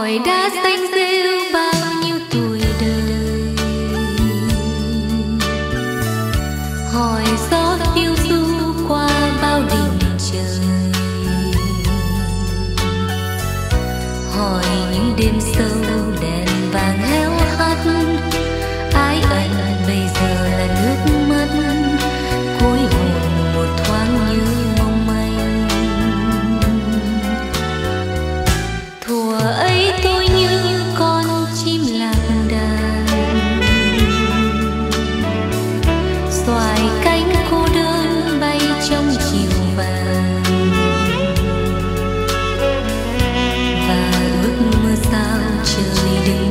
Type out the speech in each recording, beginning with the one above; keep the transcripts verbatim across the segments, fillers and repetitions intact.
hỏi đã xanh rêu bao nhiêu tuổi đời, hỏi gió phiêu du qua bao đỉnh trời, hỏi những đêm sâu đèn vàng héo hắt, ái ân bây giờ là nước mắt, cuối hồn một thoáng như mong manh. Thuở ấy tôi như con chim lạc đàn, xoài cánh cô đơn bay trong chiều vàng, và ước mơ sao trời đừng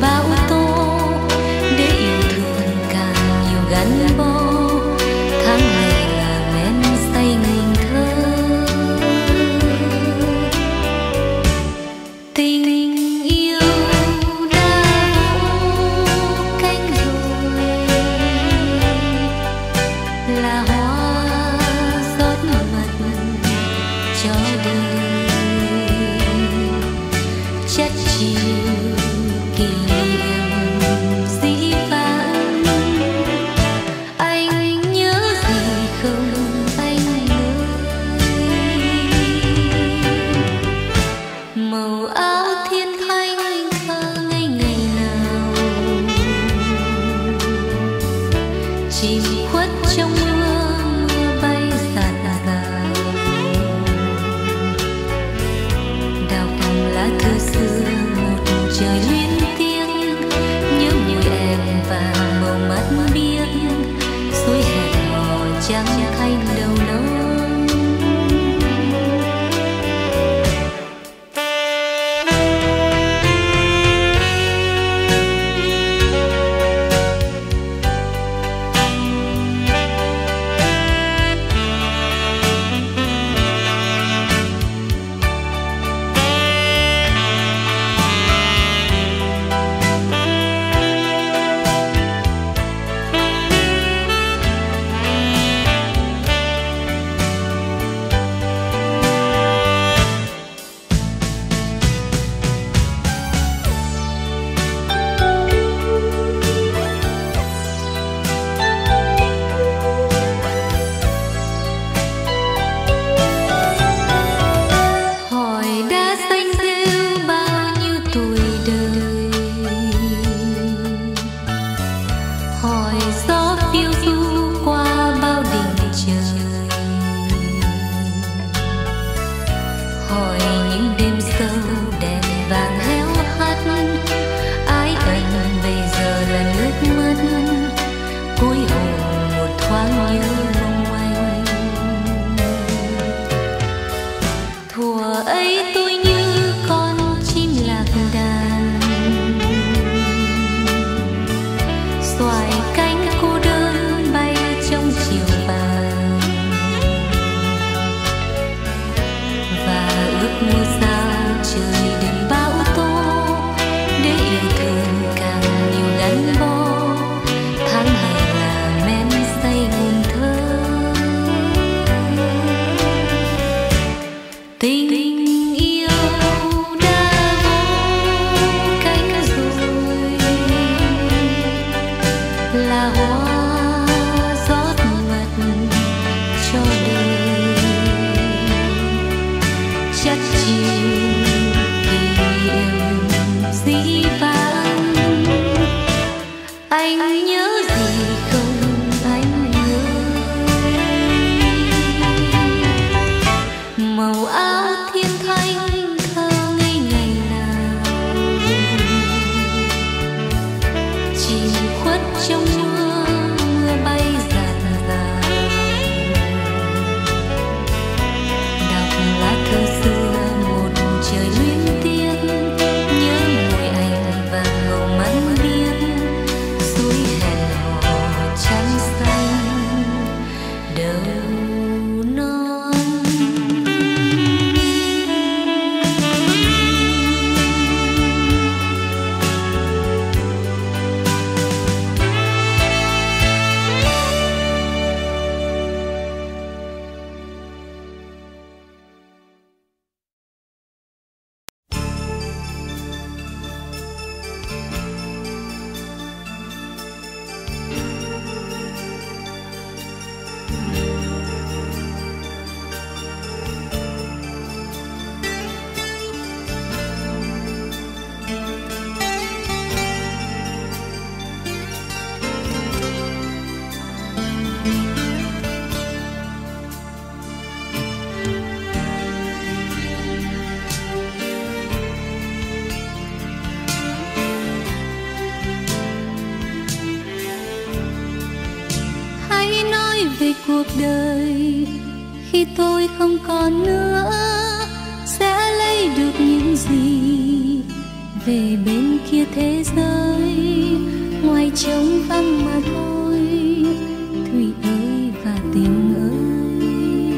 về cuộc đời khi tôi không còn nữa, sẽ lấy được những gì về bên kia thế giới, ngoài trống vắng mà thôi. Thủy ơi và tình ơi,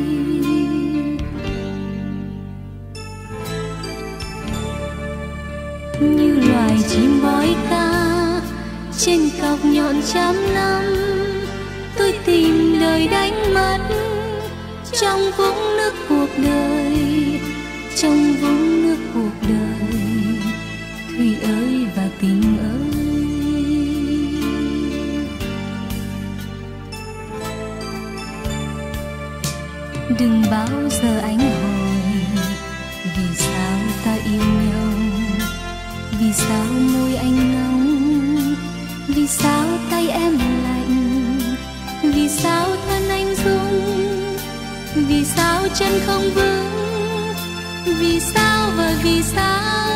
như loài chim bói ca trên cọc nhọn trăm năm, tôi tìm đời đánh mất trong vũng nước cuộc đời, trong vũng nước cuộc đời. Thủy ơi và tình ơi, đừng bao giờ anh hỏi vì sao ta yêu nhau, vì sao môi anh nóng, vì sao tay em lạnh, vì sao thân anh run, vì sao chân không vững, vì sao và vì sao.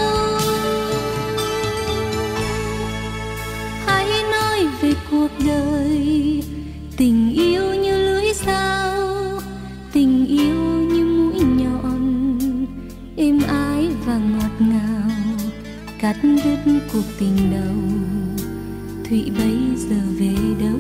Hãy nói về cuộc đời, tình yêu như lưỡi dao, tình yêu như mũi nhọn, êm ái và ngọt ngào, cắt đứt cuộc tình đầu. Thủy bây giờ về đâu?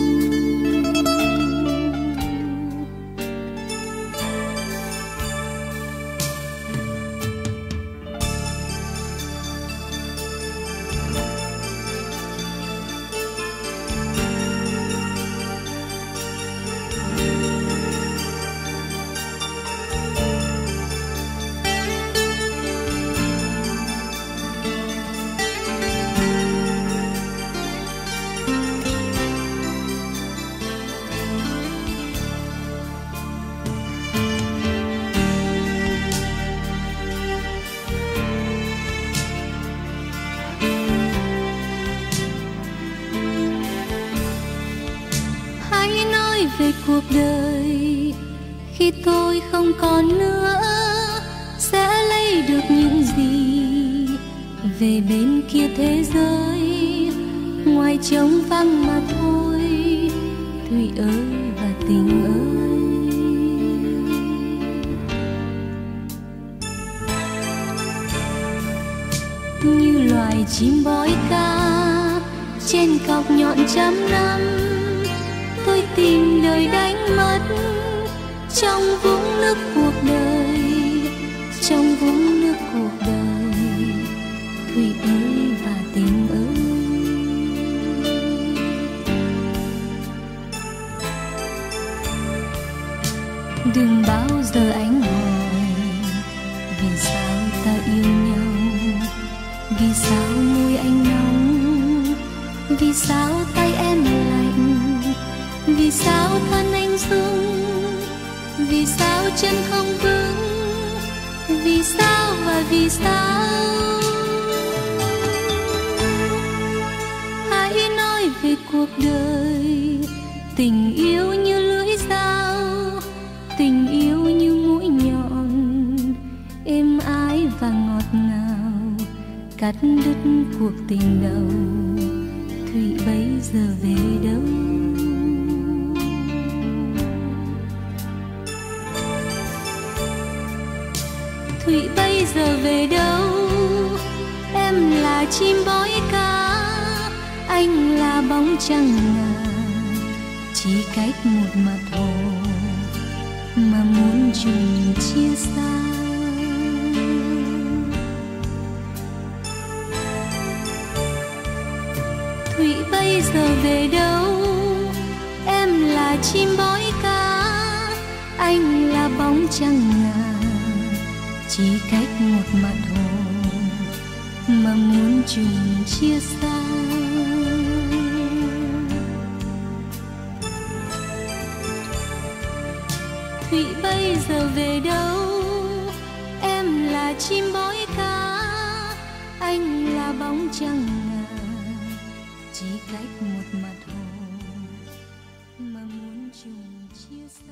Về cuộc đời khi tôi không còn nữa, sẽ lấy được những gì về bên kia thế giới, ngoài trống vắng mà thôi. Thủy ơi và tình ơi, như loài chim bói ca trên cọc nhọn trăm năm, tôi tìm đời đánh mất trong vũng nước cuộc đời, trong vũng nước cuộc đời. Thủy ơi và tình ơi, đừng bao giờ anh hỏi vì sao ta yêu nhau, vì sao môi anh nóng, vì sao tay em lạnh, vì sao thân anh run, vì sao chân không vững, vì sao và vì sao. Hãy nói về cuộc đời, tình yêu như lưỡi dao, tình yêu như mũi nhọn, êm ái và ngọt ngào, cắt đứt cuộc tình đầu. Thủy bây giờ về đâu? Thủy bây giờ về đâu? Em là chim bói ca, anh là bóng trăng ngà, chỉ cách một mặt hồ mà muốn chung chia xa. Thủy bây giờ về đâu? Em là chim bói ca, anh là bóng trăng ngà, chỉ cách một mặt hồ mà muốn chung chia xa. Thủy bây giờ về đâu? Em là chim bói ca, anh là bóng trăng ngà, chỉ cách một mặt hồ mà muốn chung chia xa.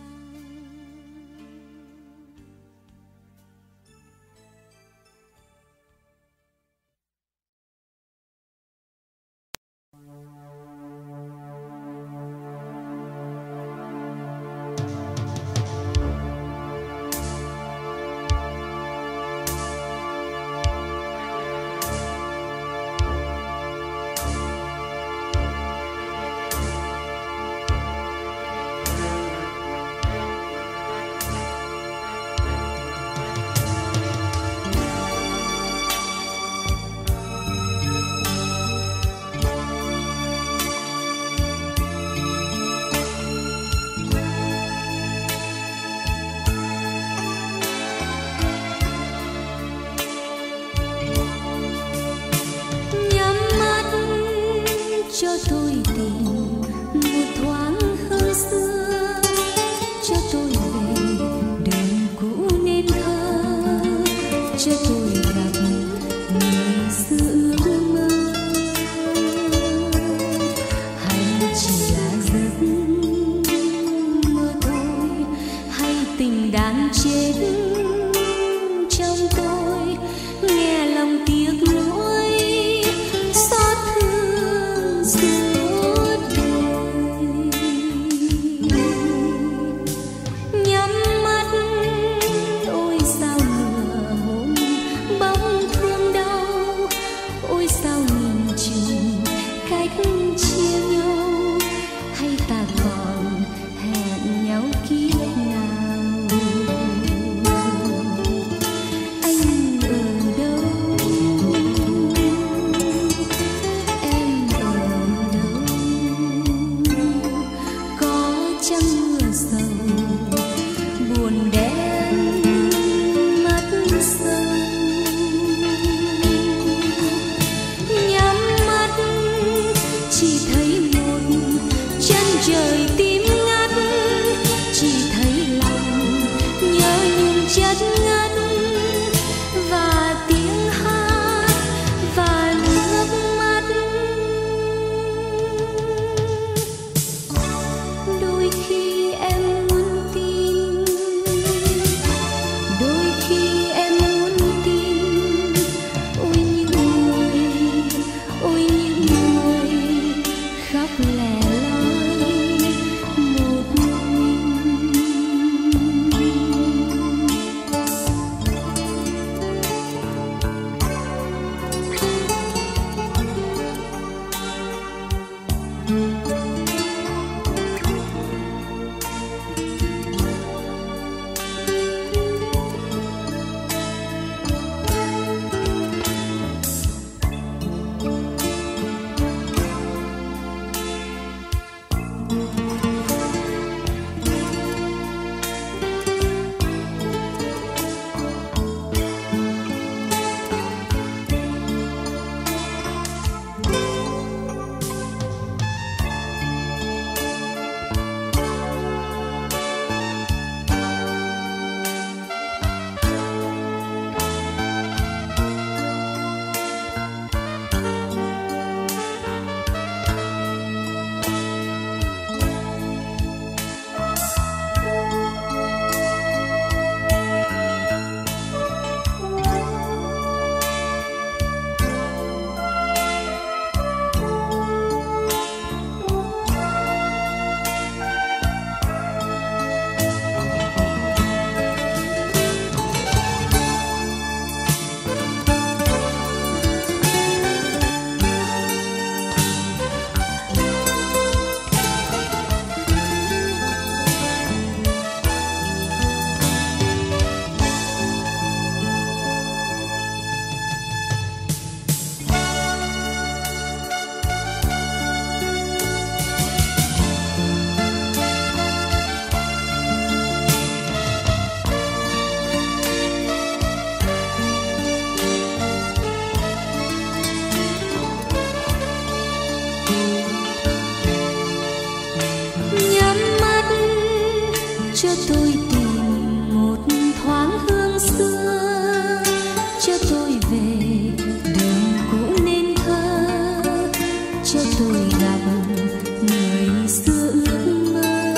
cho tôi tìm một thoáng hương xưa, cho tôi về đường cũ nên thơ, cho tôi gặp người xưa ước mơ.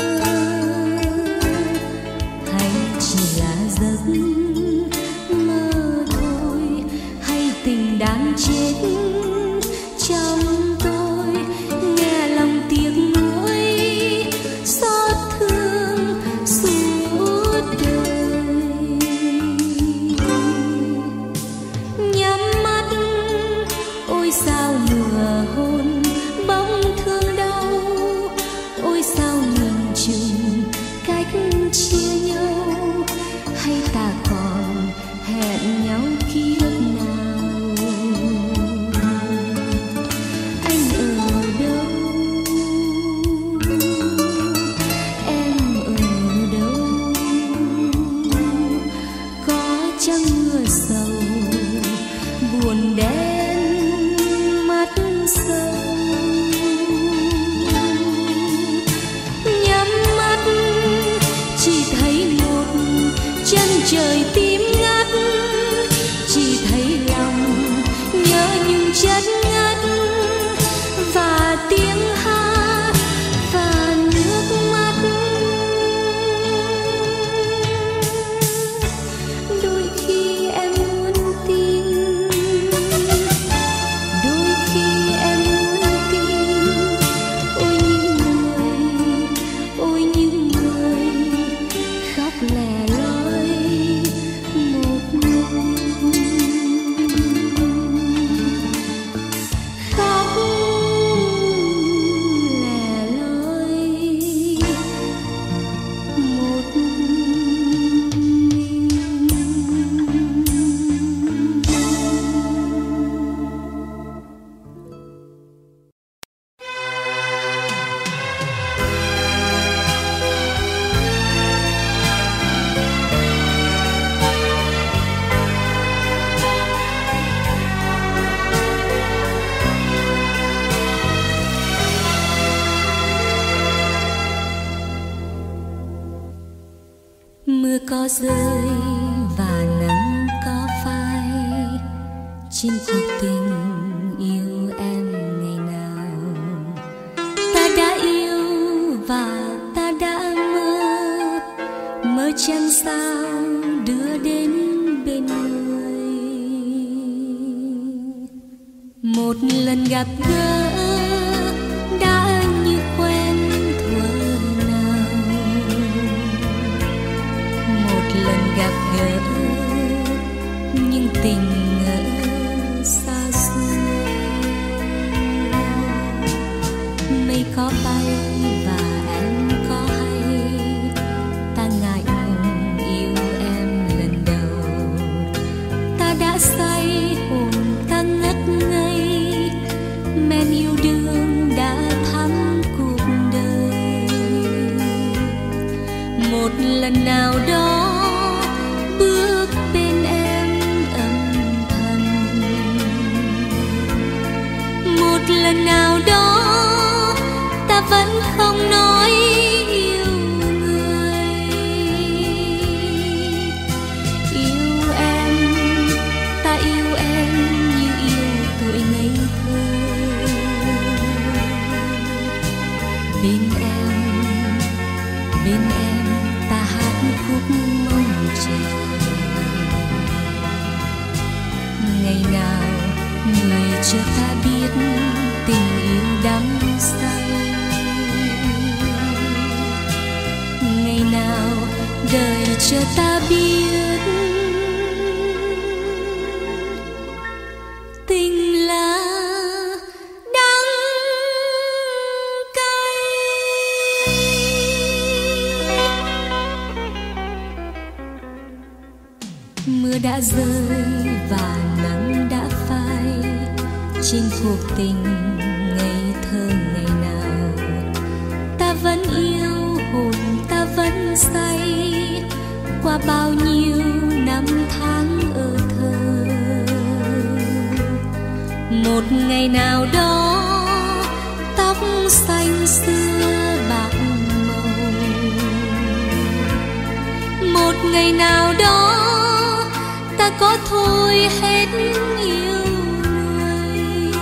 Hay chỉ là giấc mơ thôi, hay tình đang chết trong tôi, nghe lòng tiếc nuối xót thương suốt đời. Nhắm mắt ôi sao mùa hôn bóng thương đau, ôi sao mình chừng cách chia nhau, hay ta còn hẹn nhau kiếp nào. Anh ở đâu, em ở đâu, có chăng mưa sầu buồn đen mắt sâu. Nhắm mắt chỉ thấy một chân trời tím ngắt, chỉ thấy lòng nhớ nhung chất ngất, và tiếng hát và nước mắt. Đôi khi em muốn tin, đôi khi em muốn tin, ôi những người, ôi những người khóc lẻ loi một mình, khóc lẻ loi một mình. Mưa có rơi và nắng có phai trên cuộc tình yêu em ngày nào. Ta đã yêu và ta đã mơ, mơ chẳng sao đưa đến bên người. Một lần gặp gỡ đã như quen thuở nào, một lần gặp gỡ nhưng tình ngỡ xa xưa. Mây có bay và em có hay, ta ngại ngùng yêu em lần đầu. Ta đã say hồn ta ngất ngây, men yêu đương đã thắm cuộc đời. Một lần nào đó bước bên em âm thầm, một lần nào đó ta vẫn không nói yêu người. Yêu em, ta yêu em như yêu tuổi ngây thơ. Bên em, bên em ta hát khúc mong chờ. Ngày nào người cho ta biết tình yêu đắm say, ngày nào đời cho ta biết tình là đắng cay. Mưa đã rơi và nắng đã phai trên cuộc tình ngây thơ ngày nào. Ta vẫn yêu hồn ta vẫn say qua bao nhiêu năm tháng ở thơ. Một ngày nào đó tóc xanh xưa bạc màu, ngày nào đó ta có thôi hết yêu người.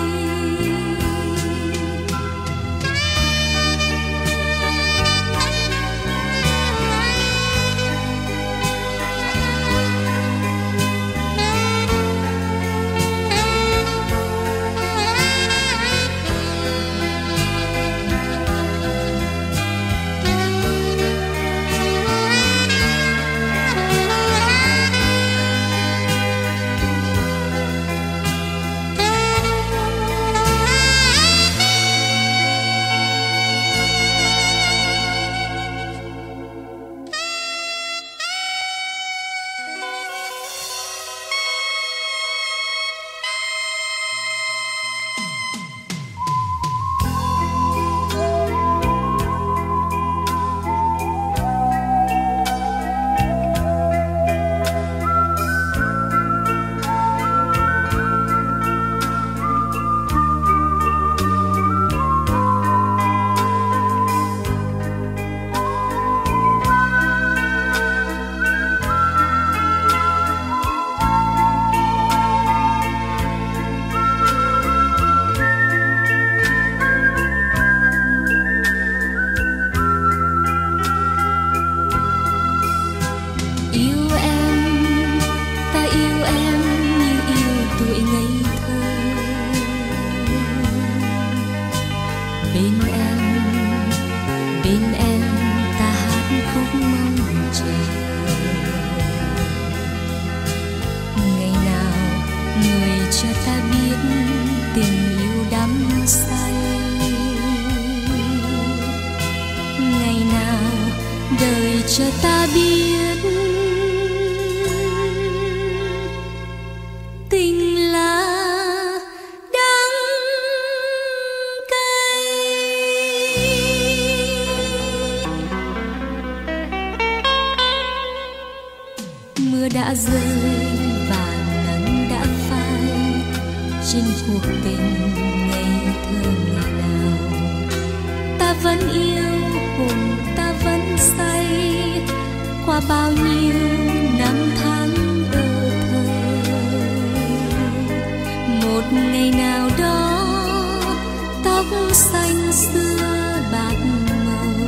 Cho ta biết tình là đắng cay. Mưa đã rơi và nắng đã phai trên cuộc tình ngây thơ ngày nào. Ta vẫn yêu hồn, ta vẫn say qua bao nhiêu năm tháng ơ thơ. Một ngày nào đó tóc xanh xưa bạc màu.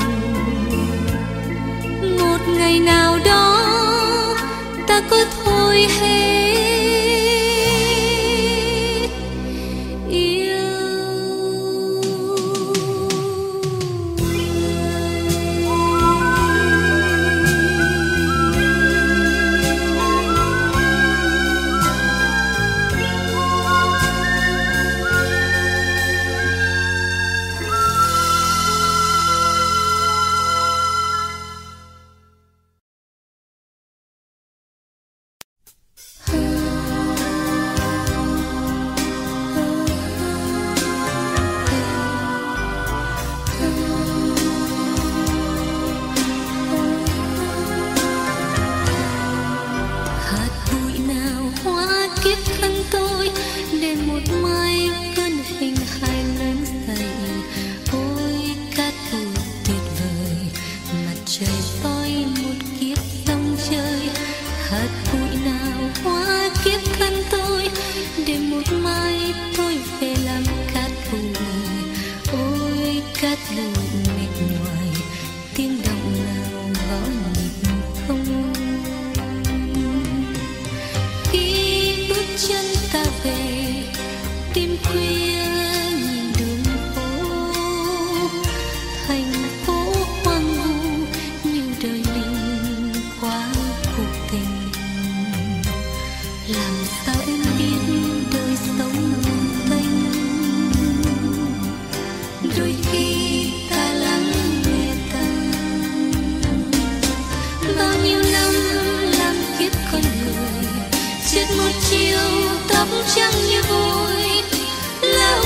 Một ngày nào đó ta có thôi hết trắng như vôi lá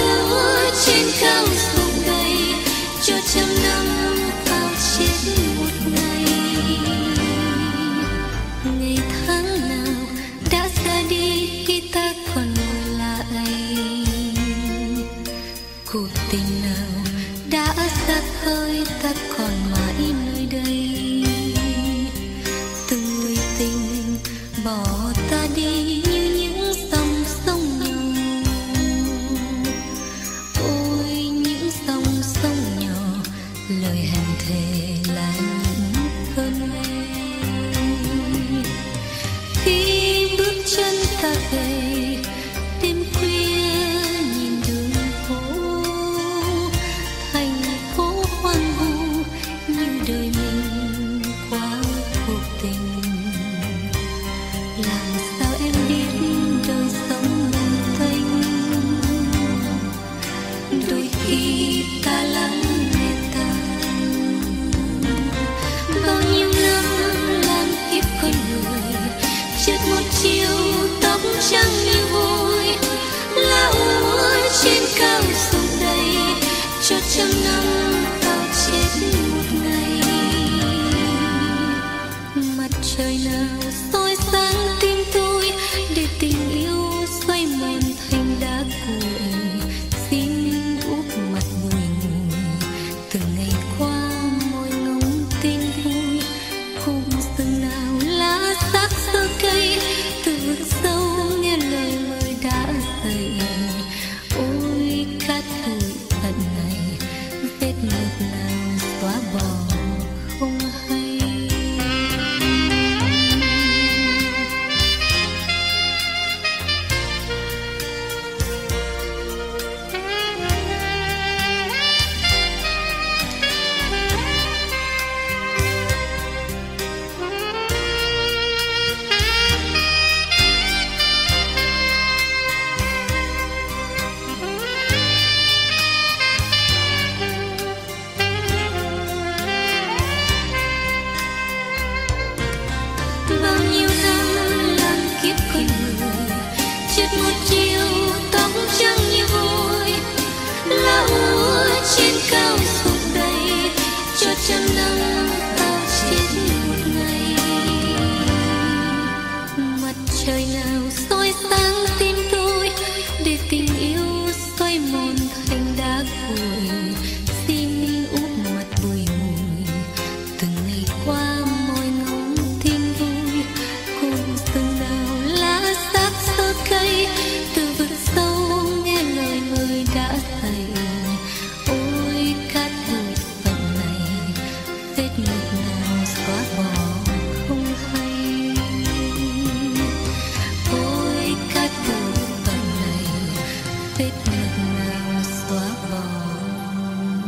khi ta lắng nghe ta. Bao nhiêu năm làm kiếp con người, chợt một chiều tóc trắng như vôi, lá úa trên cao sông đầy, cho trăm năm tao chết một ngày. Mặt trời nào soi sáng tim tôi, để tình yêu xoay mòn thành đá cuội, xin úp mặt bụi ngùi. Từ ngày qua môi ngóng tin vui, khung rừng nào lá xác sơ cây, từ vực sâu nghe lời mời đã dậy. Ôi cát bụi phận này, vết ngược nào xóa bỏ không hay. Bao nhiêu năm làm kiếp con người, chợt một chiều tóc trắng như vôi, lá úa trên cao sụp đầy, cho trăm năm tao chết một ngày. Mặt trời nào soi sáng tim tôi, để tình yêu xoay mòn thành đá cuội, xin úp mặt bụi ngùi. Từng ngày qua môi ngóng tin vui, cùng rừng nào lá xác sơ cây, từ vực sâu nghe lời mời đã dậy. Ôi cát bụi phận này, vết ngược nào xóa bỏ không hay. Ôi cát bụi phận này, vết ngược nào xóa bỏ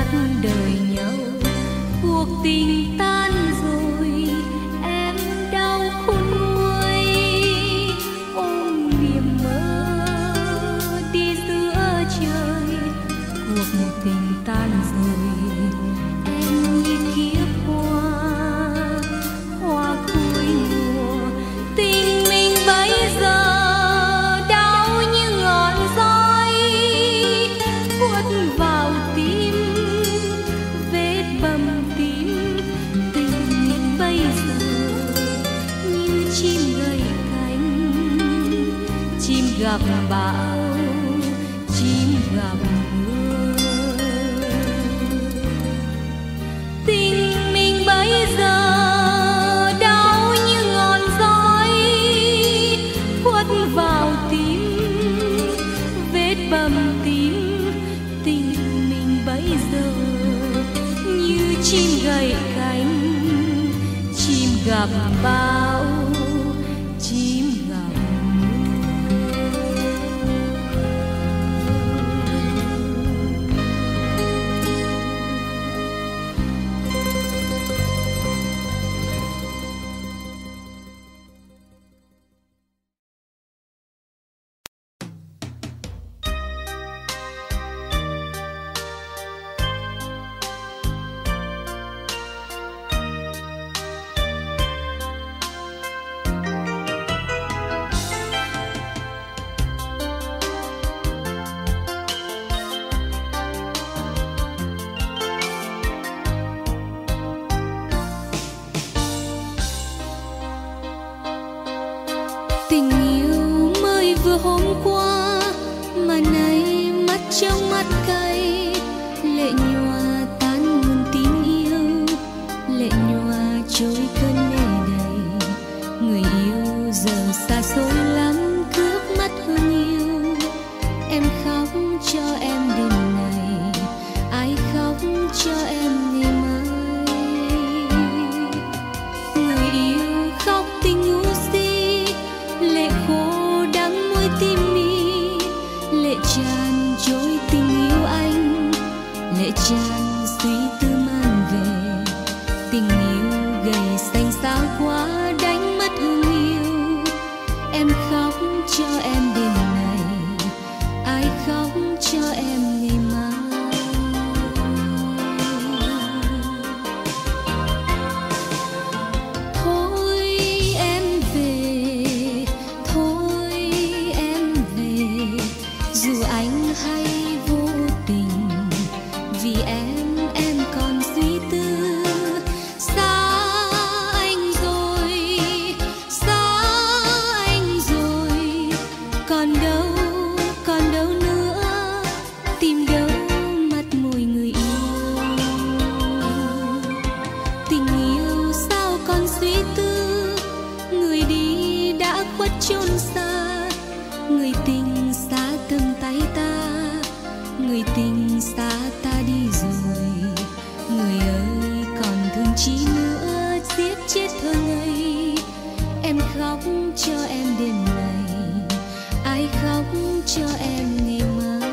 đời nhau. Cuộc tình tan rồi em đau khôn nguôi, ôm niềm mơ đi giữa trời. Cuộc tình tan rồi em như kiếp hoa, hoa cuối mùa. Tình mình bây giờ đau như ngọn roi vuốt vào tim, vết bầm tím. Tình mình bây giờ như chim gầy cánh, chim gặp bão, chim gặp mưa. Tình mình bây giờ đau như ngọn roi khuất vào tim, vết bầm tím. Tình mình bây giờ như chim gầy cánh, chim gặp bão, chim gặp tình yêu mới vừa hôm qua mà nay mắt trong mắt cay. Lệ nhòa tan nguồn tình yêu, lệ nhòa trôi cơn mê đầy. Người yêu giờ xa xôi lắm cướp mất hương yêu. Em khóc cho em đêm này, ai khóc cho em ngày mai. Người yêu khóc tình ngu si, lệ khô đắng môi tim mi. Lệ tràn trôi tình yêu anh, lệ tràn suy tư mang về. Tình yêu gầy xanh xao quá đánh mất hương yêu. Em khóc cho em đêm này, ai khóc cho em ngày mai. Thôi em về, thôi em về, dù anh hay vô tình. Vì em em còn suy tư. Xa anh rồi, xa anh rồi, còn đâu, còn đâu nữa, tìm đâu mắt môi người yêu. Tình yêu sao còn suy tư, người đi đã khuất chốn xa. Người tình xa cầm tay ta, người tình xa ta đi rồi. Người ơi còn thương chi nữa, giết chết thơ ngây. Em khóc cho em đêm này, ai khóc cho em ngày mai.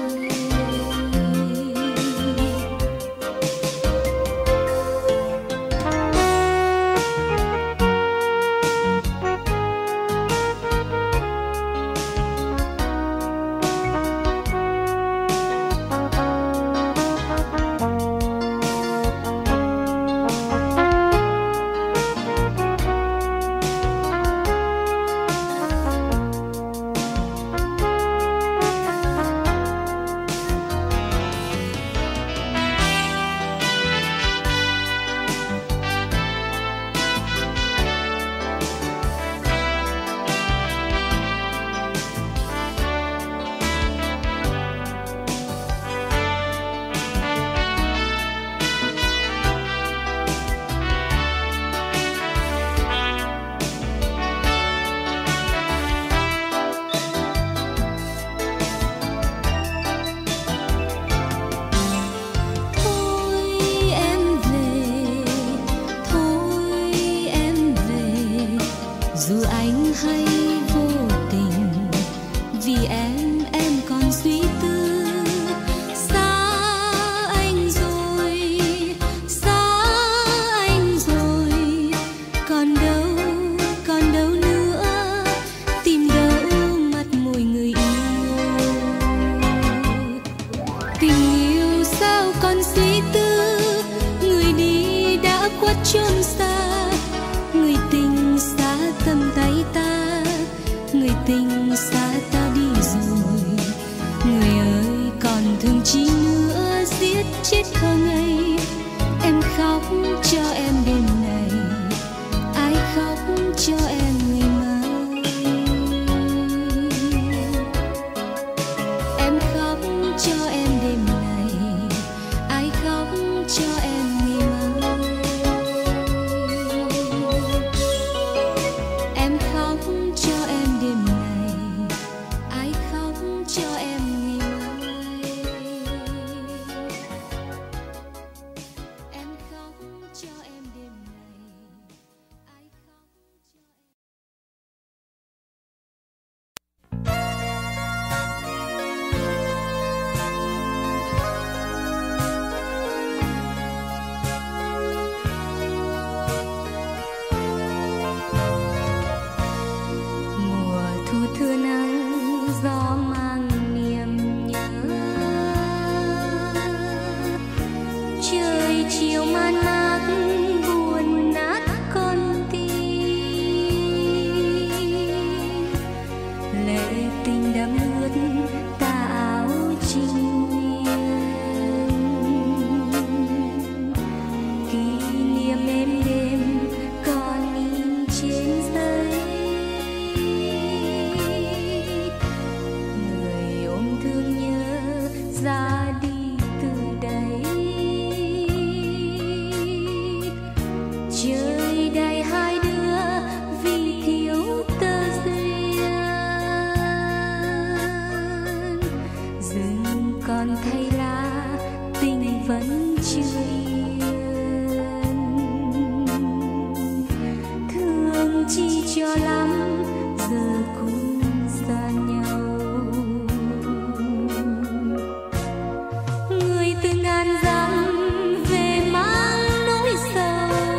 chốn xa, người tình xa tầm tay ta, người tình xa ta đi rồi. Người ơi còn thương chi nữa, giết chết thơ ngây. Em khóc cho em đêm này, ai khóc cho em ngày mai. Em khóc cho em đêm này, ai khóc cho em ngày mai. Em khóc cho em đêm này, ai khóc cho em ngày mai. Em khóc cho em đêm này, ai khóc cho em. Mùa thu thưa nắng gió mang niềm nhớ, trời chiều man mác buồn nát con tim. Lệ tình đẫm ướt tà áo trinh niên, kỷ niệm êm đêm còn in trên giấy. Người ôm thương nhớ ra đi từ đây, trời đầy hai đứa vì thiếu tơ duyên. Rừng còn thay lá, tình vẫn chưa yên. Thương chi cho lắm, giờ cũng xa nhau. Người từ ngàn dặm về mang nỗi sầu,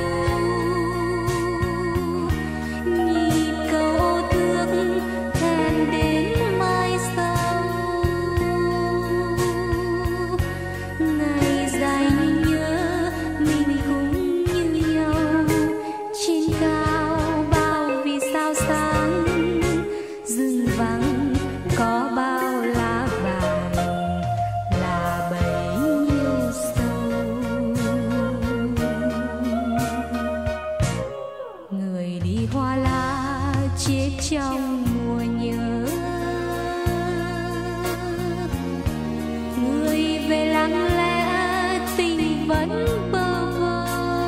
nhịp cầu thương hẹn đến mai sau. Ngày dài như nhớ mình cũng như nhau, trên cao bao vì sao sáng. Rừng vắng có bao lá vàng là bấy nhiêu sâu. Người đi hoa lá chết trong mùa nhớ, người về lặng lẽ tình vẫn bơ vơ.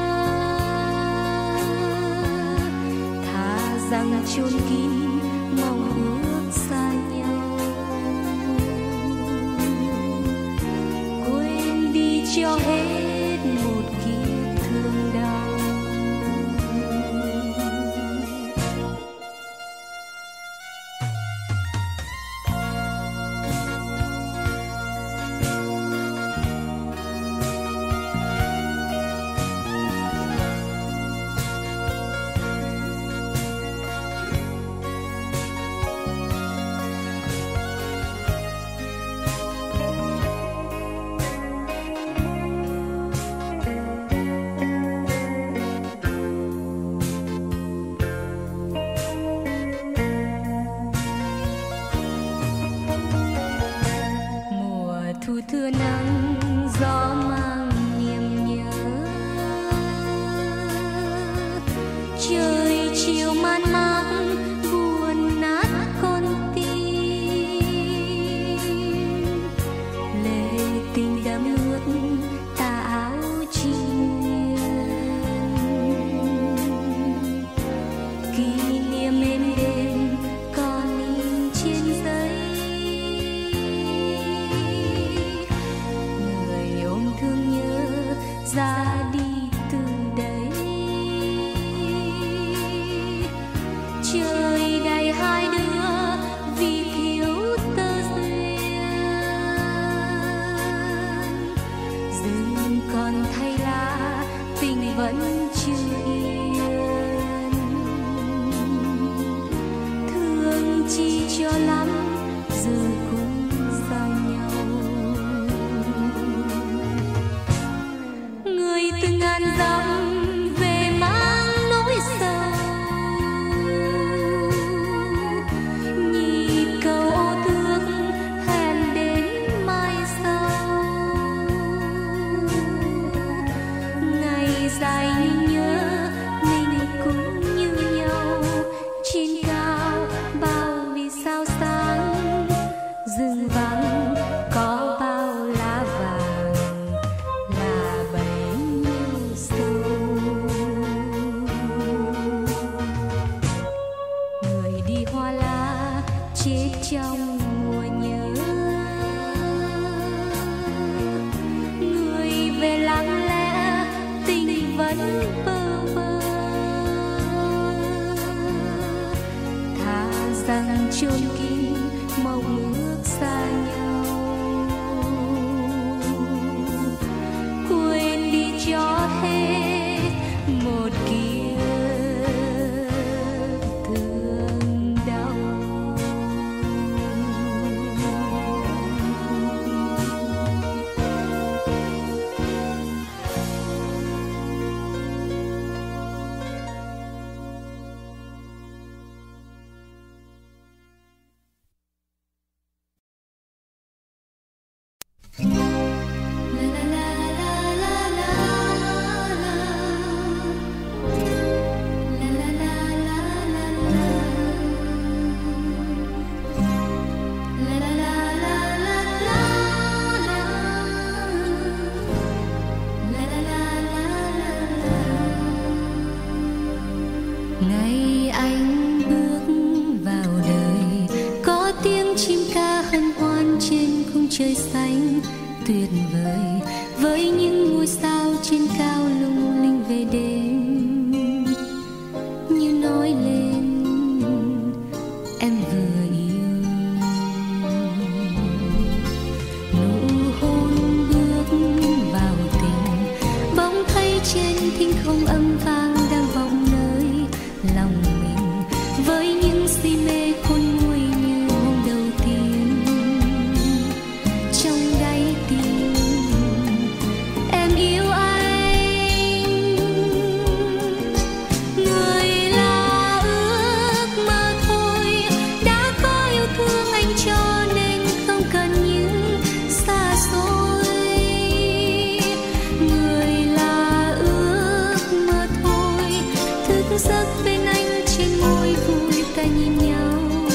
Thà rằng chôn kín mong ước xa nhau, quên đi cho hết một kiếp thương đau. Mùa thu thưa nắng gió mang niềm nhớ, trời chiều man mác buồn nát con tim. Lệ tình đẫm ướt tà áo trinh niên, kỷ niệm êm đêm còn in trên giấy. Người ôm thương nhớ ra đi từ đây, trời đầy hai đứa vì thiếu tơ duyên. Rừng còn thay lá, tình vẫn chưa yên. Thương chi cho lắm, giờ cũng xa nhau. Người từ ngàn dặm vẫn bơ vơ, thà rằng chôn kín mong ước xa nhau, quên đi cho hết một kiếp thương đau. Ngày anh bước vào đời, có tiếng chim ca hân hoan trên khung trời xanh tuyệt vời, với những ngôi sao trên cao lung linh về đêm, như nói lên em vừa yêu. Nụ hôn bước vào tình, bỗng thấy trên thinh không âm vang đang vọng nơi lòng mình, với những si mê khôn nguôi như hôm đầu tiên. Trong đáy tim em yêu anh, người là ước mơ thôi, đã có yêu thương anh cho nên không cần những xa xôi. Người là ước mơ thôi, thức giấc bên anh trên môi vui ta nhìn nhau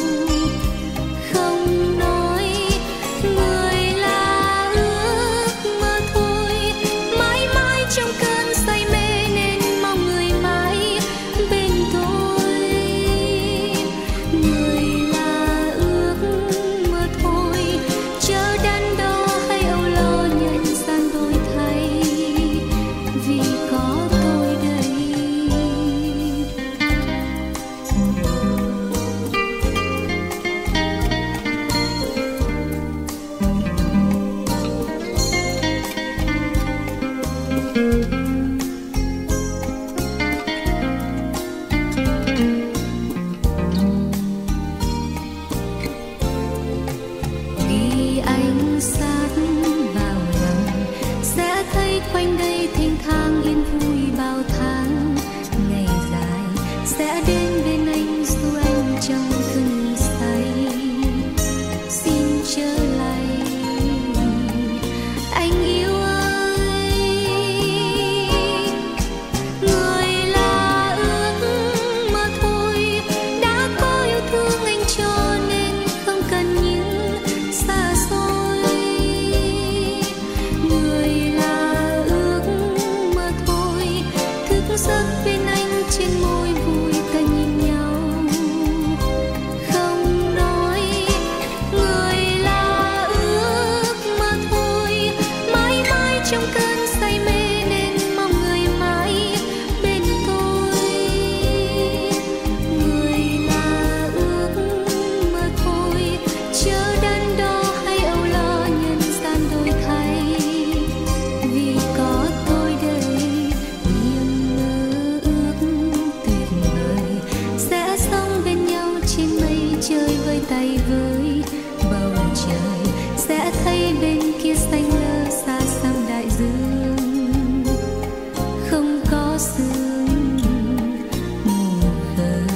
không nói. Người là ước mơ thôi, mãi mãi trong cơn say mê nên mong người mãi bên tôi. Người là ước mơ thôi, chớ đắn đo hay âu lo nhân gian đổi thay, vì có tôi đây. Khi anh sát vào lòng, sẽ thấy quanh đây thênh thang yên vui bao tháng ngày dài, sẽ đến bên anh dù anh trong cơn say. Xin trở lại anh yêu ơi, người là ước mơ thôi, đã có yêu thương anh cho nên không cần những xa xôi. Người là ước mơ thôi, thức giấc bên anh trên môi vui ta nhìn nhau không nói. Người là ước mơ thôi, mãi mãi trong cơn say mê nên mong người mãi bên tôi. Người là ước mơ thôi, chớ đắn đo hay âu lo nhân gian đổi thay, vì có tôi đây. Niềm mơ ước tuyệt vời, sẽ sống bên nhau trên mây chơi với tay với bầu trời, sẽ thấy bên kia xanh lơ xa xăm đại dương, không có sương mù khơi.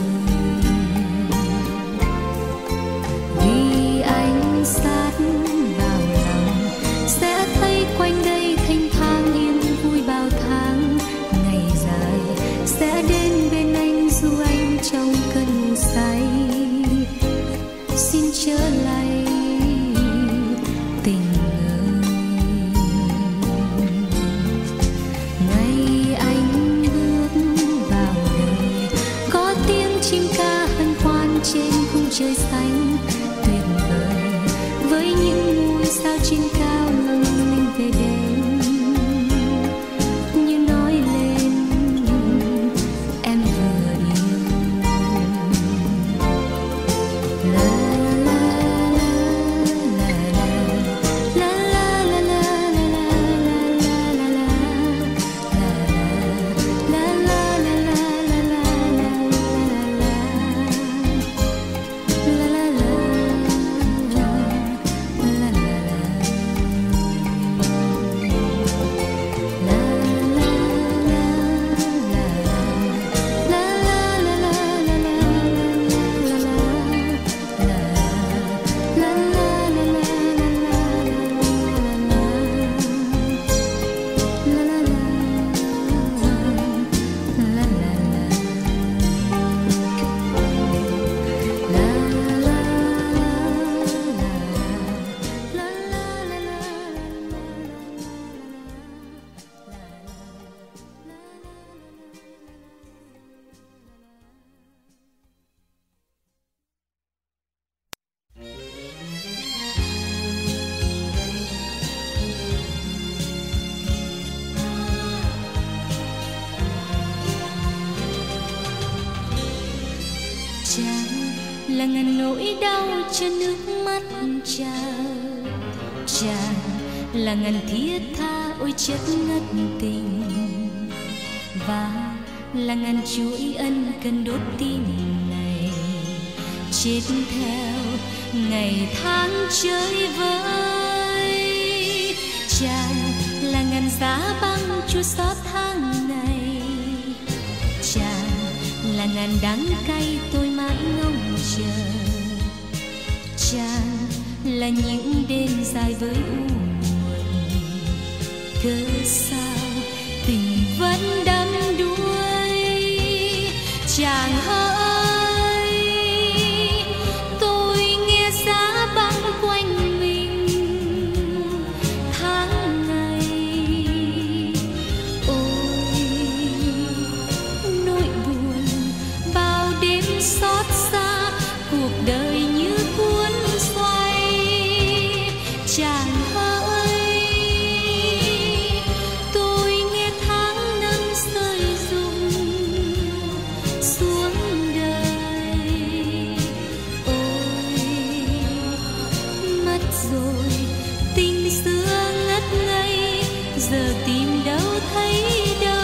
Vì anh sát vào lòng, sẽ thấy quanh đây thênh thang yên vui bao tháng ngày dài, sẽ đến bên anh dù anh trong cơn ngủ say. Xin trở lại tình ơi. Ngày anh bước vào đời, có tiếng chim ca hân hoan trên khung trời xanh tuyệt vời, với những ngôi sao trên cao lung linh về đêm, như nói lên là ngàn nỗi đau cho nước mắt chàng. Chàng là ngàn thiết tha ôi chất ngất tình, và là ngàn chuỗi ân cần đốt tim này, chết theo ngày tháng chơi vơi. Chàng là ngàn giá băng chua xót tháng ngày, chàng là ngàn đắng cay tôi mãi ngóng chờ. Chàng là những đêm dài với u buồn, cớ sao tình vẫn đắm đuối. Chàng hỡi, tôi nghe giá băng quanh mình tháng ngày. Ôi nỗi buồn bao đêm xót xa, cuộc đời như cuốn xoay. Chàng hỡi, tôi nghe tháng năm rơi rụng xuống đời. Ôi mất rồi tình xưa ngất ngây, giờ tìm đâu thấy đâu.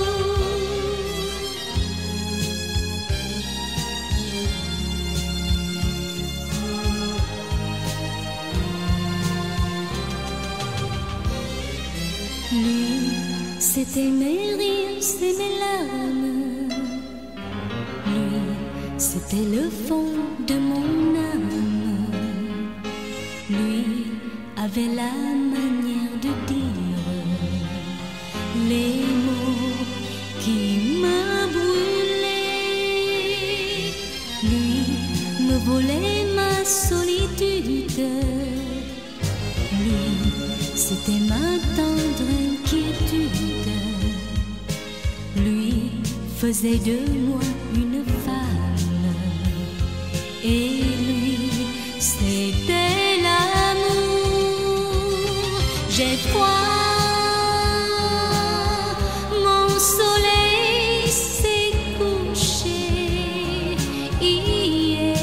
Lui, c'était mes rires, c'est mes larmes. Lui, c'était le fond de mon âme. Lui avait la manière de dire les mots qui me brûlaient. Lui me volait ma solitude. Lui, c'était ma tendre inquiétude. Lui faisait de moi une femme. Et lui, c'était l'amour. J'ai froid, mon soleil s'est couché hier.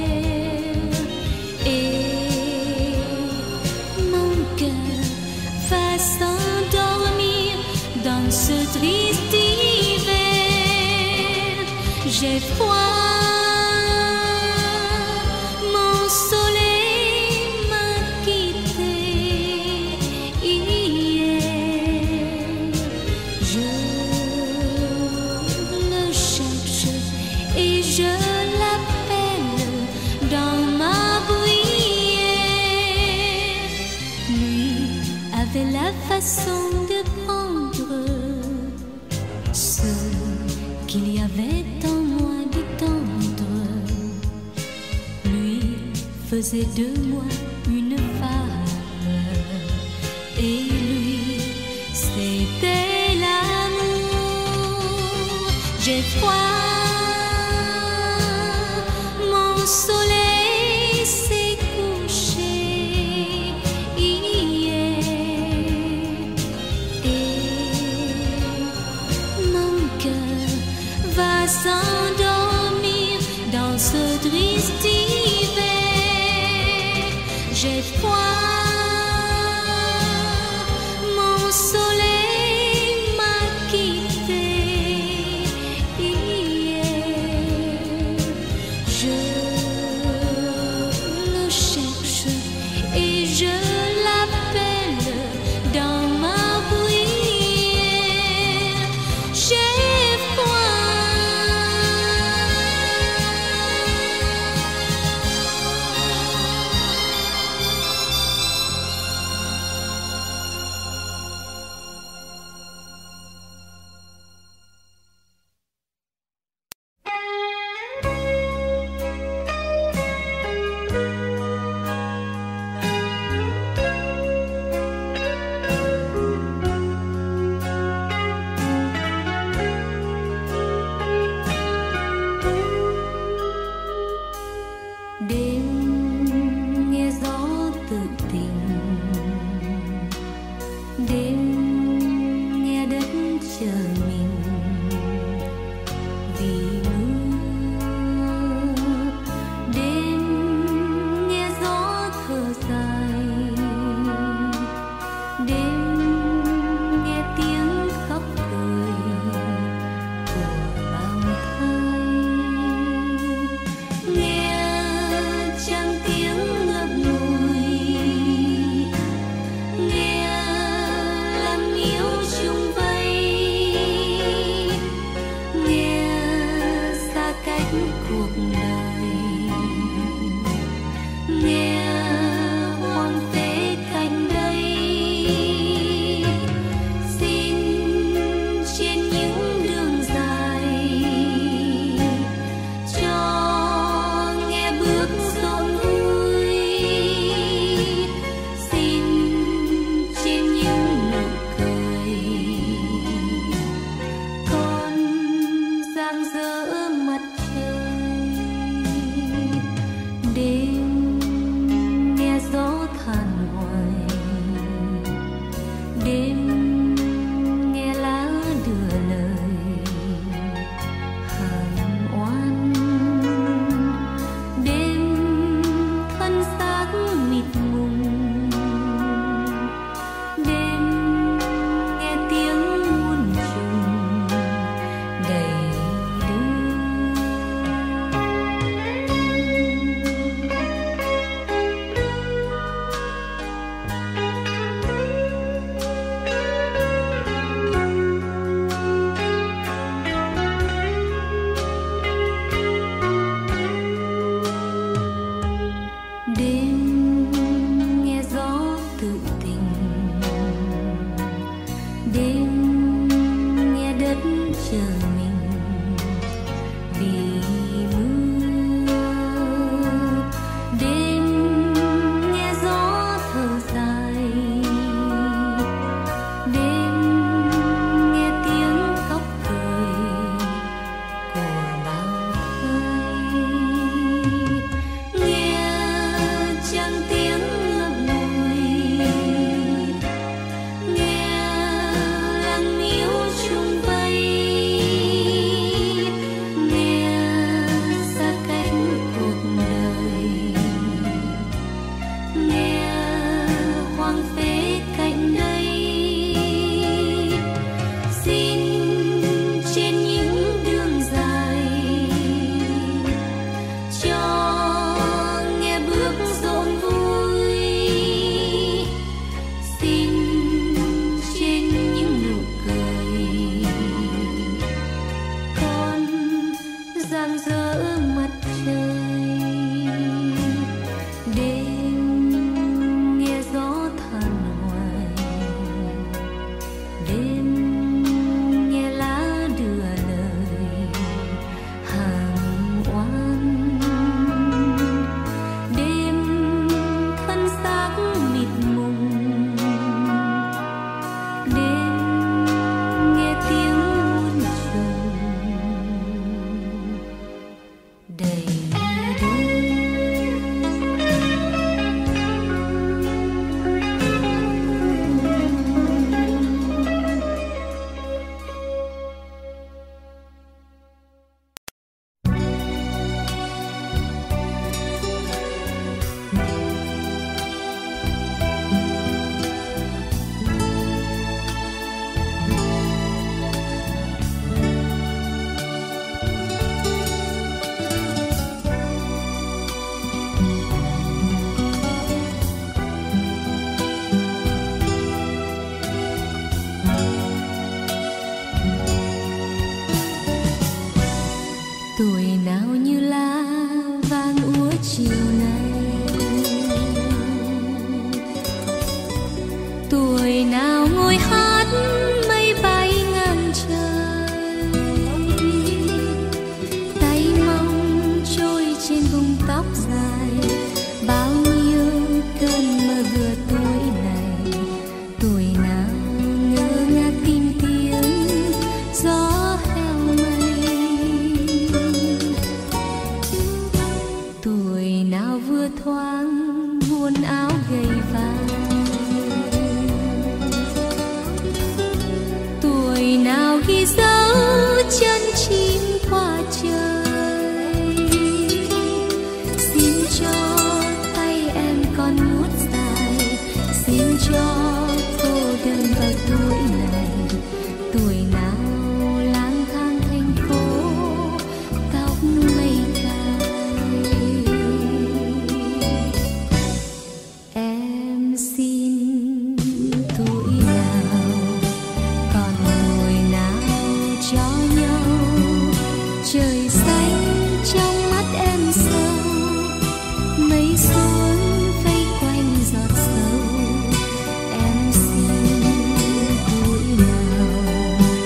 Et mon cœur va s'endormir dans ce triste hiver. J'ai froid, mon soleil m'a quitté hier. Je le cherche et je l'appelle dans ma bruyère. Lui avait la façon de prendre ce qu'il y avait en moi de tendre. Lui faisait de moi une femme. Et lui, c'était l'amour. J'ai froid, mon soleil s'est couché hier. Et mon cœur va s'endormir dans ce triste hiver. J'ai froid, mon soleil m'a quitté hier. Je le cherche et je l'appelle dans ma bruyère. J'ai froid. chờ mình vì mưa. Đêm nghe gió thở dài, đêm nghe tiếng khóc cười của bao thây, nghe chẳng tiếng ngậm ngùi, nghe lặng níu chung vây, nghe xa cách cuộc đời, nghe hoang phế cạnh đây. Xin trên những đường dài cho nghe bước rộn vui, xin trên những nụ cười con rạng rỡ mặt trời. Đêm nghe gió than hoài, đêm nghe lá đưa lời hàng oan, đêm thân xác mịt mùng, đêm nghe tiếng muôn trùng đầy đông. Tuổi nào như lá vàng úa chiều nay, tuổi nào ngồi hát mây bay ngang trời, tay mong trôi trên vùng tóc dài, bao nhiêu cơn mơ vừa tuổi này. Tuổi nào ngơ ngác tìm tiếng gió heo mây, tuổi nào vừa thoáng buồn áo gầy vàng, tuổi nào ghi dấu chân chim qua trời. Xin cho tay em còn ngút dài, xin cho cô đơn vào tuổi này. Tuổi nào lang thang thành phố tóc mây cài, em xin tuổi nào còn ngồi nào cho nhau. Trời xanh trong mắt em sâu, mây xuống vây quanh giọt sâu. Em xin tuổi nào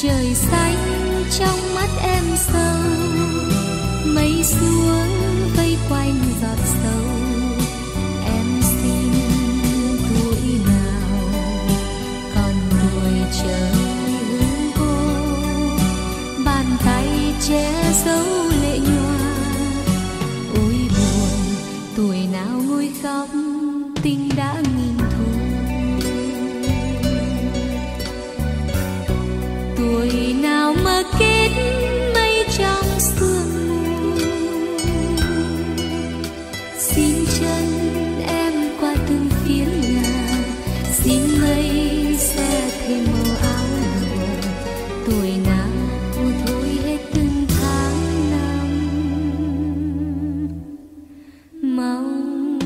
trời xanh trong mắt em sâu, mây xuống vây quanh giọt sâu. Em xin tuổi nào còn tuổi trời hương cô, bàn tay che giấu lệ nhòa. Ôi buồn tuổi nào ngồi khóc tình đã nghìn thu. Tuổi nào mơ kết mây trong sương mù. Xin chân em qua từng phía nhà, xin mây sẽ thêm màu áo lụa. Tuổi nào thôi hết từng tháng năm mong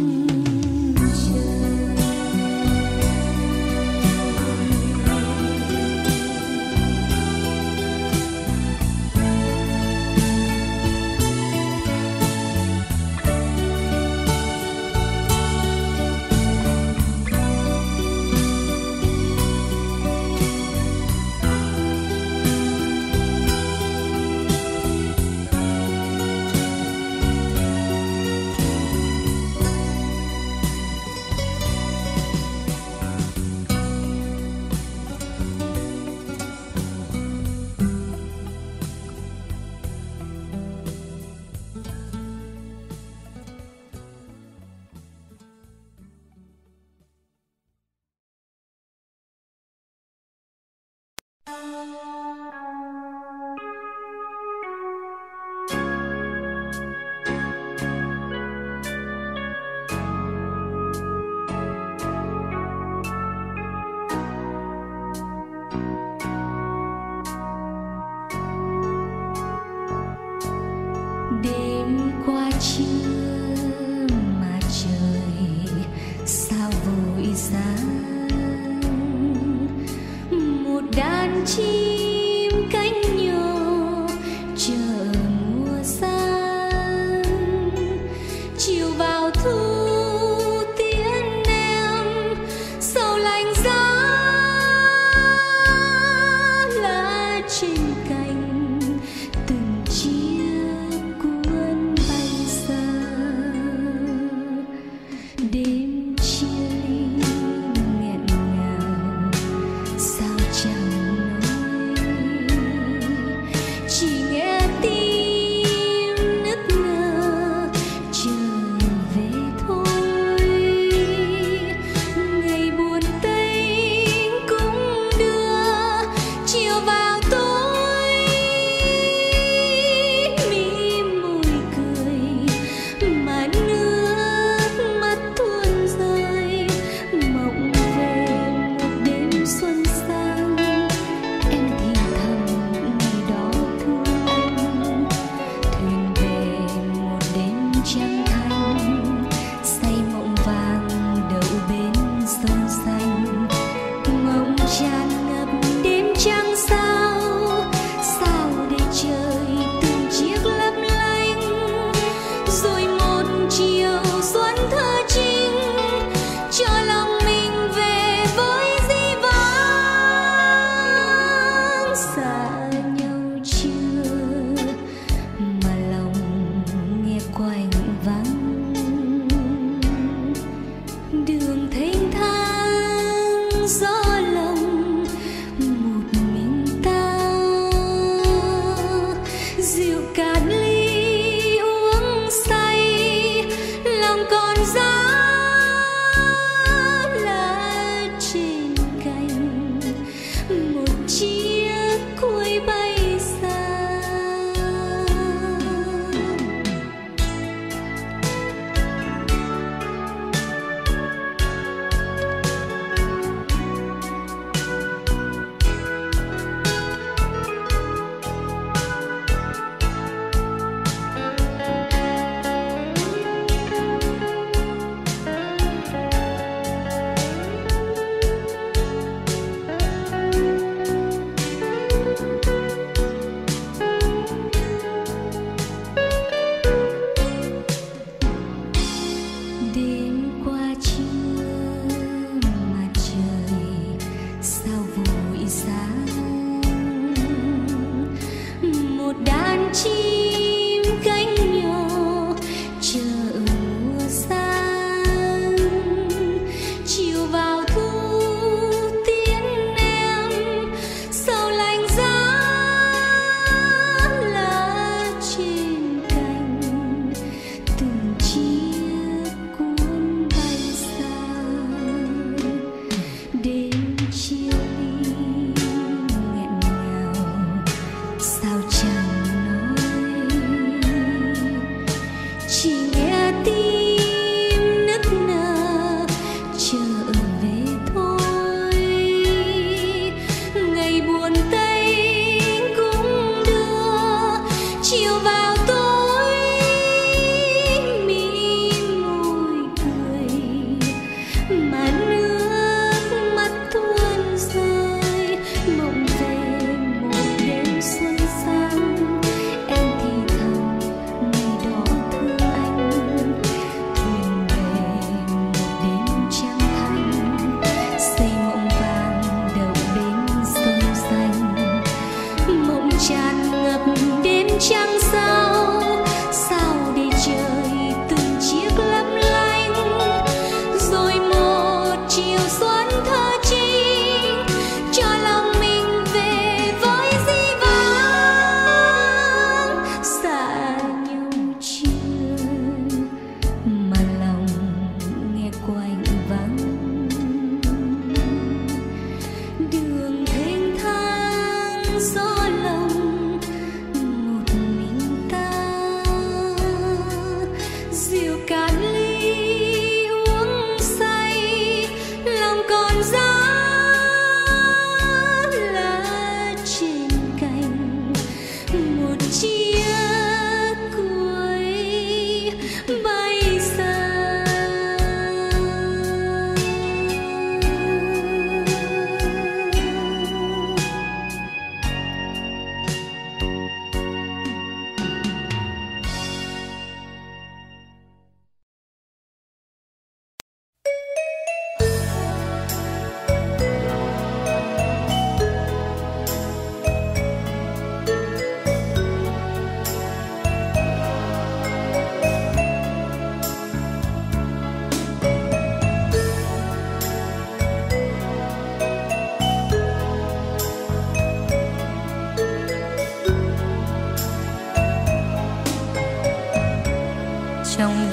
đêm qua trưa mà trời sao vội sáng. Một đàn chim cánh nhỏ chờ mùa sang. Chiều vào thu tiễn em sầu lạnh giá lá trên cành từng chiếc cuốn bay xa. Đêm chia ly nghẹn ngào sao chẳng nói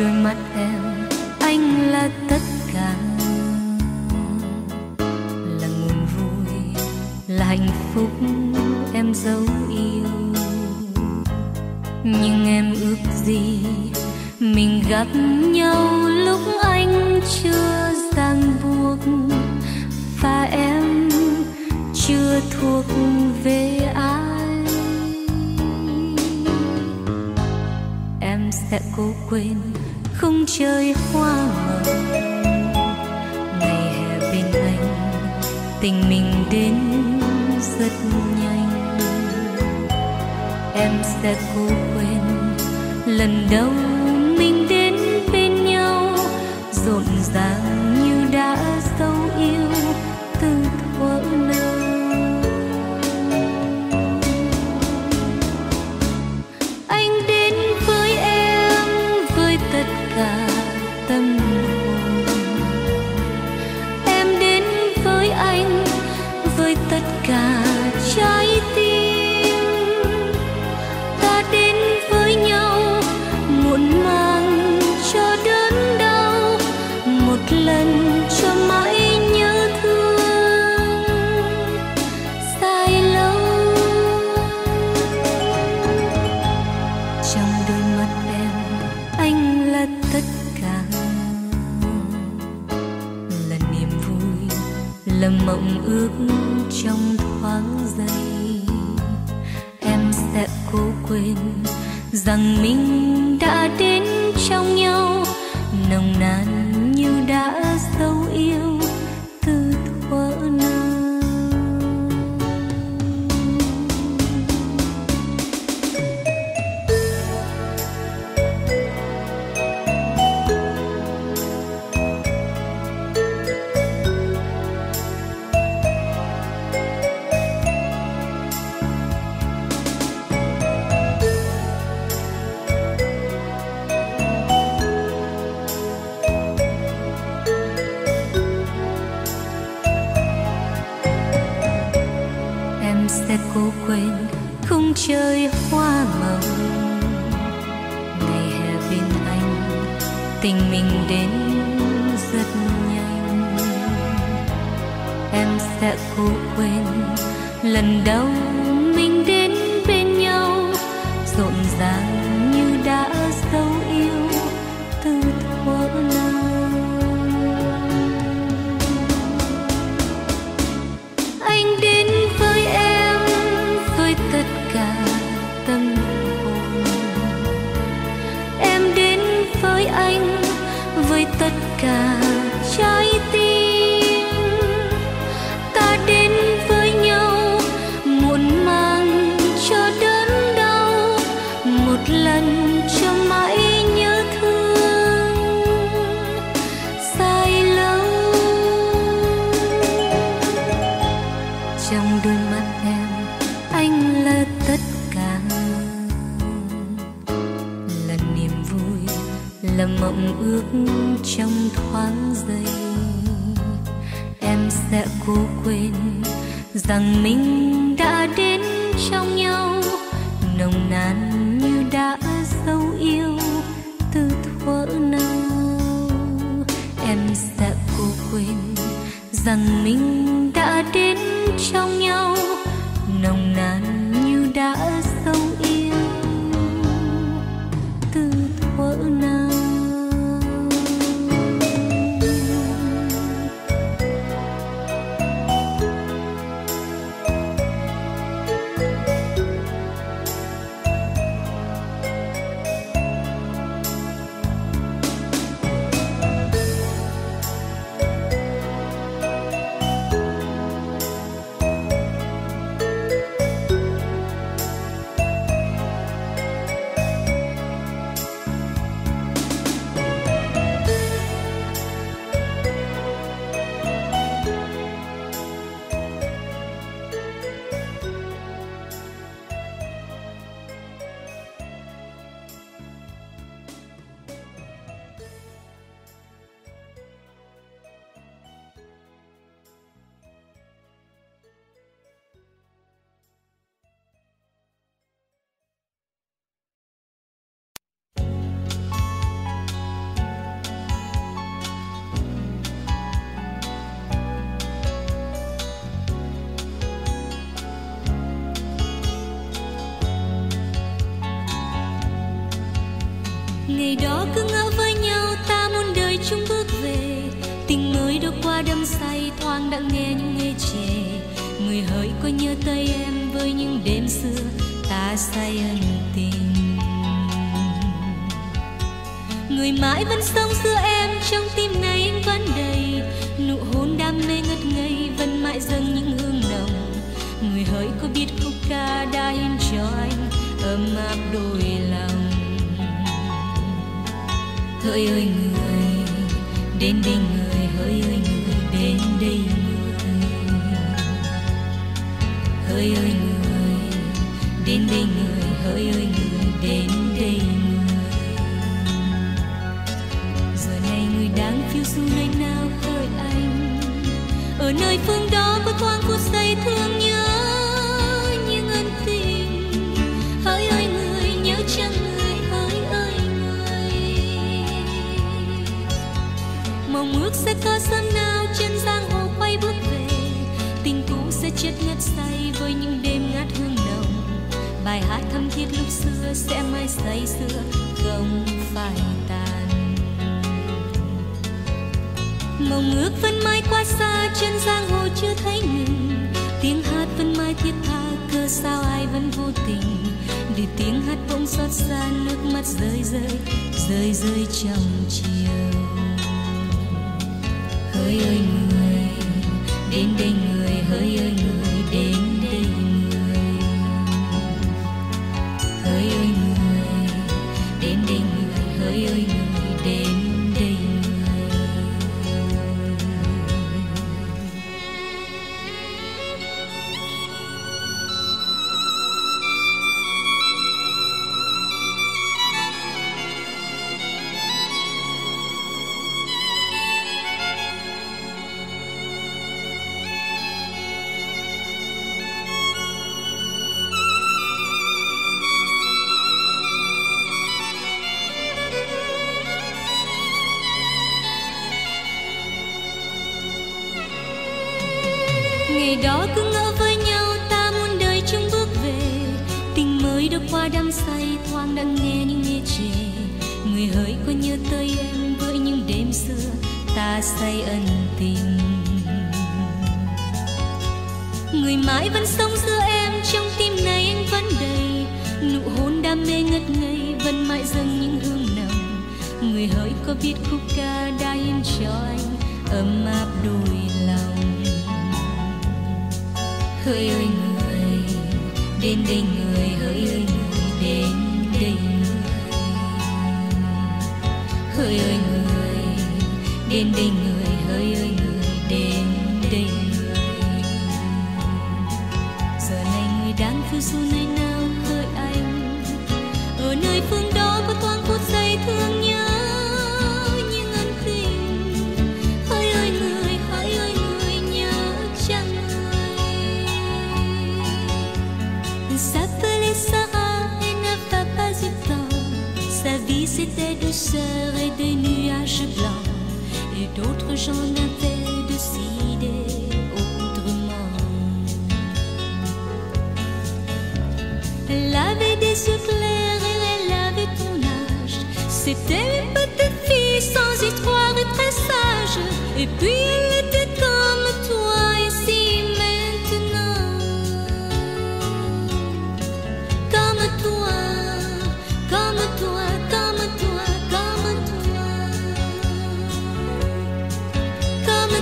đôi mắt em anh là tất cả, là nguồn vui, là hạnh phúc em dấu yêu. Nhưng em ước gì mình gặp nhau lúc anh chưa ràng buộc, và em chưa thuộc về ai. Em sẽ cố quên khung trời hoa mộng, ngày hè bên anh tình mình đến rất nhanh. Em sẽ cố quên lần đầu mình đến bên nhau, rộn ràng như đã dấu yêu từ thuở nào. Anh đến với em với tất cả tâm hồn, em đến với anh với tất cả trái tim. Ta đến với nhau muộn màng cho đớn đau, một lần cho mãi nhớ thương dài lâu. Trong đôi mắt em anh là tất cả, là niềm vui, là mộng ước trong thoáng giây. Em sẽ cố quên rằng mình đã đến trong nhau, nồng nàn như đã dấu yêu từ thuở nào. Sẽ cố quên khung trời hoa mộng, ngày hè bên anh tình mình đến rất nhanh. Em sẽ cố quên lần đầu mình đến bên nhau, rộn ràng như đã dấu yêu từ thuở nào. Anh đến với em với tất cả tâm hồn, em đến với anh với tất cả trái tim. Ta đến với nhau muộn màng cho đớn đau, một lần cho mãi nhớ thương dài lâu. Trong đôi mắt em anh là tất cả, là niềm vui, là mộng ước trong thoáng giây. Em sẽ cố quên rằng mình đã đến trong nhau, nồng nàn như đã dấu yêu từ thuở nào. Em sẽ cố quên rằng mình đã đến trong nhau, nồng nàn như đã dấu yêu từ thuở nào. Ngày đó cứ ngỡ với nhau ta muôn đời chung bước về, tình mới đâu qua đắm say thoáng đã nghe những nghe chề. Người hỡi có nhớ tới em với những đêm xưa ta say ân tình. Người mãi vẫn sống giữa em, trong tim này anh vẫn đầy nụ hôn đam mê ngất ngây, vẫn mãi dâng những hương nồng. Người hỡi có biết khúc ca đã in cho anh ấm áp đôi lòng. Hỡi ơi người, đến đây người, hỡi ơi người, đến đây người. Hỡi ơi người, đến đây người, hỡi ơi người, đến đây người. Giờ này người đang phiêu du nơi nào hỡi anh, ở nơi phương đó có thoáng phút giây thương nhớ những ân tình. Hỡi ơi người, nhớ chăng người, hỡi ơi người. Mong ước sẽ có sớm nào trên giang hồ quay bước về, tình cũ sẽ chết ngất say với những đêm ngát hương nồng. Bài hát thắm thiết lúc xưa sẽ mãi say sưa không phai tàn. Mong ước vẫn mãi quá xa, trên giang hồ chưa thấy ngừng. Tiếng hát vẫn mãi thiết tha, cơ sao ai vẫn vô tình. Để tiếng hát bỗng xót xa, nước mắt rơi rơi, rơi rơi trong chiều. Hỡi ơi người, đến đây người, hỡi ơi người, đến đây người. Hỡi ơi người, đến đây người, hỡi ơi người, đến đây người. Ngày đó cứ ngỡ với nhau ta muôn đời chung bước về, tình mới đã qua đắm say thoáng đã nghe những nghe chề. Người hỡi có nhớ tới em với những đêm xưa ta say ân tình. Người mãi vẫn sống giữa em, trong tim này anh vẫn đầy nụ hôn đam mê ngất ngây, vẫn mãi dâng những hương nồng. Người hỡi có biết khúc ca đã in cho anh ấm áp đôi lòng. Hỡi ơi người, đến đây người, hỡi ơi người, đến đây người. Hỡi ơi người, đến đây người, hỡi ơi người, đến đây người. Giờ này người đang phiêu du nơi nào hỡi anh, ở nơi phương đó có thoáng phút giây thương nhớ những ân tình. Hỡi ơi người, hỡi ơi người, nhớ chăng s'appelait Sarah et ne va pas y temps. Sa vie c'était douceur et des nuages blancs, et d'autres gens avaient décidé autrement. Elle avait des yeux clairs et elle avait ton âge. C'était une petite fille sans histoire et très sage. Et puis elle était comme toi ici maintenant. Comme toi, comme toi, comme toi, comme toi. Comme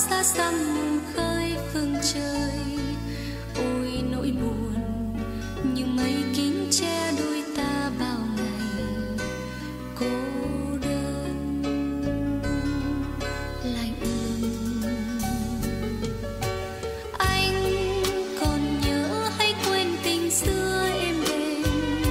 xa xăm khơi phương trời. Ôi nỗi buồn như mây kín che đôi ta bao ngày cô đơn lạnh lùng. Anh còn nhớ hay quên tình xưa êm đềm?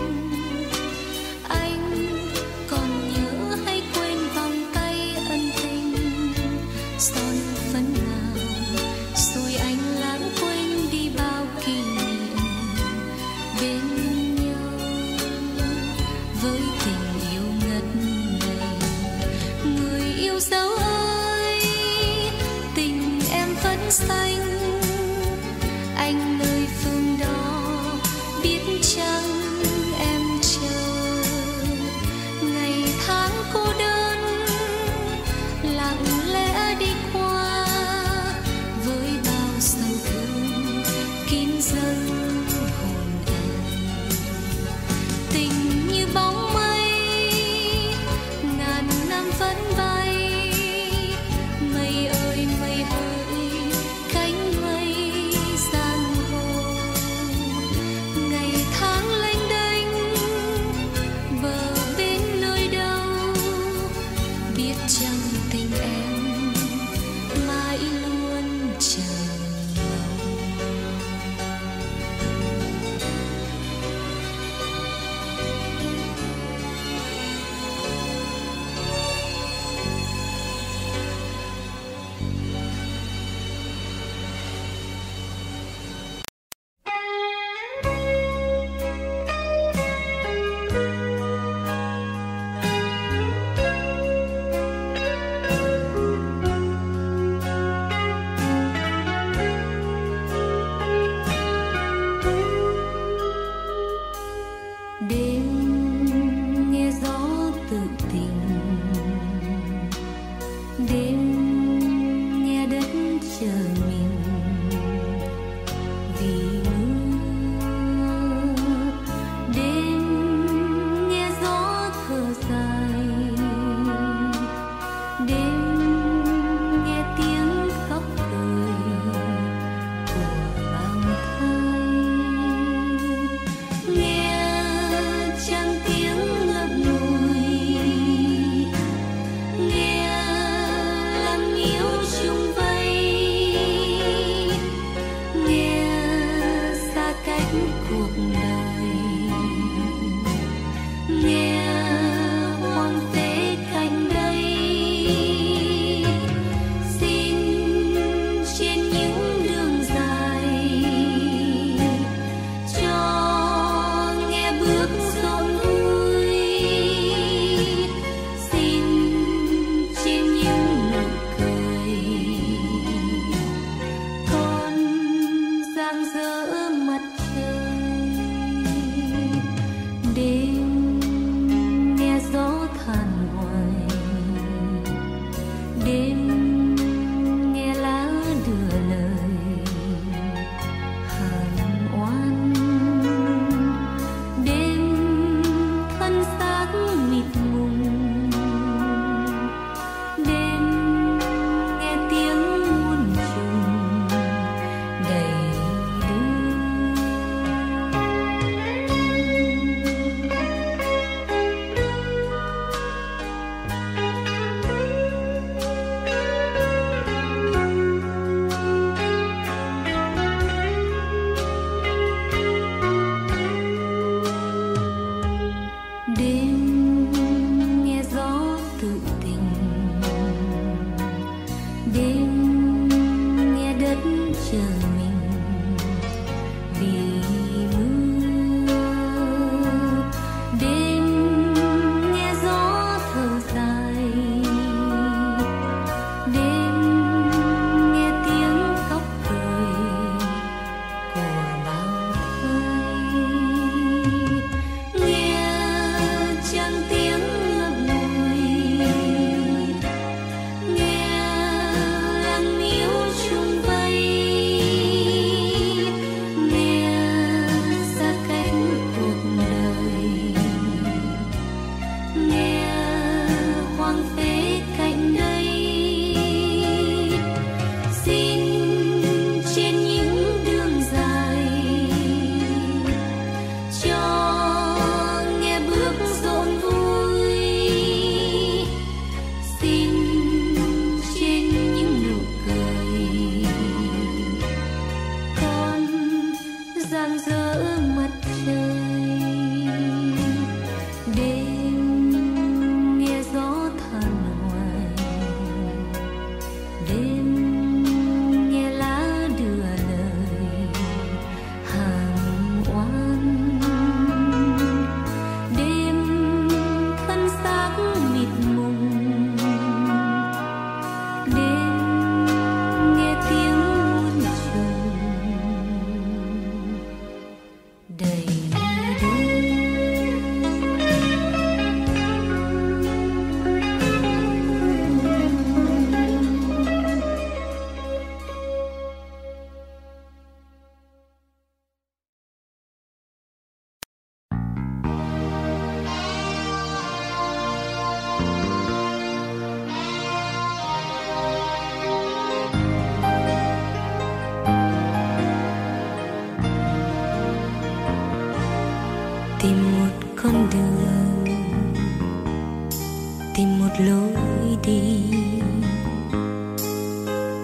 Anh còn nhớ hay quên vòng tay ân tình son phấn nào rồi anh lãng quên đi bao kỷ niệm bên nhau với tình yêu ngất ngây. Người yêu dấu ơi, tình em vẫn xanh, anh nơi phương đó biết chăng em chờ ngày tháng cô đơn lặng lẽ đi qua với bao sầu thương kín dâng hồn em. Tình như bóng mây ngàn năm vẫn bay, mây ơi mây hỡi cánh mây giang hồ. Ngày tháng lênh đênh bờ bên nơi đâu, biết chăng tình em mãi luôn chờ mong. Đêm nghe gió tự tình, đêm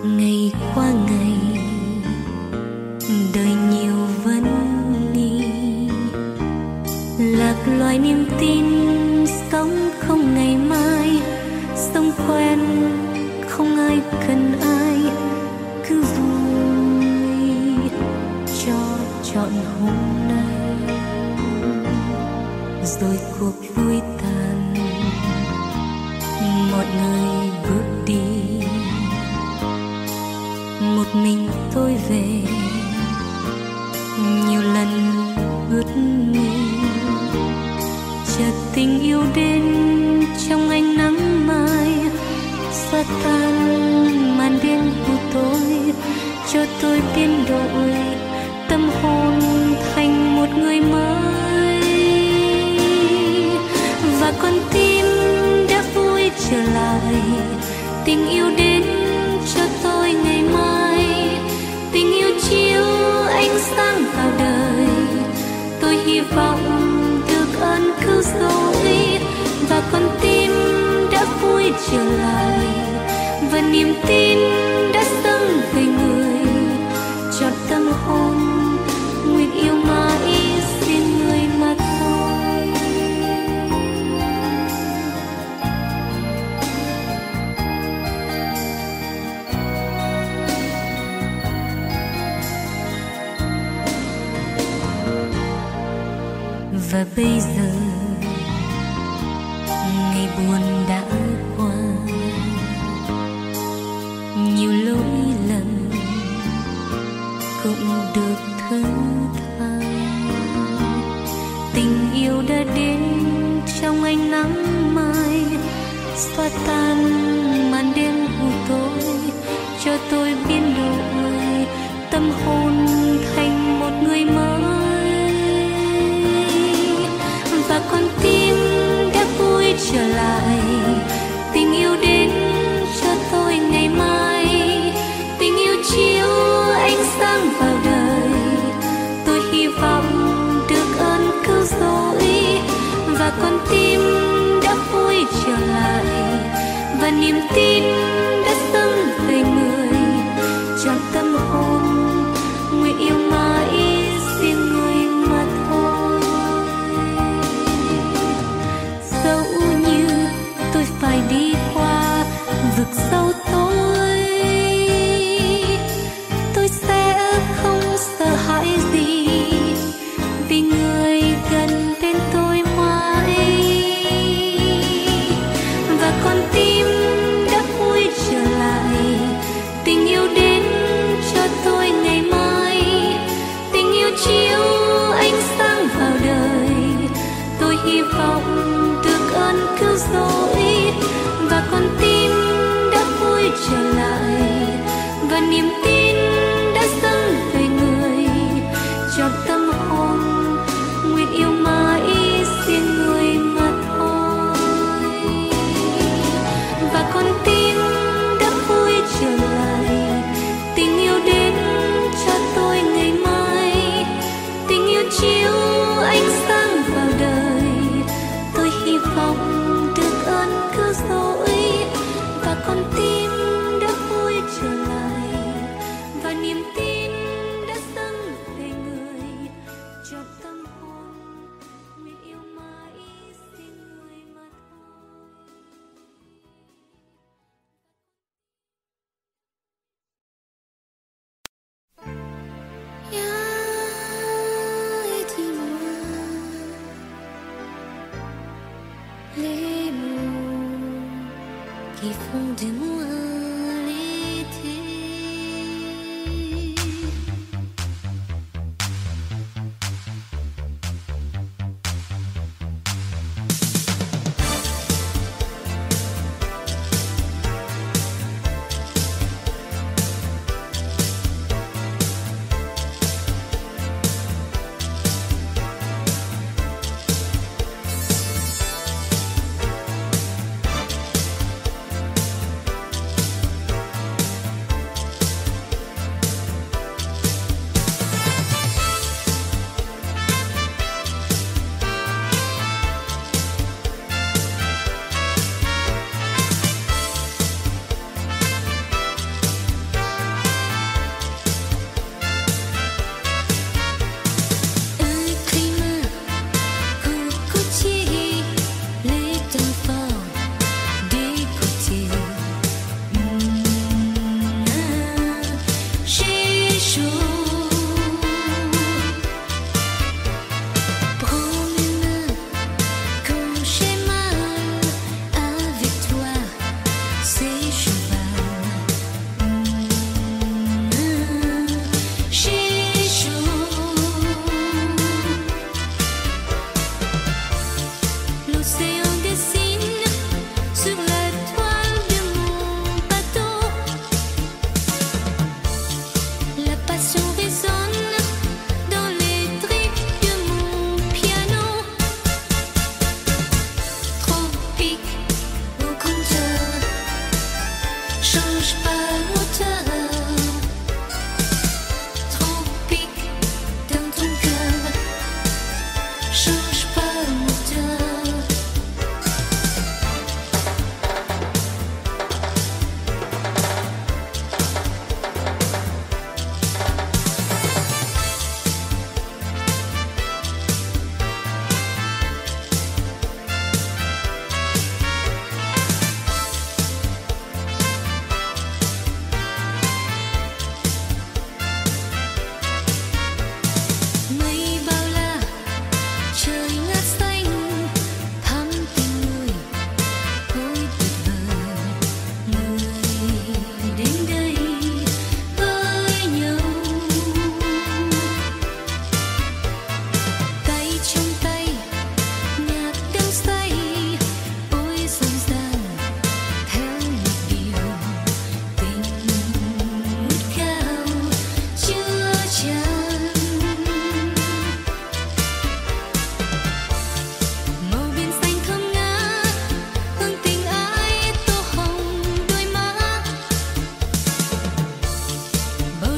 Ngày qua ngày đời nhiều vấn nghi, lạc loài niềm tin sống không ngày mai, sống quen không ai cần ai, cứ vui cho trọn hôm nay. Rồi cuộc vui tàn, mọi người bước đi, một mình tôi về. Nhiều lần ướt mi, chợt tình yêu đến trong ánh nắng mai, xóa tan màn đêm của tôi, cho tôi biến đổi tâm hồn thành một người mới. Và con tim đã vui trở lại, tình yêu đến cho tôi ngày mai, tình yêu chiếu ánh sáng vào đời. Tôi hy vọng được ơn cứu rỗi, và con tim đã vui trở lại, và niềm tin đã dâng về người. Chọn tâm hồn nguyện yêu mãi riêng người mà thôi. Và bây giờ ngày buồn đã qua, nhiều lỗi lầm cũng được thứ tha. Tình yêu đã đến trong ánh nắng mai, xóa tan màn đêm u tối, cho tôi biến đổi tâm hồn thành một người mới. Và con tim đã vui trở lại, tình yêu đến cho tôi ngày mai, tình yêu chiếu ánh sáng vào đời. Tôi hy vọng được ơn cứu rỗi, và con tim đã vui trở lại, và niềm tin đã dâng về người. Chọn tâm hồn nguyện yêu mãi riêng người mà thôi. Dẫu như tôi phải đi qua vực sâu tối, tôi sẽ không sợ hãi gì, vì người gần bên tôi mãi. Và con tim đã vui trở lại, tình yêu đến cho tôi ngày mai, tình yêu chiếu ánh sáng vào đời. Tôi hy vọng được ơn cứu rỗi, và con tim đã vui trở lại, và niềm tin đã dâng về người. Chọn tâm hồn nguyện yêu mãi riêng người mà thôi. Và con tim đã vui trở lại, tình yêu đến cho tôi ngày mai, tình yêu chiếu ánh sáng vào đời. Tôi hy vọng được ơn cứu rỗi, và con tim đã vui trở lại, và niềm tin đã dâng về người. Chọn tâm hồn nguyện yêu mãi riêng người mà thôi. Et dis-moi les mots qui font de moi l'été.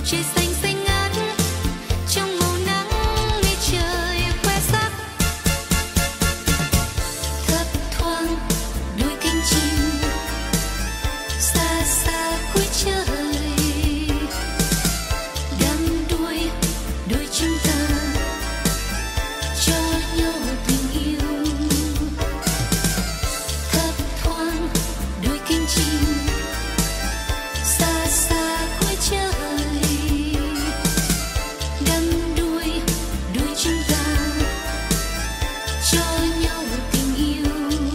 trời xanh xanh ngát trong màu nắng mây trời khoe sắc, thấp thoáng đôi cánh chim xa xa cuối trời, đắm đuối đôi chúng ta cho nhau tình yêu, thấp thoáng đôi cánh chim xa xa cuối trời, đắm đuối đôi chúng ta cho nhau tình yêu.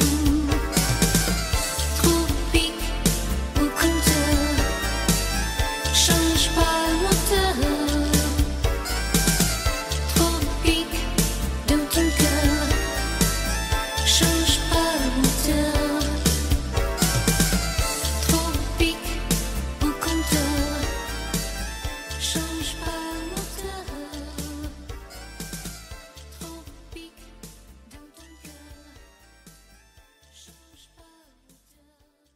Tropique au compteur, change pas le moteur. Tropique dans ton cœur, change pas le moteur. Tropique au compteur, change pas le moteur. Tropique dans ton cœur, change pas le moteur.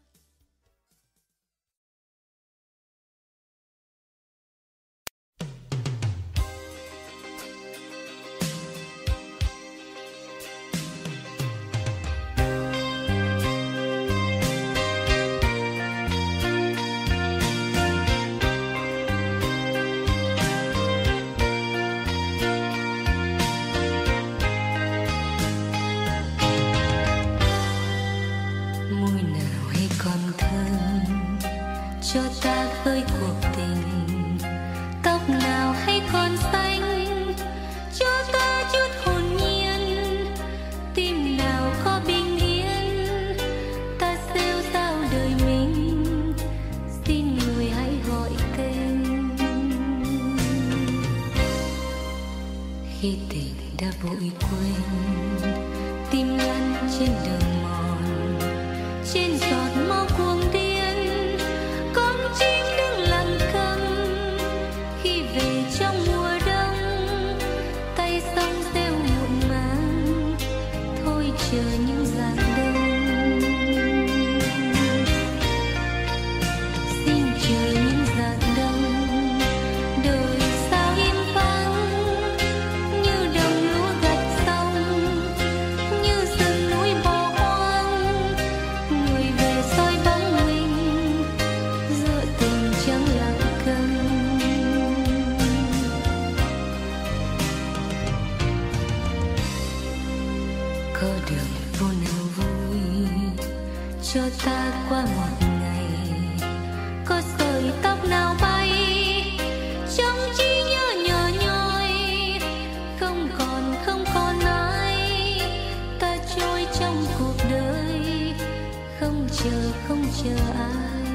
Môi nào hay còn thơm cho ta với cuộc tình, tóc nào hay còn xanh cho ta chút hồn nhiên, tim nào có bình yên ta rêu rao đời mình, xin người hãy gọi tên. Khi tình đã vội quên, tim lăn trên đường mòn, trên giọt máu cuồng điên, con chim đứng lặng câm. Khi về trong mùa đông, tay sông rêu muộn màng, thôi chờ những giàn đông. Xin chờ những giàn đông, đời sao im phăng, như đồng lúa gặt xong, như rừng núi bỏ hoang. Người về soi bóng mình, giữa tình trắng lặng câm. Có đường vô nào vui cho ta qua một ngày, có sợi tóc nào bay trong trí nhớ nhỏ nhoi, không còn không còn ai, ta trôi trong cuộc đời, không chờ không chờ ai.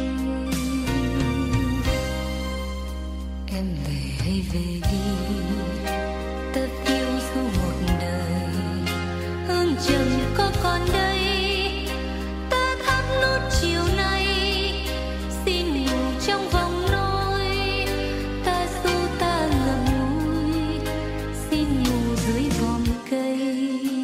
Em về hay về đi, ta phiêu du một đời, hương trầm có còn đây, ta thắp nút chiều nay, xin ngủ trong vòng nôi, ta du ta ngậm ngùi, xin ngủ dưới vòm cây.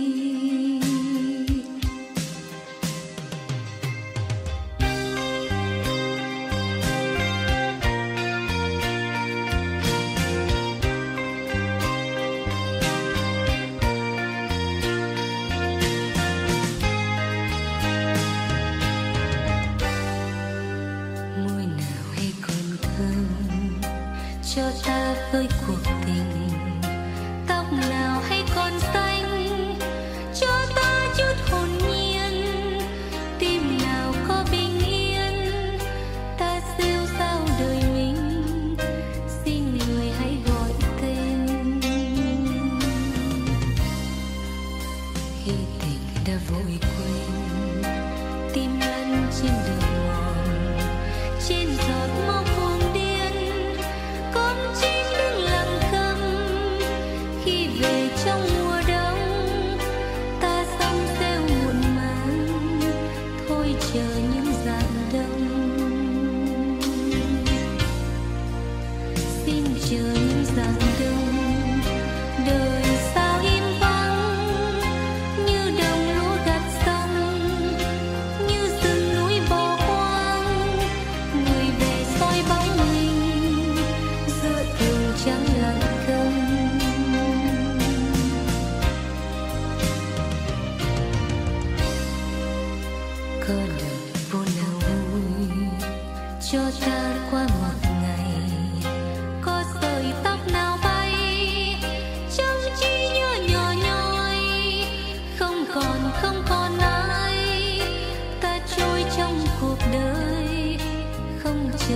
Môi nào hay còn thơm cho ta với cuộc tình, tóc nào hay còn xanh cho ta chút hồn nhiên, tim nào có bình yên ta rêu rao đời mình, xin người hãy gọi tên. Khi tình đã vội quên, tim lăn trên đường mòn, trên giọt máu cuồng điên, con chim đứng lặng câm.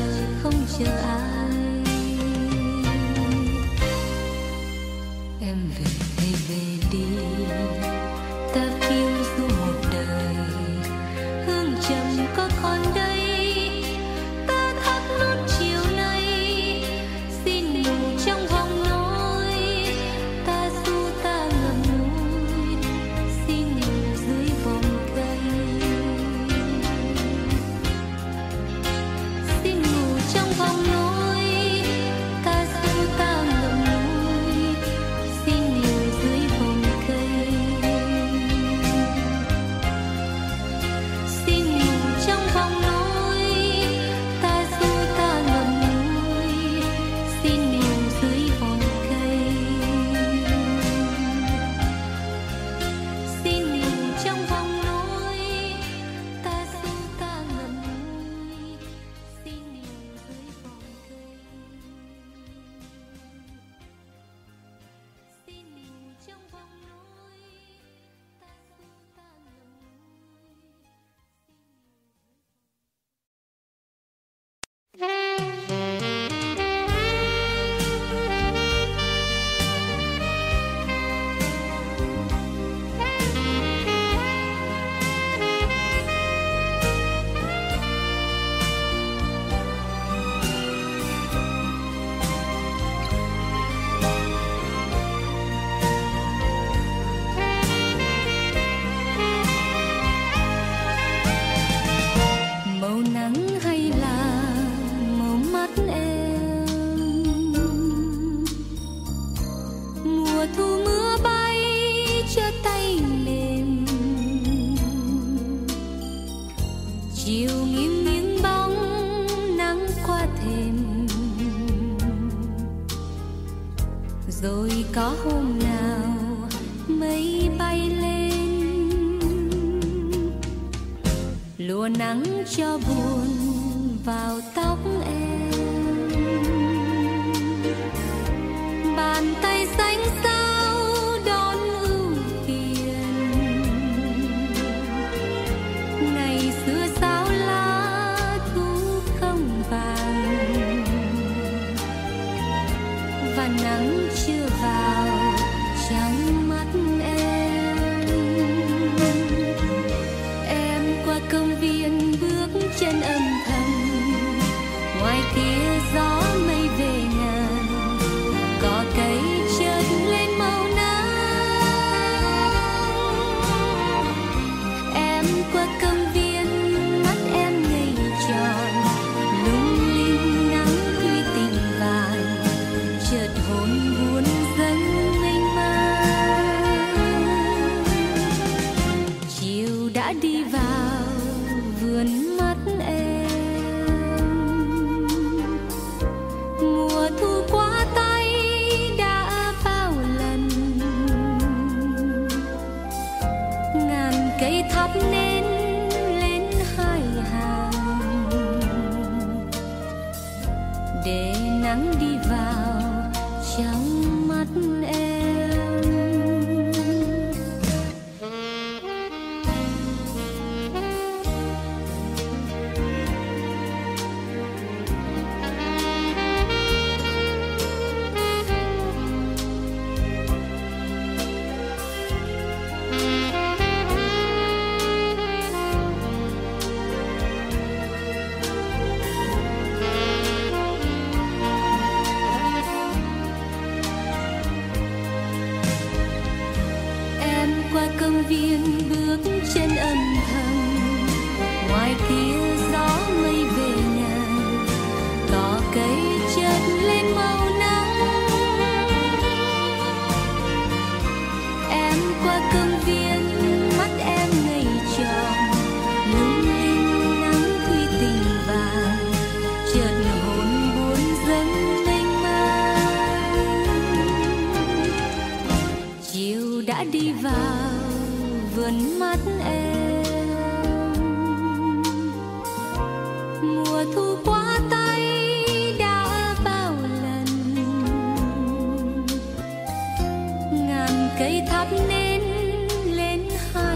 trời không chờ ai. Em về hay về đi, ta phiêu du một đời, hương trầm có còn đây. Ta thắp nốt chiều nay, xin ngủ trong vòng nỗi. Ta du ta ngậm ngùi, xin ngủ dưới vòng cây. Xin ngủ trong vòng nỗi, ta du ta ngậm ngùi, xin ngủ dưới vòng cây. Xin ngủ trong vòng nỗi, ta du ta ngậm ngùi, xin ngủ dưới vòng cây. Xin ngủ trong vòng nỗi, ta du ta ngậm ngùi, xin ngủ dưới vòng cây. Xin ngủ trong vòng nỗi, ta du ta ngậm màu nắng hay là màu mắt em. Mùa thu mưa bay cho tay mềm, chiều nghiêng nghiêng bóng nắng qua thềm. Rồi có hôm nào mây bay lên, lùa nắng cho buồn vào tóc em. Bàn tay xanh xao đón ưu phiền, ngày xưa sao lá thu không vàng. Và nắng chưa vào trong mắt em. Em qua công viên bước chân âm thầm, ngoài kia gió mây về ngàn, cỏ cây chợt lên màu nắng. Em qua công viên mắt em ngây tròn, lung linh nắng thủy tình vàng, chợt hồn buồn dâng mênh mang. Chiều đã đi vào vườn mắt em, mùa thu qua tay đã bao lần. Ngàn cây thắp nến lên hai hàng, để nắng đi vào trong mắt em. Qua công viên bước chân âm thầm, ngoài kia gió mây về ngàn, cỏ cây chợt lên màu nắng. Em qua công viên mắt em ngây tròn, lung linh nắng thủy tình vàng, chợt hồn buồn dâng mênh mang. Chiều đã đi vào vườn mắt em, mùa thu qua tay đã bao lần. Ngàn cây thắp nến lên hai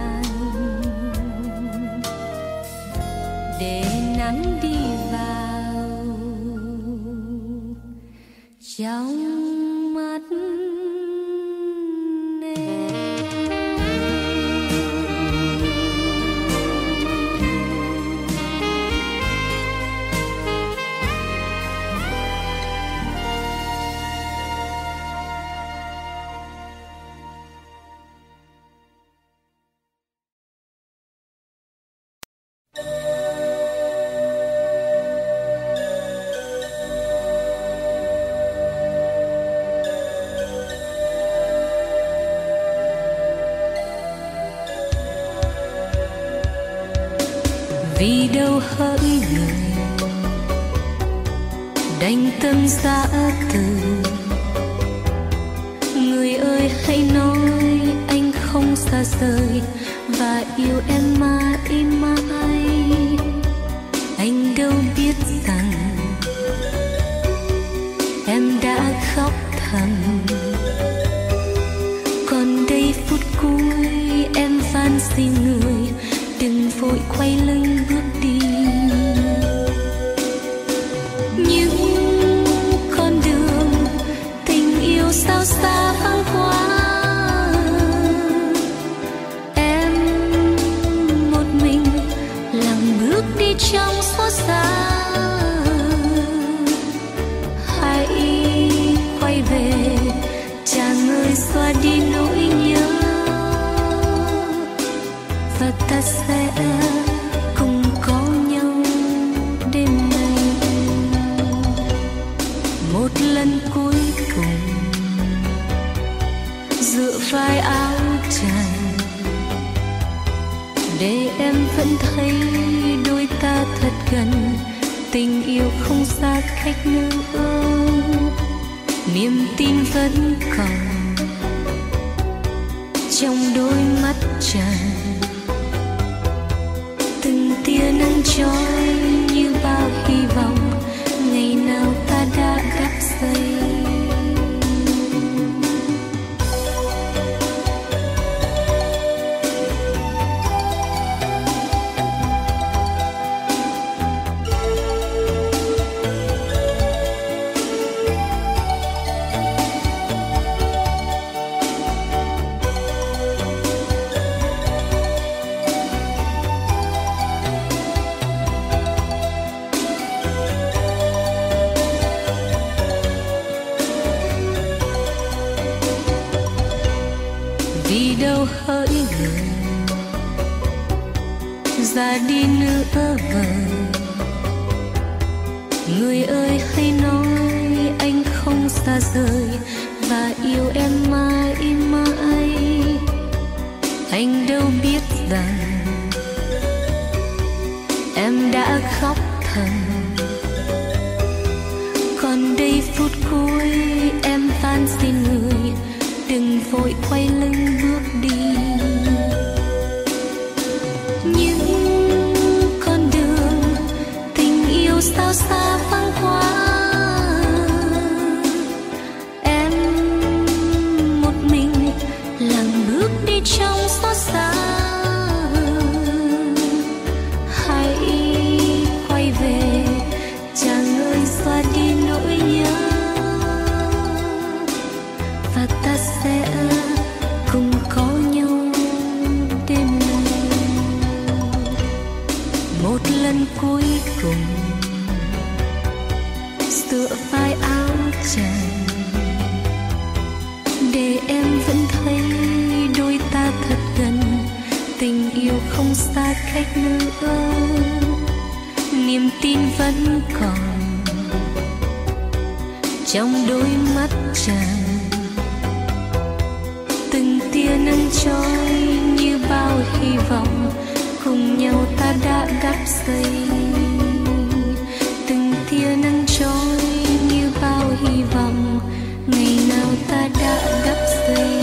hàng, để nắng đi vào trong mắt vì đâu hỡi người đành tâm giã từ. Người ơi hãy nói anh không xa rời và yêu em mãi mãi. Anh đâu biết rằng em đã khóc thầm, còn đây phút cuối em van xin người đừng vội quay lưng bước đi. Những con đường tình yêu sao xa vắng quá, em một mình lặng bước đi trong xót xa. Hãy quay về chàng ơi, xóa đi nỗi nhớ và ta sẽ cùng có nhau đêm nay. Một lần cuối cùng dựa vai áo chàng để em vẫn thấy đôi ta thật gần. Tình yêu không xa cách nữa, niềm tin vẫn còn trong đôi mắt chàng. Từng tia nắng trói như bao hy vọng ngày nào ta đã đắp xây. Vì đâu hỡi người ra đi nữa vời. Người ơi hãy nói anh không xa rời và yêu em mãi mãi. Anh đâu biết rằng em đã khóc thầm, còn đây phút cuối em van xin người đừng vội quay lưng bước đi. Những con đường tình yêu sao xa vắng quá, em một mình lặng bước đi trong xót xa. Hãy quay về chàng ơi, xóa đi nỗi nhớ và ta sẽ cùng có nhau đêm nay. Một lần cuối cùng dựa vai áo chàng để em vẫn thấy đôi ta thật gần. Tình yêu không xa cách nữa, niềm tin vẫn còn trong đôi mắt chàng. Từng tia nắng trói như bao hy vọng cùng nhau ta đã đắp xây. Từng tia nắng trói như bao hy vọng ngày nào ta đã đắp xây.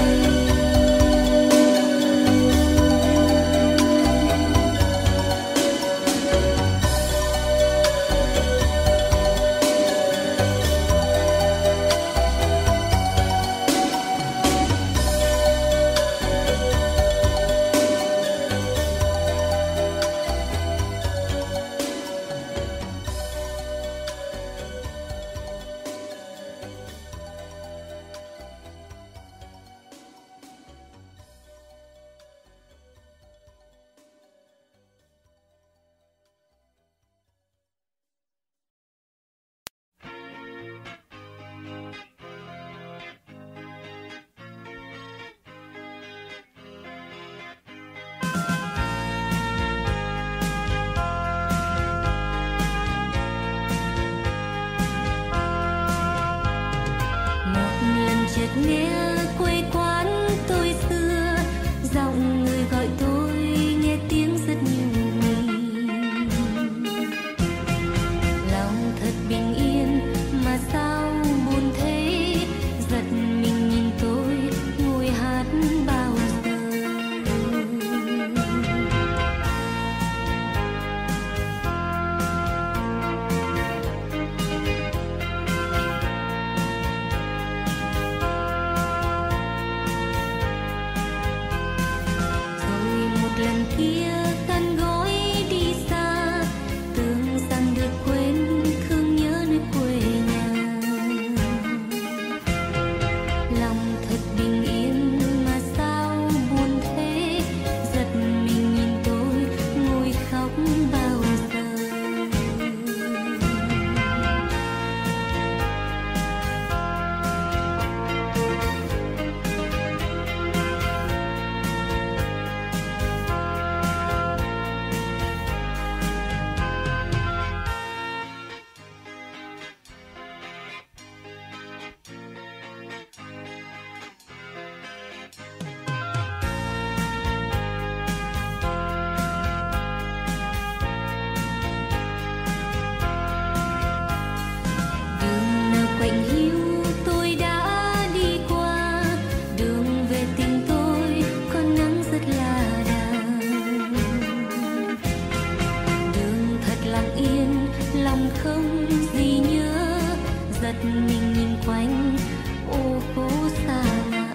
nghe quê quán tôi xưa, giọng người gọi tôi nghe tiếng rất nhiều mình. Lòng thật bình yên mà sao buồn thế, giật mình nhìn tôi ngồi hát bao giờ. Rồi một lần kia khăn gói đi xa, tưởng rằng được quên thương nhớ nơi quê nhà. Lòng thật bình yên mà sao buồn thế, giật mình nhìn tôi ngồi khóc bao giờ. Đường nào quạnh hiu tôi đã đi qua, đường về tình tôi có nắng rất là đàng. Đường thật lặng yên, lòng không gì nhớ, giật mình nhìn quanh ô phố xa lạ.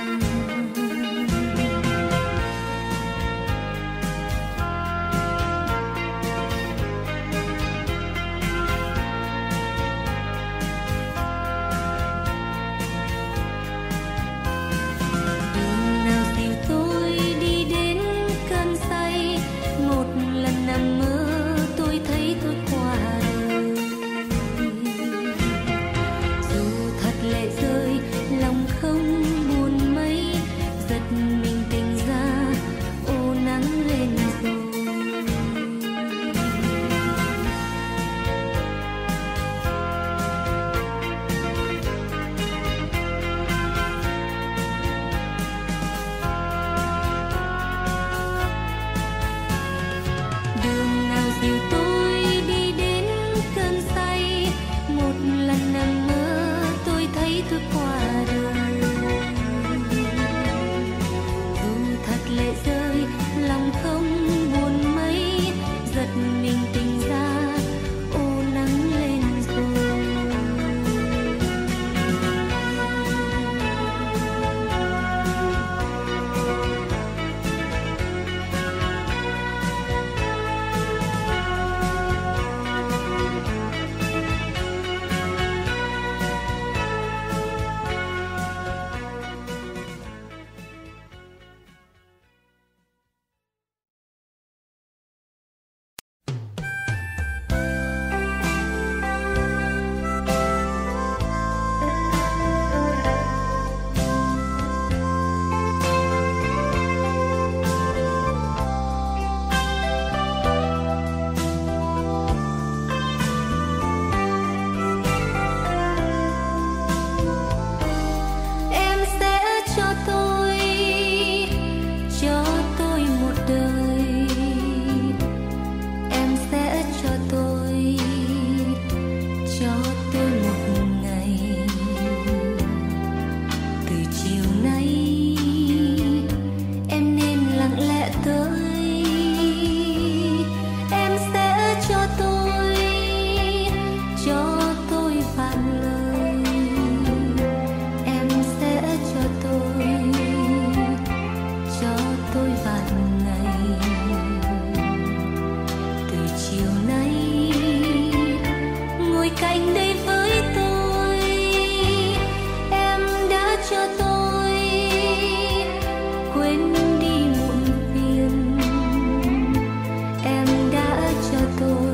Đường nào dìu tôi đi đến cơn say, một lần nằm mơ tôi thấy tôi qua đời. Dù thật lệ rơi, lòng không buồn mấy, giật mình tỉnh ra, ô nắng lên rồi. Đường nào dìu tôi đi đến cơn say, một lần nằm mơ tôi thấy tôi qua đời. Dù thật lệ rơi, lòng không buồn mấy, giật mình tỉnh ra, ô nắng lên rồi. Em sẽ cho tôi, cho tôi một đời. Em sẽ cho tôi, cho tôi một ngày. Từ chiều nay em nên lặng lẽ tới. Em sẽ cho tôi, cho tôi vạn lời. Em sẽ cho tôi, cho tôi vạn ngày. Từ chiều nay ngồi cạnh đây với tôi, em đã cho tôi quên đi muộn phiền. Em đã cho tôi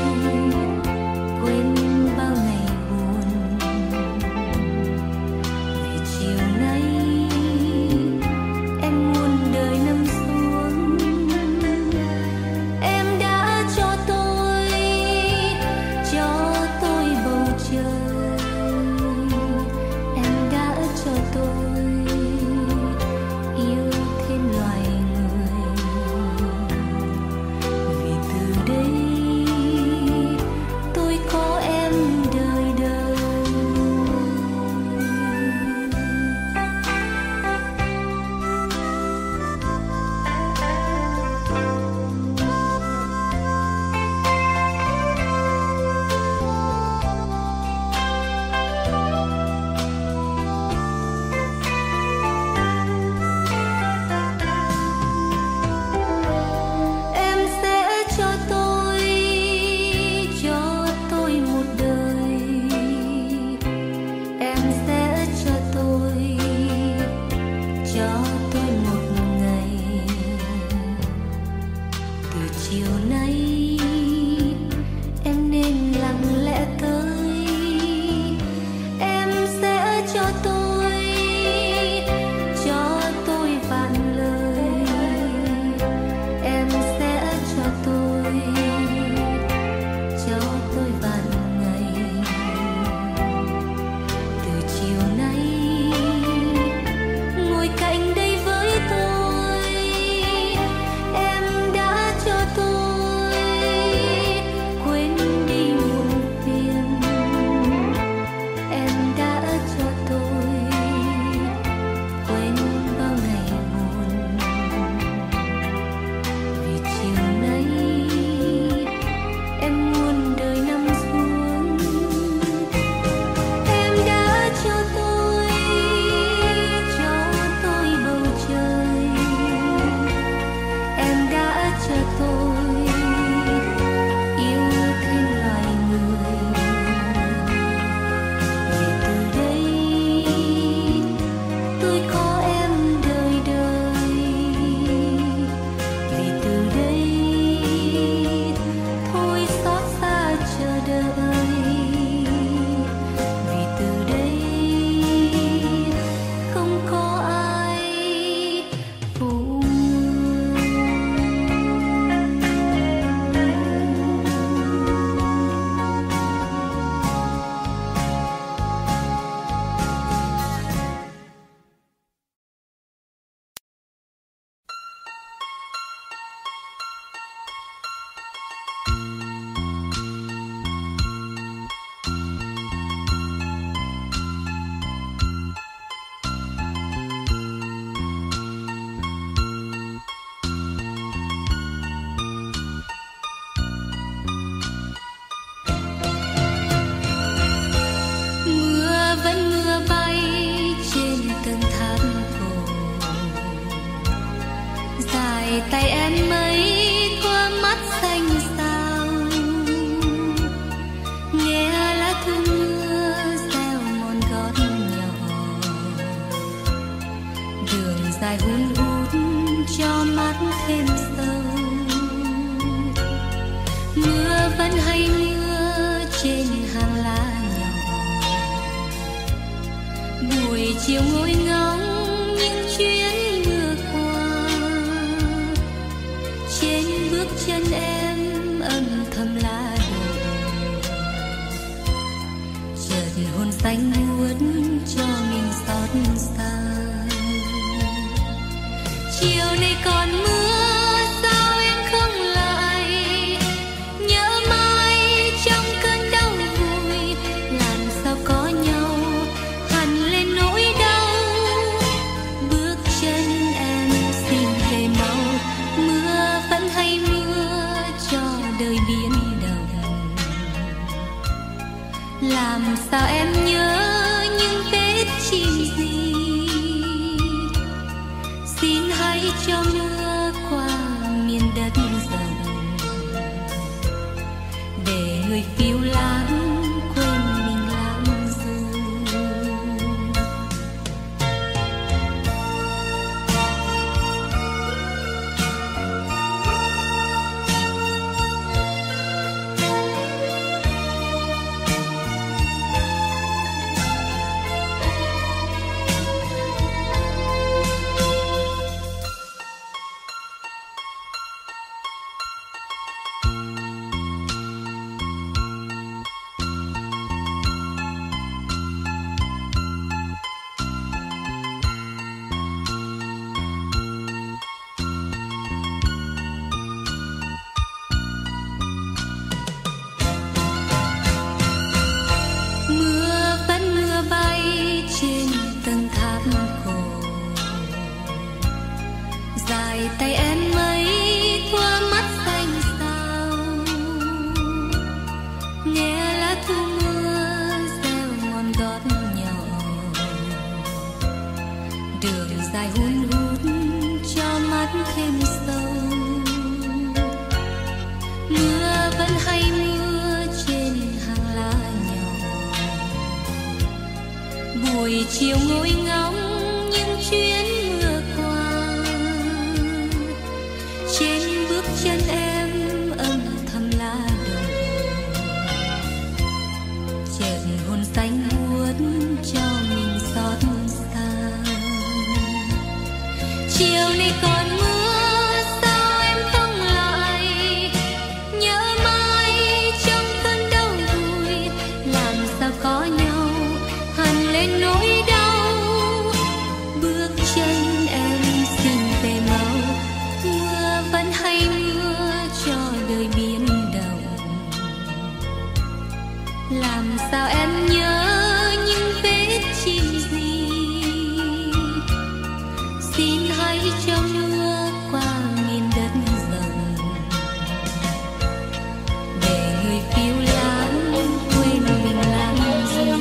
quên bao ngày buồn. Vì chiều nay em muôn đời nằm xuống. Em đã cho tôi, cho tôi bầu trời. chiều ngồi ngóng những chuyến mưa qua, trên bước chân em âm thầm lá đổ, chợt hồn xanh buốt cho mình xót xa. Chiều nay còn mưa sao em không lại, nhớ mãi trong cơn đau vui, làm sao có nhau hằn lên nỗi đau. Bước chân em xin về mau, mưa vẫn hay mưa cho đời biến động. Làm sao em nhớ những vết chim gì, xin hãy cho mưa qua miền đất rộng, để người phiêu lãng quên mình lãng du. Tay em mấy qua mắt xanh sao, nghe lá thu mưa reo ngon gót nhỏ, đường dài hun hút cho mắt thêm sâu. Mưa vẫn hay mưa trên hàng lá nhỏ, buổi chiều ngồi ngóng những chuyến mưa qua, trên bước chân em âm thầm lá đổ, chợt hồn xanh buốt cho mình xót xa. Chiều nay còn mưa sao em không lại, nhớ mãi trong cơn đau vui, làm sao có nhau hằn lên nỗi đau. Bước chân em xin về mau, mưa vẫn hay mưa cho đời biến động. Làm sao em nhớ những vết chim gì, xin hãy cho mưa qua miền đất rộng, để người phiêu lãng quên mình lãng du.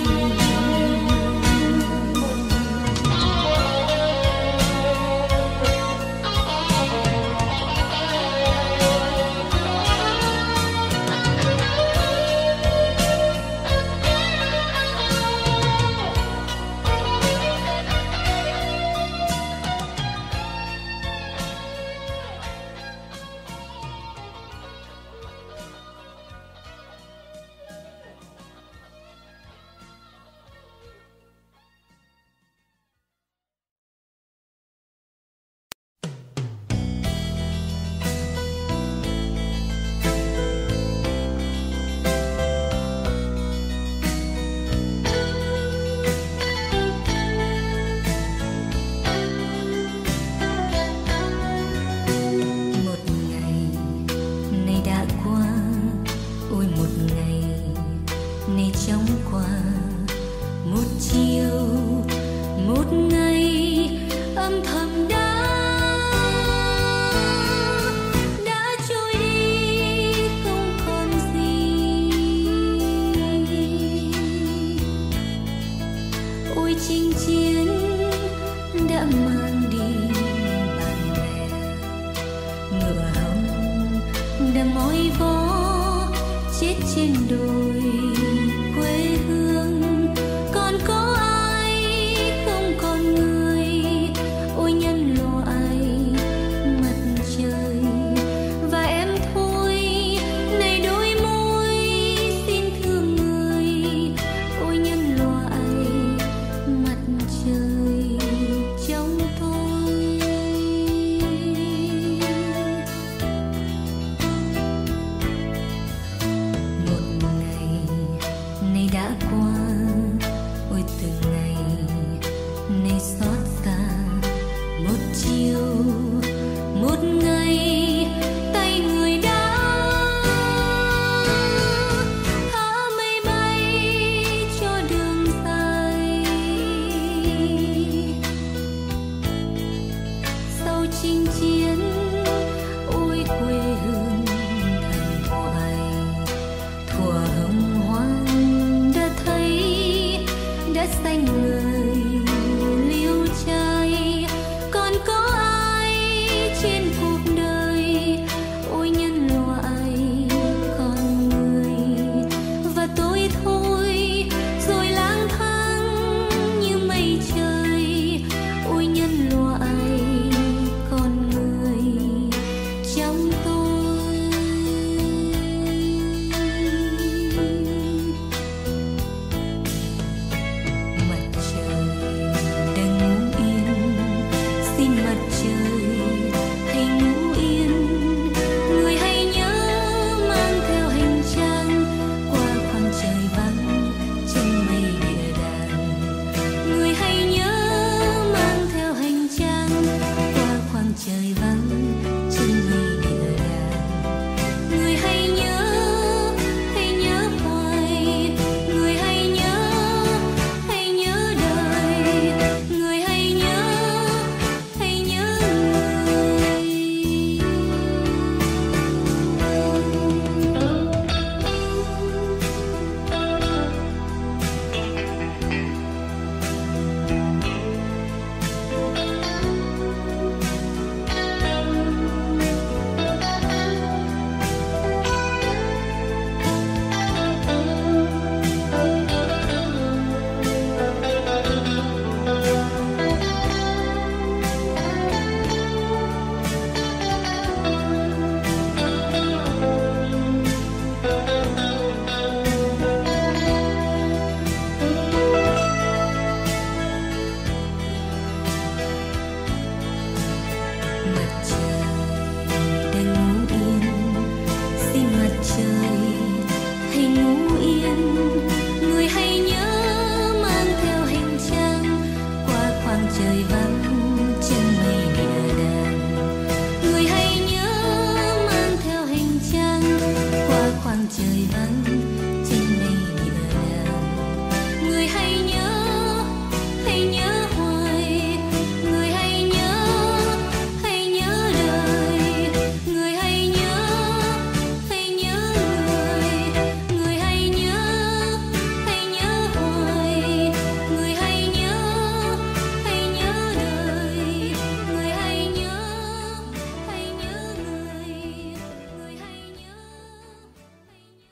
đầm mỏi vó chết trên đồi quê hương. Còn có ai không còn người, ôi nhân loại mặt trời và em thôi này đôi môi xin thương người, ôi nhân loại mặt trời. qua. Ôi từng ngày này xót xa, một chiều một ngày tay người đã thả mây bay cho đường dài. Sau chinh chiến ôi quê hương thần thoại, thuở hồng hoang đã thấy đã xanh người liêu trai. Còn có ai trên cuộc đời ôi nhân loại con người, và tôi thôi rồi lang thang như mây trời. Ôi nhân loại con người trong tôi. Mặt trời đang ngủ yên, xin mặt trời hãy ngủ yên. Người hãy nhớ mang theo hành trang qua khoảng trời vắng chân mây địa đàng. Người hãy nhớ mang theo hành trang qua khoảng trời vắng chân mây địa đàng. Người hãy nhớ, hãy nhớ hoài. Người hãy nhớ, hãy nhớ đời. Người hãy nhớ, hãy nhớ người. Mặt trời đang ngủ yên, xin mặt trời hãy ngủ yên. Người hãy nhớ mang theo hành trang qua khoảng trời vắng chân mây địa đàng. Người hãy nhớ mang theo hành trang qua khoảng trời vắng chân mây địa đàng. Người hãy nhớ, hãy nhớ hoài. Người hãy nhớ, hãy nhớ đời. Người hãy nhớ, hãy nhớ người. Người hãy nhớ, hãy nhớ hoài. Người hãy nhớ, hãy nhớ đời. Người hãy nhớ, hãy nhớ người. Người hãy nhớ, hãy nhớ.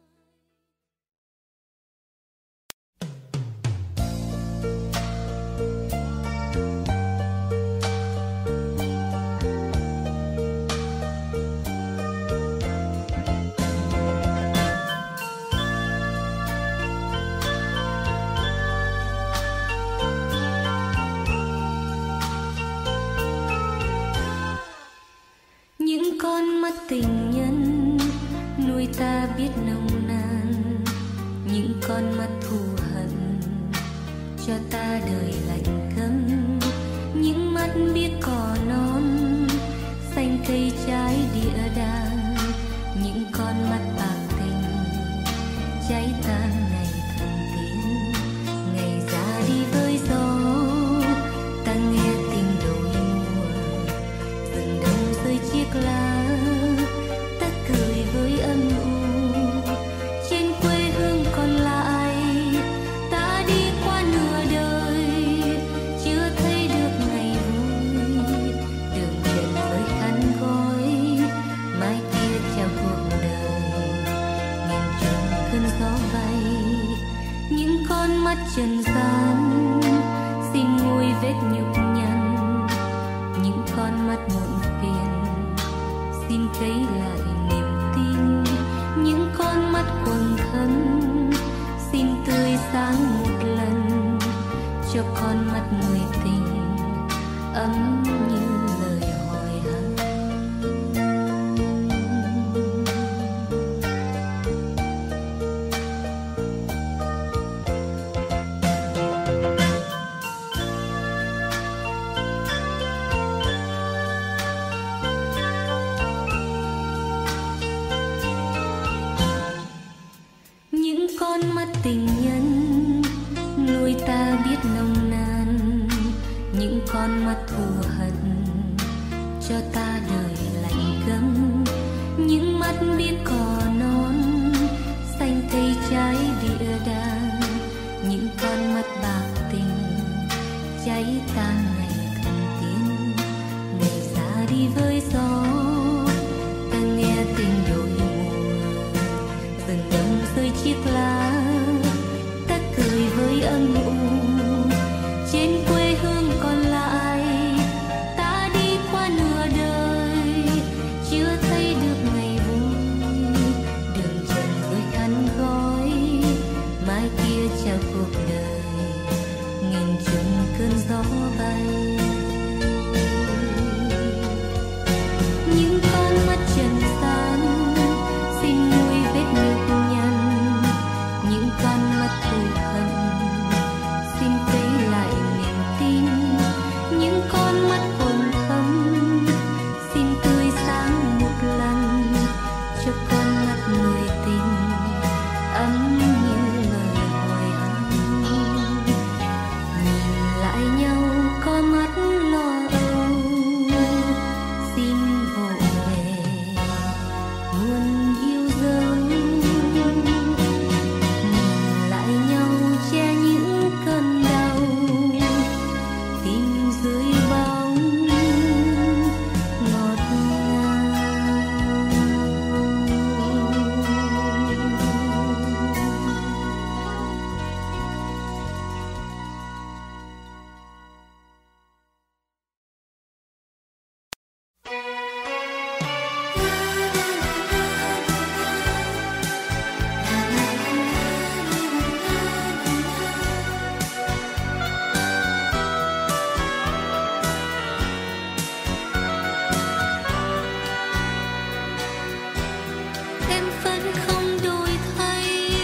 Những con mắt tình nhân nuôi ta biết nồng nàn, những con mắt thù hận cho ta đời lạnh câm. Những mắt biết cỏ non xanh cây trái địa đàng, những con mắt bạc tình cháy tan ngày thần tiên. Ngày ra đi với gió ta nghe tình đôi mùa, rừng đông rơi chiếc lá ta cười với âm u. Trên quê hương còn lại ta đi qua nửa đời, chưa thấy được ngày vui. Đường trần với khăn gói, mai kia chào cuộc đời. Nghìn trùng cơn gió bay, những con mắt trần gian xin nguôi vết nhục nhằn. Những con mắt muộn phiền xin cấy lại niềm tin. Những con mắt quầng thâm xin tươi sáng một lần cho con mắt người tình ấm như lời hỏi han. mắt thù hận cho ta đời lạnh câm, những mắt biết cỏ non xanh cây trái địa đàng, những con mắt bạc tình cháy tan ngày thần tiên. Ngày ra đi với gió ta nghe tình đôi mùa, rừng đông rơi chiếc lá ta cười với âm u. Trên quê hương còn lại ta đi qua nửa đời, chưa thấy được ngày vui. Đường trần rồi khăn gói, mai kia chào cuộc đời nghìn trùng cơn gió bay. Những con mắt trần gian xin nguôi vết nhục nhằn, những con mắt thù hận xin vẫy lại niềm tin, những con mắt hồn thâm xin tươi sáng một lần cho con mắt người tình ấm như lời hỏi han. Nhìn lại nhau có mắt lo âu xin vỗ về muôn yêu dấu. Nhìn lại nhau che những cơn đau tim dưới bóng ngọt ngào. Em vẫn không đổi thay,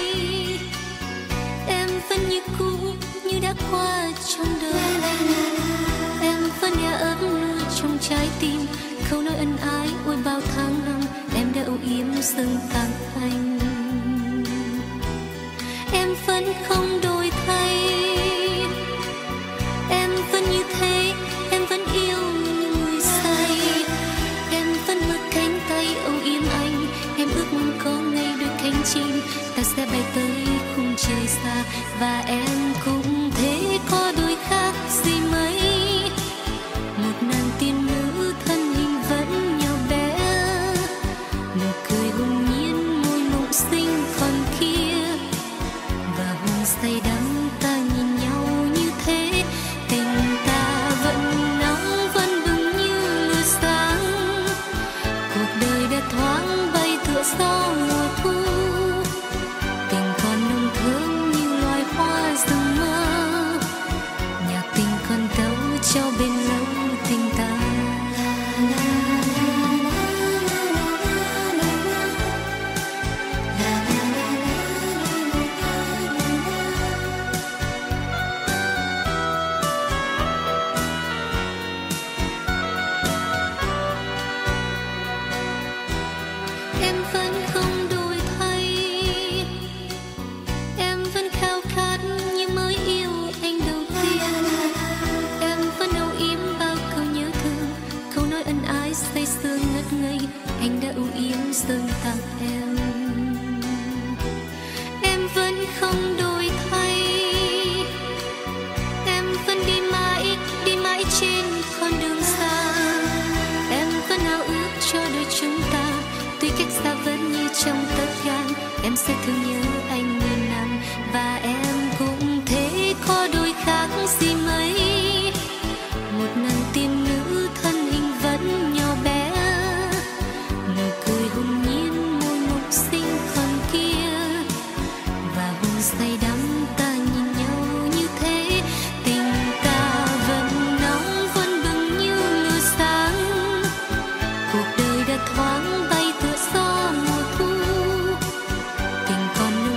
em vẫn như cũ như đã qua trong đời. Em vẫn nhà ấm nuôi trong trái tim câu nói ân ái ôi bao tháng năm em đã âu yếm dâng tặng anh. Em vẫn không đổi thay, em vẫn như thế, em vẫn yêu như người say. Em vẫn mơ cánh tay âu yếm anh, em ước mong có ngày đôi cánh chim ta sẽ bay tới khung trời xa. Và em cũng thế có đôi khác gì mấy, một nàng tiên nữ thân hình vẫn nhỏ bé, nụ cười hồn nhiên môi mộng xinh còn kia. Và hồn say đắm ta nhìn nhau như thế, tình ta vẫn nóng vẫn bừng như lửa sáng. Cuộc đời đã thoáng bay tựa gió mùa thu, tình còn nồng thơm như loài hoa rừng mơ. Nhạc tình còn tấu cho bên lâu tình ta. Em vẫn không đổi thay, em vẫn khao khát như mới yêu anh đầu tiên. Em vẫn âu yếm bao câu nhớ thương, câu nói ân ái say sưa ngất ngây anh đã âu yếm dâng tặng em. Em vẫn không đổi thay, em vẫn đi mãi đi mãi trên con đường xa. Em vẫn ao ước cho đôi chúng ta, tuy cách xa vẫn như trong tấc gan. Em sẽ thương nhớ anh nghìn năm, và em cũng thế có đôi khác gì mấy, một nàng tiên nữ thân hình vẫn nhỏ bé, nụ cười hồn nhiên môi mộng xinh còn kia. Và hồn say đắm ta nhìn nhau như thế, tình ta vẫn nóng vẫn bừng như lửa sáng. Cuộc đời đã thoáng bay tựa gió mùa thu, tình còn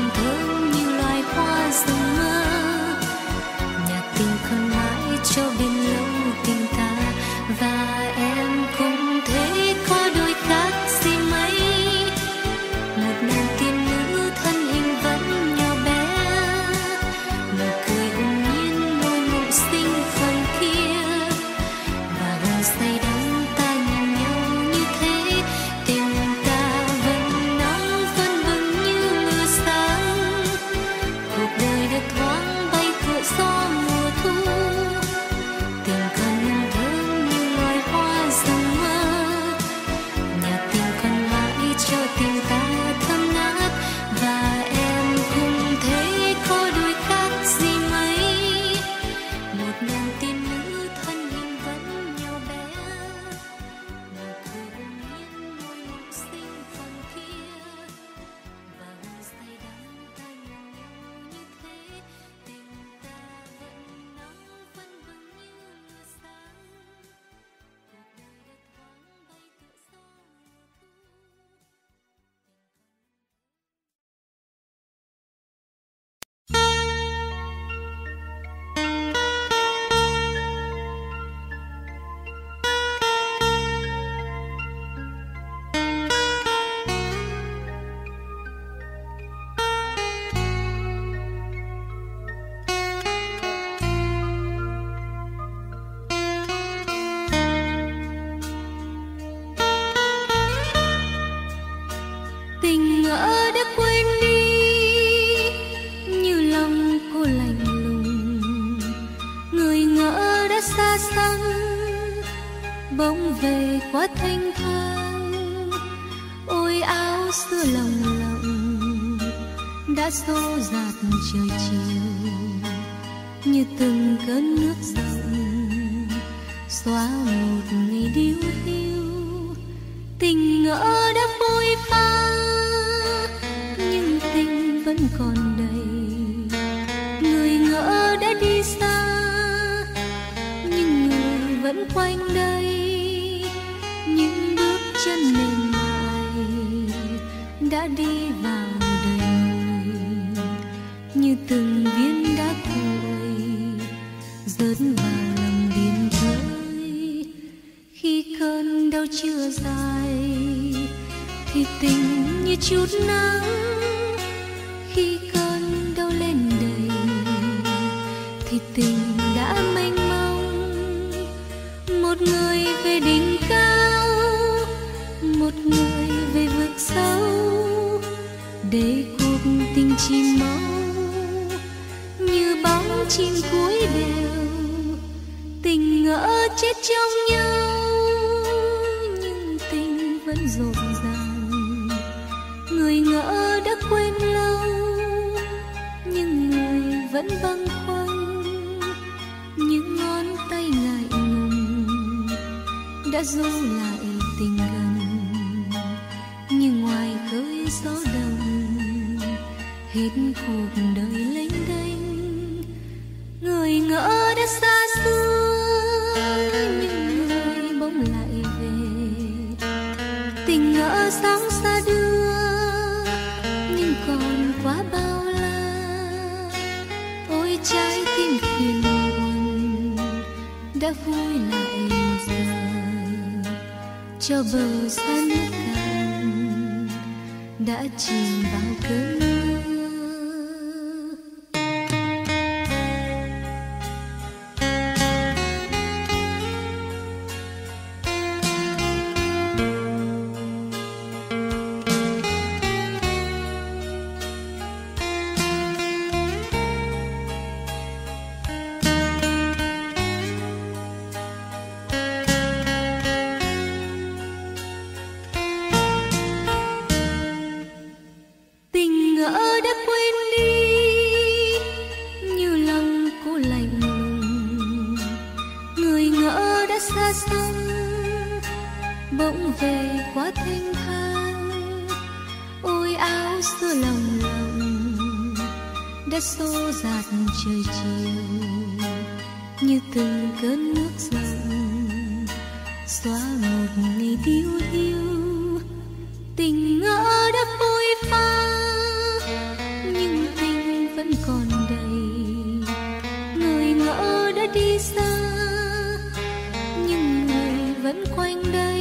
bỗng về quá thanh thang. Ôi áo xưa lồng lộng đã xô dạt trời chiều, như từng cơn nước rộng xóa một ngày điêu hiu. Tình ngỡ đã phôi pha nhưng tình vẫn còn đầy. Người ngỡ đã đi xa nhưng người vẫn quanh đây. Những bước chân mềm mại đã đi vào đời người, như từng viên đá cuội rớt vào lòng biển khơi. Khi cơn đau chưa dài thì tình như chút nắng, khi cơn đau lên đầy thì tình đã mênh mông. Một người về đỉnh cao, một người về vực sâu, để cuộc tình chìm máu như bóng chim cuối đều. Tình ngỡ chết trong nhau nhưng tình vẫn rộn ràng. Người ngỡ đã quên lâu nhưng người vẫn bâng khuâng. Những ngón tay ngại ngùng đã ru lại tình gần, nhưng ngoài khơi gió đông hết cuộc đời lênh đênh. Người ngỡ đã xa xưa nhưng người bỗng lại về. Tình ngỡ sóng xa đưa nhưng còn quá bao la. Ôi trái tim phiền muộn đã vui lại một giờ, cho bờ xa nước cạn đã chìm vào cơn mưa. Bỗng về quá thanh thang. Ôi áo xưa lồng lộng đã xô dạt trời chiều, như từng cơn nước rộng xóa một ngày điêu hiu. Tình ngỡ đã phôi pha nhưng tình vẫn còn đầy. Người ngỡ đã đi xa nhưng người vẫn quanh đây.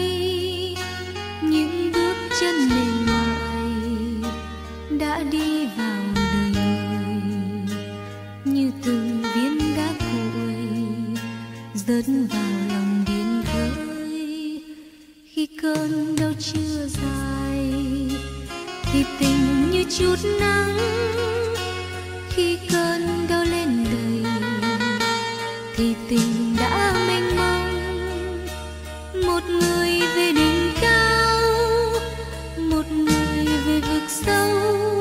Những bước chân mềm mại đã đi vào đời người, như từng viên đá cuội rớt vào lòng biển khơi. Khi cơn đau chưa dài thì tình như chút nắng, khi cơn đau lên đầy thì tình đã mênh mông. Một người về đỉnh cao, một người về vực sâu,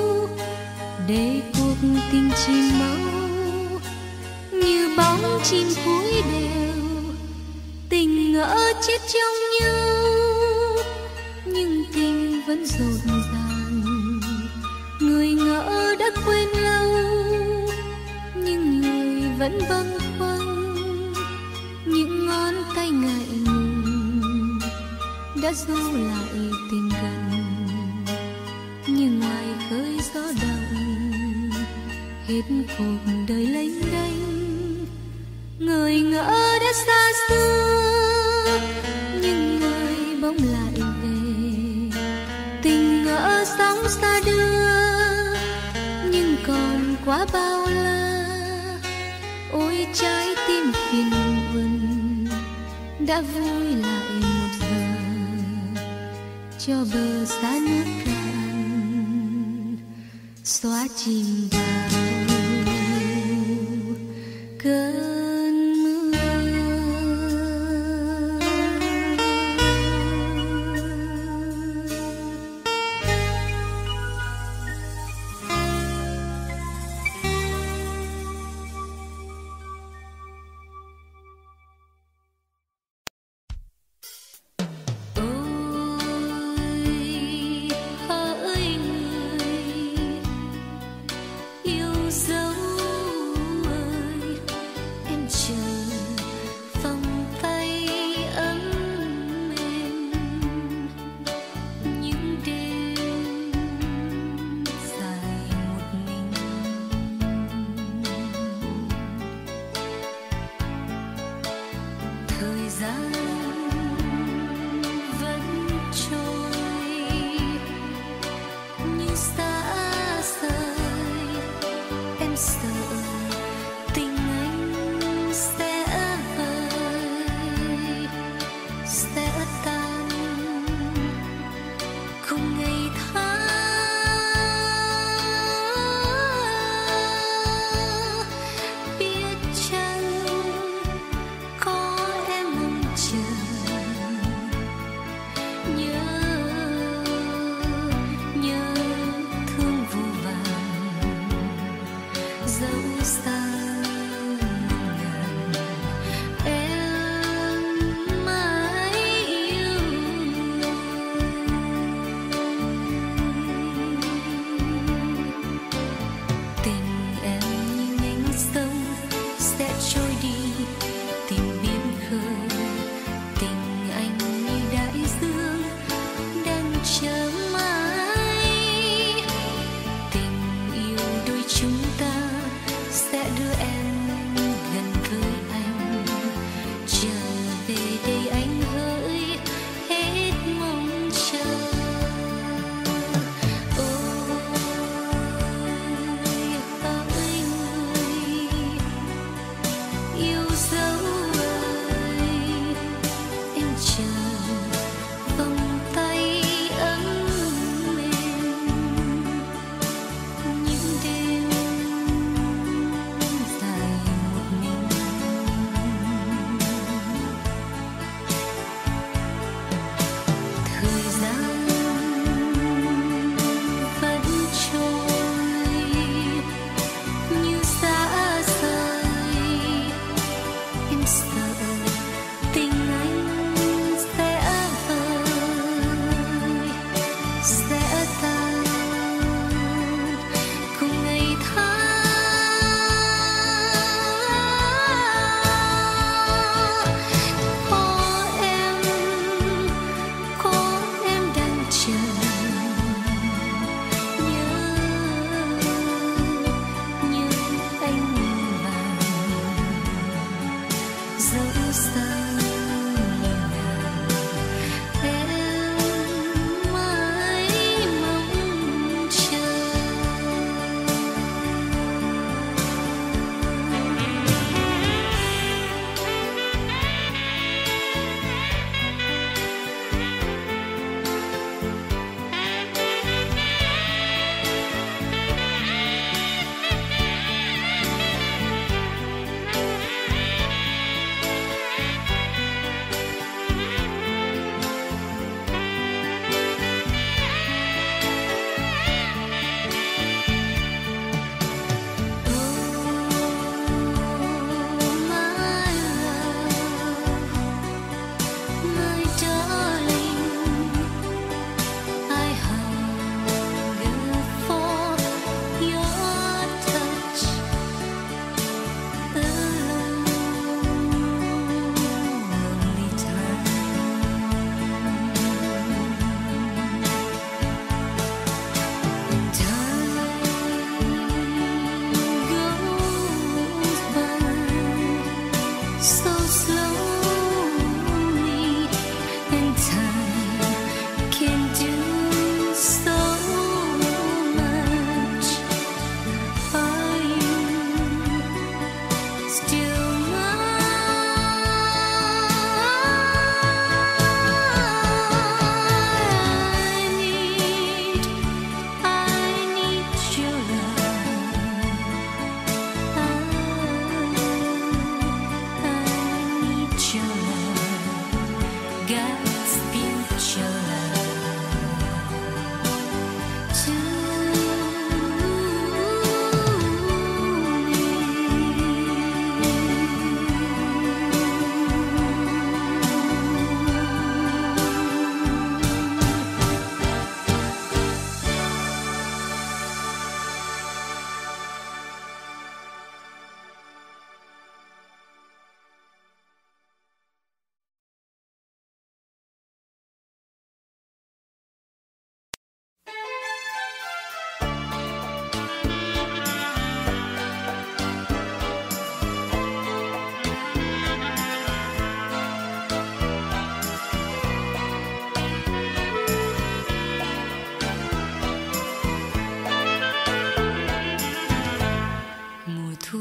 để cuộc tình chìm máu như bóng chim cuối đều. Tình ngỡ chết trong nhau nhưng tình vẫn rộn ràng. Người ngỡ đã quên lâu nhưng người vẫn bâng khuâng. Những ngón tay ngại ngùng đã ru lại tình gần, nhưng ngoài khơi gió đông hết cuộc đời lênh đênh. Người ngỡ đã xa xưa nhưng người bỗng lại về. Tình ngỡ sóng xa đưa nhưng còn quá bao la. Ôi trái tim phiền muộn đã vui lại một giờ, cho bờ xa nước cạn xóa chìm vào cơn mưa. gian vẫn trôi như xa rời. Em sợ tình anh sẽ vơi, sẽ tan cùng ngày tháng. Biết chăng có em mong chờ, nhớ nhớ thương vô vàn dấu xa ngàn. Em mãi yêu tình em như nhánh sông sẽ trôi đi tìm biển khơi. Tình anh như đại dương đang chờ mãi. Tình yêu đôi chúng ta sẽ đưa em gần với anh, trở về đây anh hỡi hết mong chờ. Ôi hỡi người yêu dấu ơi, em chờ vòng tay ấm mềm những đêm dài một mình. Thời gian vẫn trôi như xa rời. Em sợ tình anh sẽ vơi, sẽ tan cùng ngày tháng. Có em, có em đang chờ, nhớ nhớ anh vàng dấu xa ngàn. Em mãi mong chờ. So slowly, and time can do so much. Are you still mine? I need, I need your love. I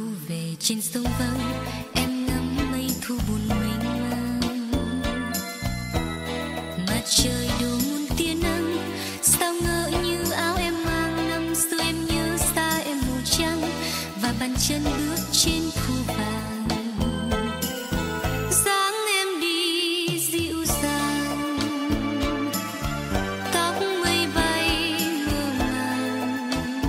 về trên sông vắng, em ngắm mây thu buồn mênh mang. Mặt trời đổ muôn tia nắng, sao ngỡ như áo em mang. Năm xưa em nhớ xa em màu trắng và bàn chân bước trên thu vàng. Dáng em đi dịu dàng, tóc mây bay mơ màng,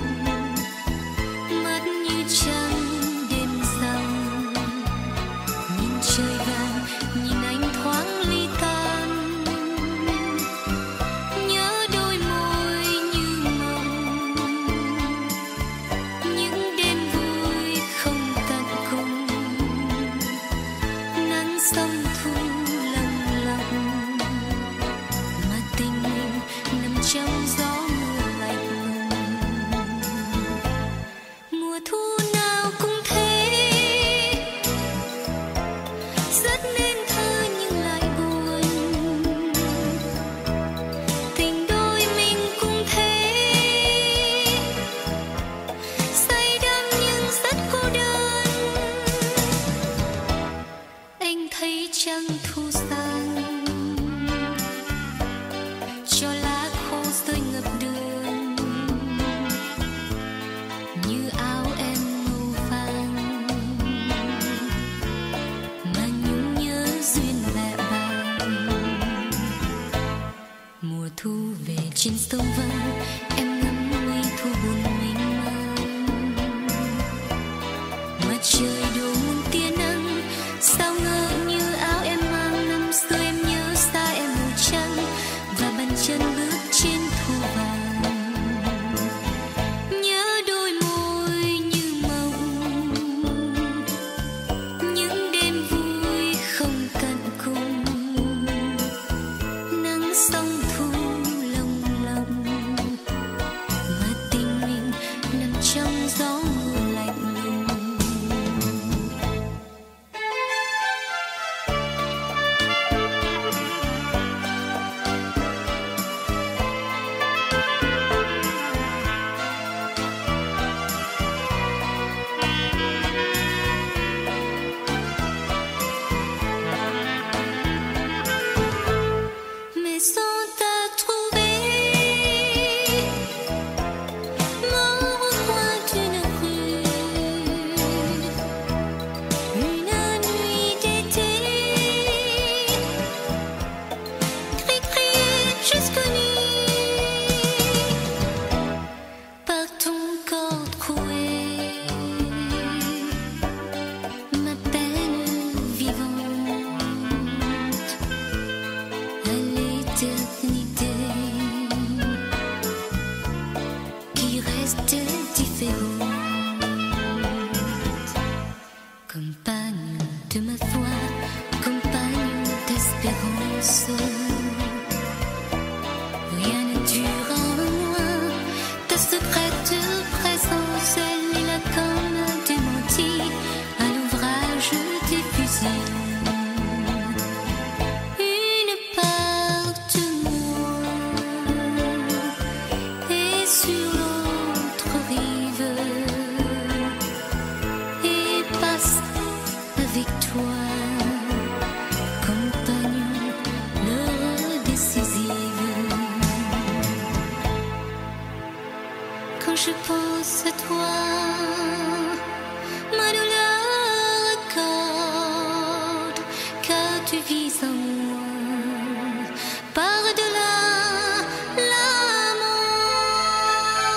mắt như trăng đêm rằm. Nhìn trời vàng, nhìn anh thoáng ly tan, nhớ đôi môi như mộng, những đêm vui không tận cùng. Nắng sông thu lặng lặng, mà tình mình nằm trong gió mưa lạnh lùng. Mùa thu nào cũng thế, rất nên thơ nhưng lại buồn. Tình đôi mình cũng thế, say đắm nhưng rất cô đơn. Anh thấy trăng thu sang, cho lá khô rơi ngập đường, như áo em màu vàng, mà nhung nhớ duyên lạ bàng. Mùa thu về trên sông vắng, em ngắm mây thu buồn mênh mang. Mặt trời đổ muôn tia nắng, sao ngỡ như áo em mang. Năm xưa em nhớ xa em màu trắng và bàn chân bước trên thu vàng. Nhớ đôi môi như mộng, những đêm vui không tận cùng. Nắng sông thu lồng lộng, mà tình mình nằm trong gió mưa lạnh lùng. Mais sans t'a trouvé, mort au coin d'une rue, une nuit d'été, cri-cri jusqu'aux nuits, par ton corps troué, ma peine vivante à l'éternité, qui reste différente. Compagne de ma foi, compagne d'espérance, rien ne dure en moi, ta secrète présence. Elle est là comme démentie à l'ouvrage des fusils. Une part de moi est sur l'autre rive et passe avec toi, compagnon, l'heure décisive. Quand je pense à toi, ma douleur accorde, car tu vis en moi, par-delà la mort.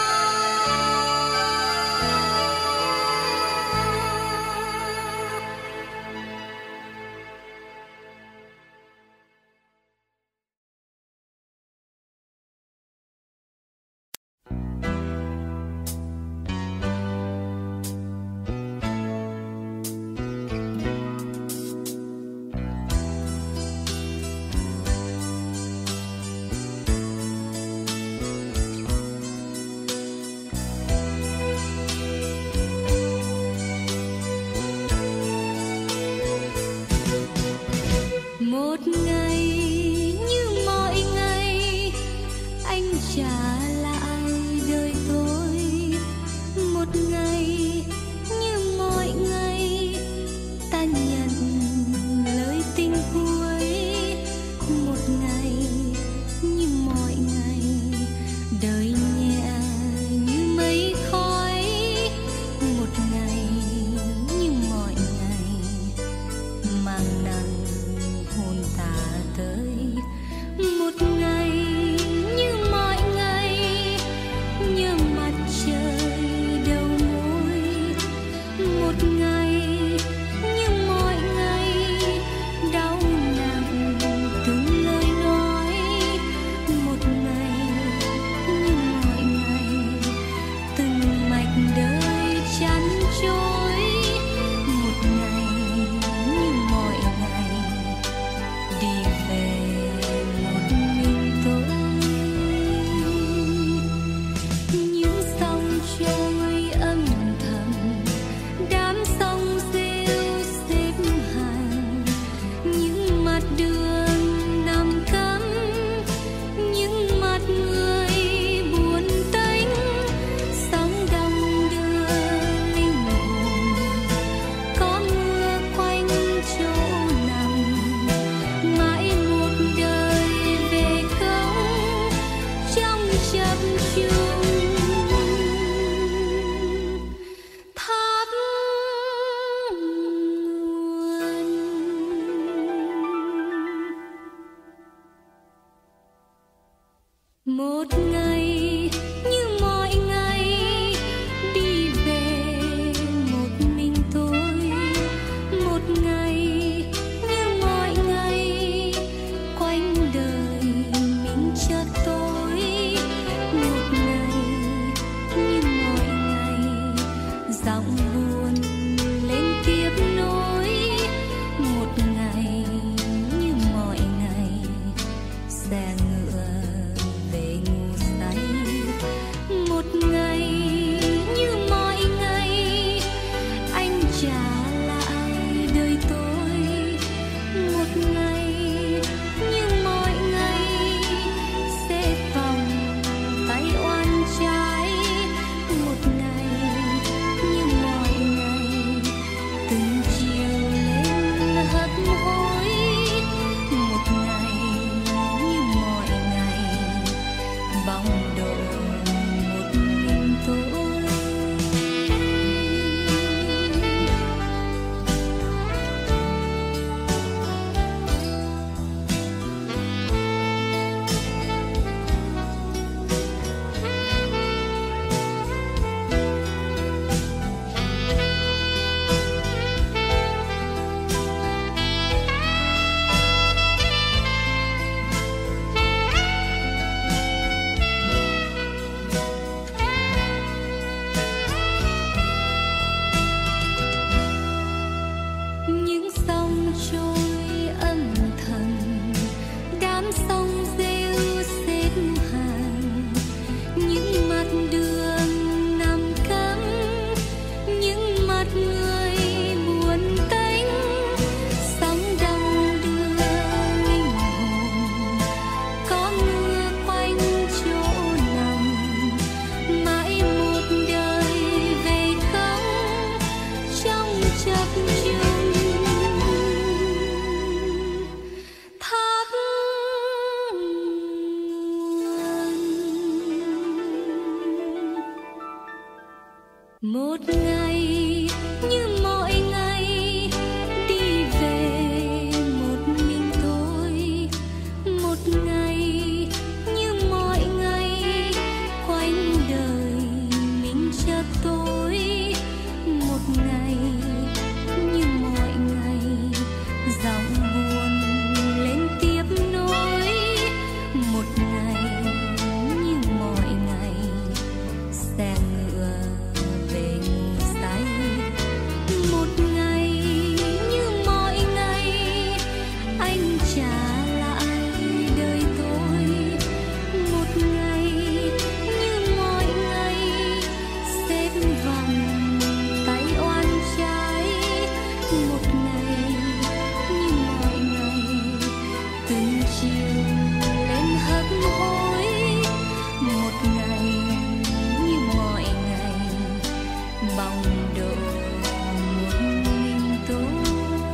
Một ngày như mọi ngày đi về một mình tôi, một ngày như mọi ngày quanh đời mình chờ tôi, một ngày như mọi ngày giọng buồn lên tiếp nối, một ngày như mọi ngày xe ngựa về ngủ say, một ngày như mọi ngày anh trả lại đời tôi, một ngày như mọi ngày xếp vòng tay oan trái, một ngày như mọi ngày từng chiều lên hấp hối, một ngày như mọi ngày bóng độ một mình tôi.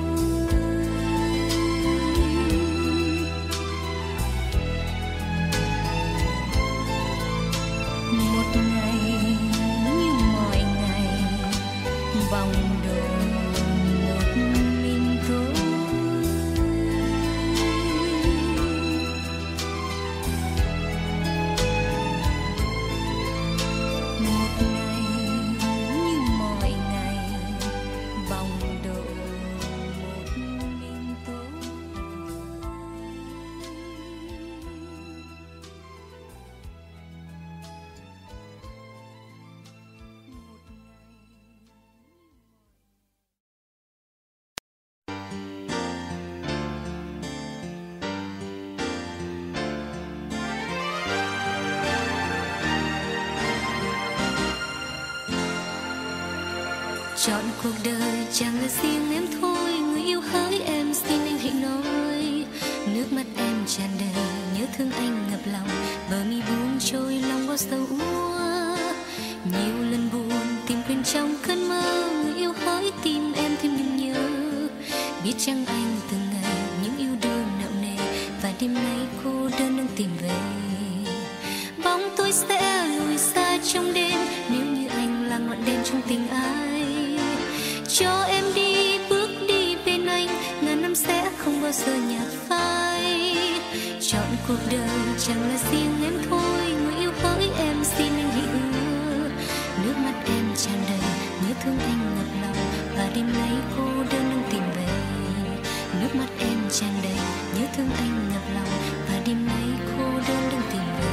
Một ngày như mọi ngày vòng độ một mình tôi. Một ngày như mọi ngày vòng độ một mình tôi. Chọn cuộc đời chẳng là riêng em thôi, người yêu hỡi em xin anh hãy nói. Nước mắt em tràn đầy, nhớ thương anh ngập lòng, bờ mi buông trôi lòng bao sầu úa. Nhiều lần buồn tìm quên trong cơn mơ, người yêu hỡi tìm em thêm đừng nhớ. Biết chăng anh từng ngày những yêu đương nặng nề, và đêm nay cô đơn đang tìm về. Bóng tôi sẽ lùi xa trong đêm, nếu như anh là ngọn đèn trong tình ai. Cho em đi bước đi bên anh, ngàn năm sẽ không bao giờ nhạt phai. Chọn cuộc đời chẳng là riêng em thôi, người yêu hỡi em xin anh hãy hứa. Nước mắt em tràn đầy, nhớ thương anh ngập lòng, và đêm nay cô đơn đang tìm về. Nước mắt em tràn đầy, nhớ thương anh ngập lòng, và đêm nay cô đơn đang tìm về.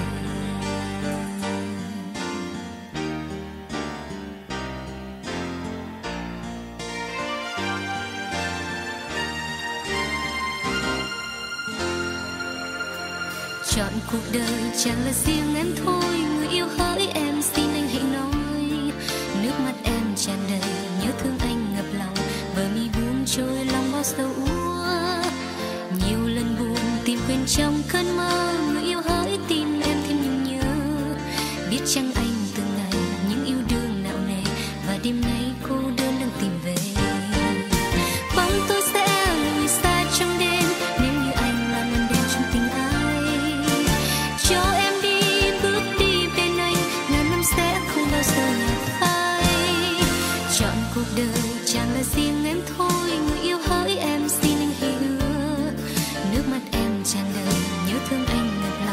Chọn cuộc đời chẳng là riêng em thôi, người yêu hỡi em xin anh hãy nói. Nước mắt em tràn đầy, nhớ thương anh ngập lòng, bờ mi buông trôi lòng bao sầu úa. Nhiều lần buồn tìm quên trong cơn mơ, người yêu hỡi tìm em thêm nhung nhớ. Biết chăng anh từng ngày những yêu đương nặng nề, và đêm nay cô đơn đang tìm về. Bóng tôi sẽ lùi xa trong đêm, nếu như anh là ngọn đèn trong tình ai. Cho em đi bước đi bên anh, ngàn năm sẽ không bao giờ nhạt phai. Chọn cuộc đời chẳng là riêng em thôi, người yêu hỡi em xin anh hãy hứa. Nước mắt em tràn đầy, nhớ thương anh ngập lòng,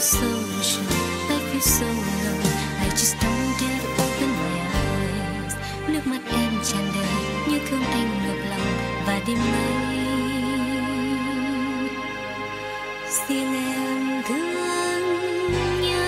so sure, I feel so alone. I just don't dare to open my eyes. Nước mắt em tràn đầy như thương anh ngập lòng. Và đêm nay xin em thương nhớ.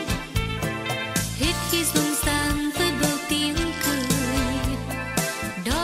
Đó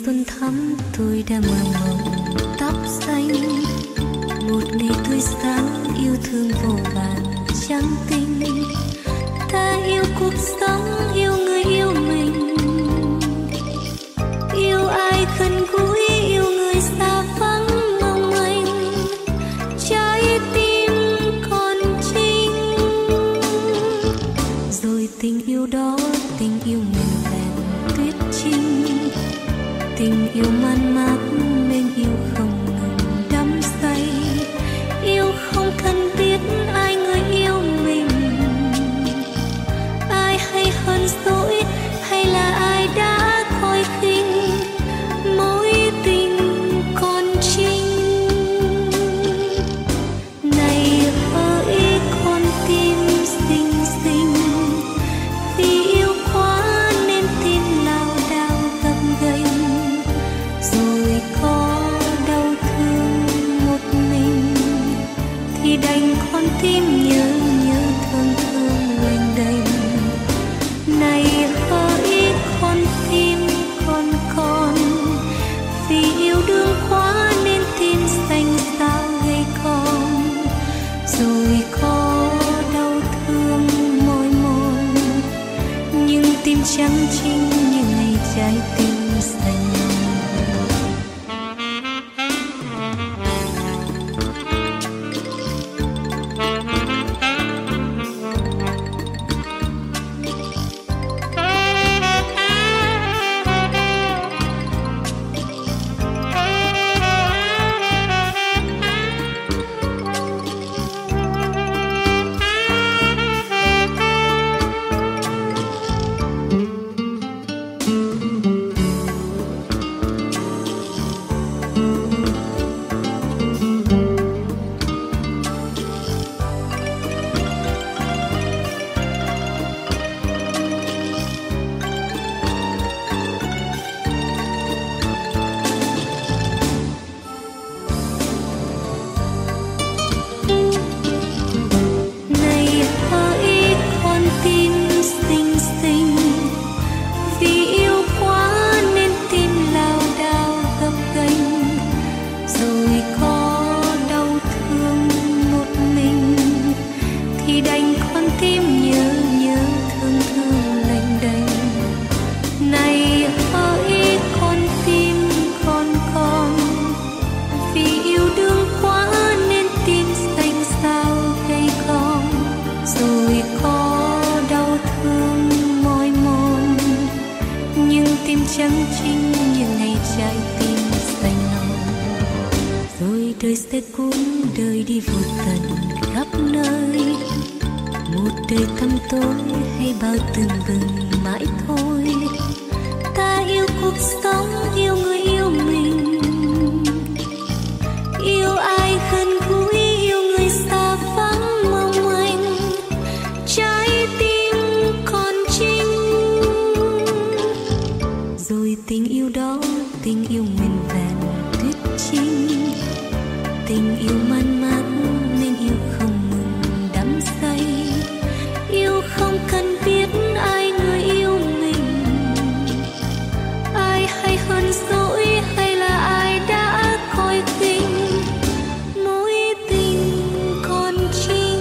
xuân thắm tôi đã mơ mộng tóc xanh, một ngày tươi sáng yêu thương vô vàn trắng tinh. Ta yêu cuộc sống, yêu người yêu mình, yêu ai gần gũi, yêu người xa vắng mong manh, trái tim còn trinh. Rồi tình yêu đó, tình yêu mình vẹn tuyết trinh, tình yêu man mác bên yêu không ngừng đắm say, yêu không cần biết ai người yêu mình, ai hay hơn dỗi hay là ai đã coi khinh, mối tình còn trinh. Này hỡi con tim xinh xinh, vì yêu quá nên tim lao đao gập ghềnh, rồi có đau thương một mình thì đành con tim nhớ nhớ thương thương lênh đênh. Này hỡi con tim con con, vì yêu đương quá nên tim xanh xao gầy cong, rồi có đau thương mỏi mòn, nhưng tim trắng trinh như ngày trái tim xanh. Trắng trinh như ngày trái tim xanh non, rồi đời sẽ cuốn đời đi vô tận khắp nơi, một đời tăm tối hay bao từng bừng mãi thôi. Ta yêu cuộc sống, yêu người yêu mình, yêu ai gần gũi, yêu người xa vắng mong manh, trái tim còn trinh. Rồi tình yêu đó, tình yêu nguyên vẹn tuyết trinh, tình yêu man mác nên yêu không ngừng đắm say, yêu không cần biết ai người yêu mình, ai hay hơn dỗi hay là ai đã coi khinh, mối tình còn trinh.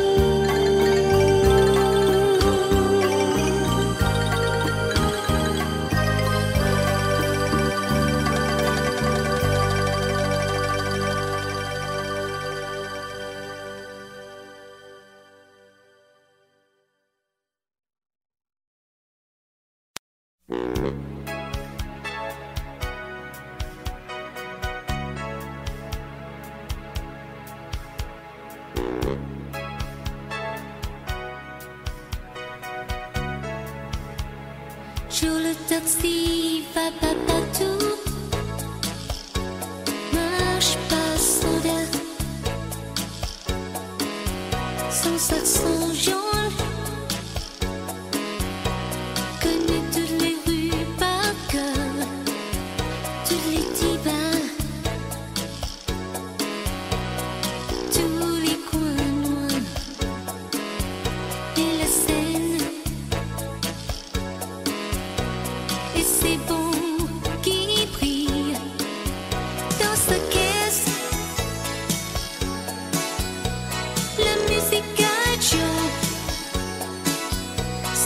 Sur le taxi va pas partout, marche pas sans dette, son sac son jaune, connaît toutes les rues par cœur, tous les divans, tous les coins noirs et la Seine. Et c'est bon qui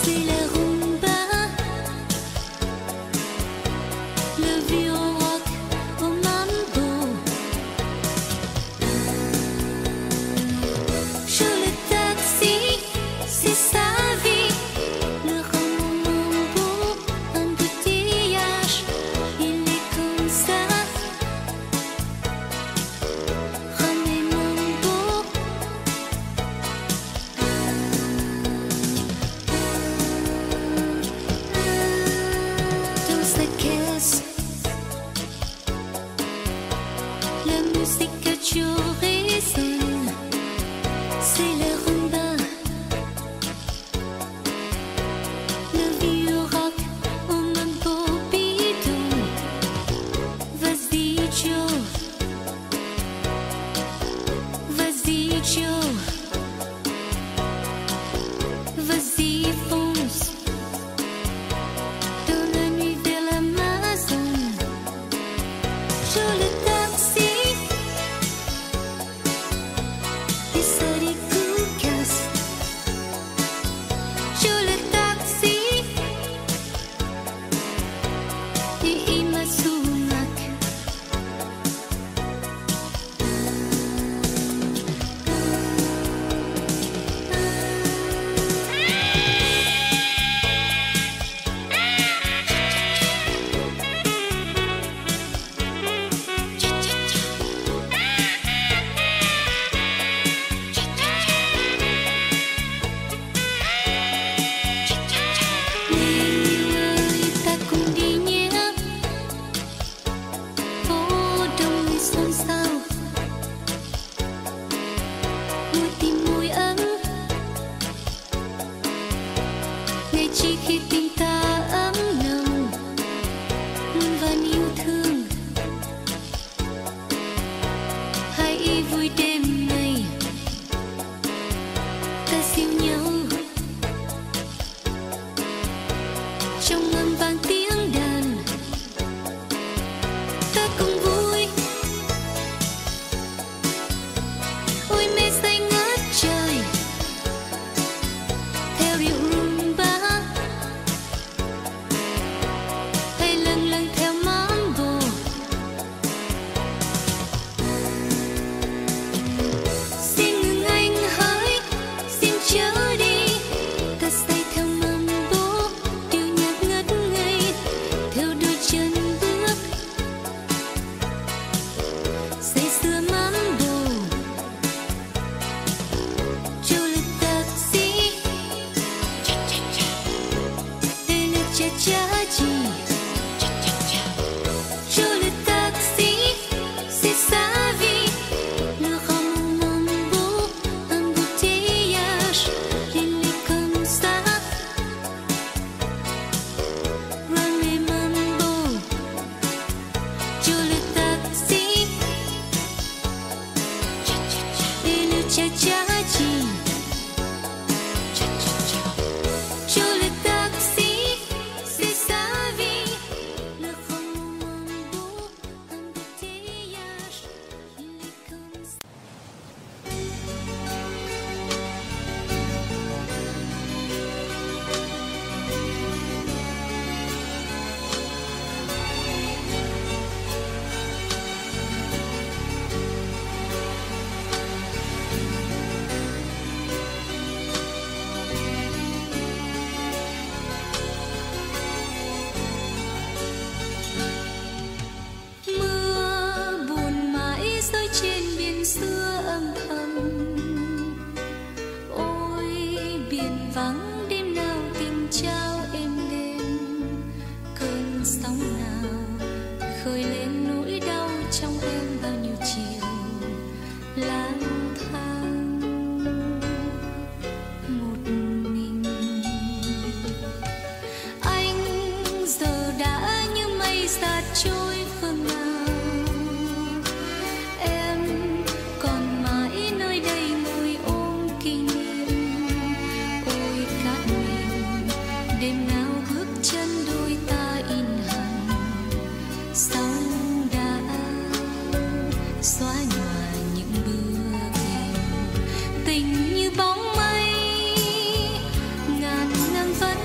tình như bóng mây ngàn năm vẫn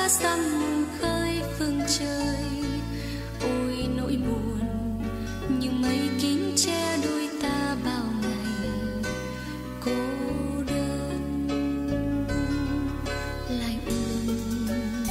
xa xăm khơi phương trời. Ôi nỗi buồn như mây kín che đôi ta bao ngày cô đơn lạnh lùng.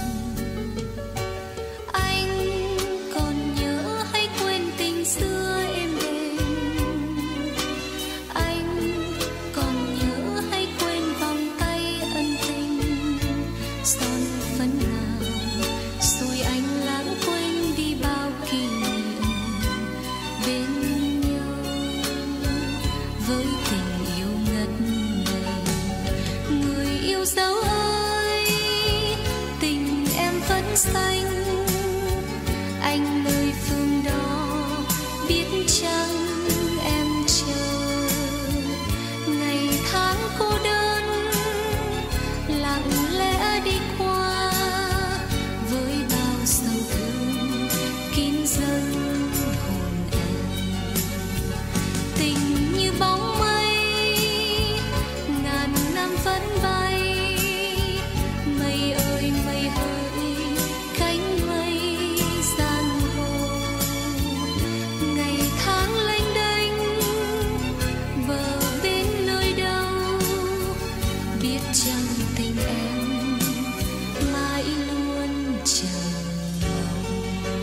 Anh còn nhớ hay quên tình xưa êm đềm? Anh còn nhớ hay quên vòng tay ân tình son phấn nào rồi anh lãng quên đi bao kỷ niệm bên nhau với tình yêu ngất ngây. Người yêu dấu ơi, tình em vẫn xanh. Anh nơi phương đó biết chăng em chờ ngày tháng cô đơn lặng lẽ đi qua với bao sầu thương kín dâng hồn em. Tình như bóng mây ngàn năm vẫn bay. Mây ơi mây hỡi cánh mây gian hồ. Ngày tháng lênh đênh bờ bên nơi đâu. Biết chăng tình em mãi luôn chờ mong.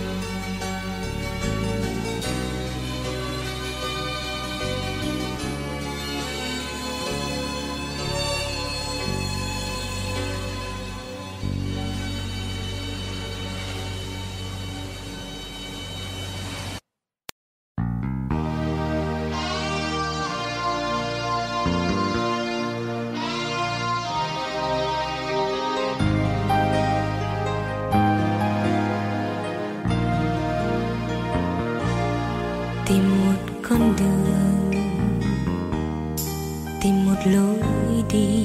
Tìm một con đường, tìm một lối đi.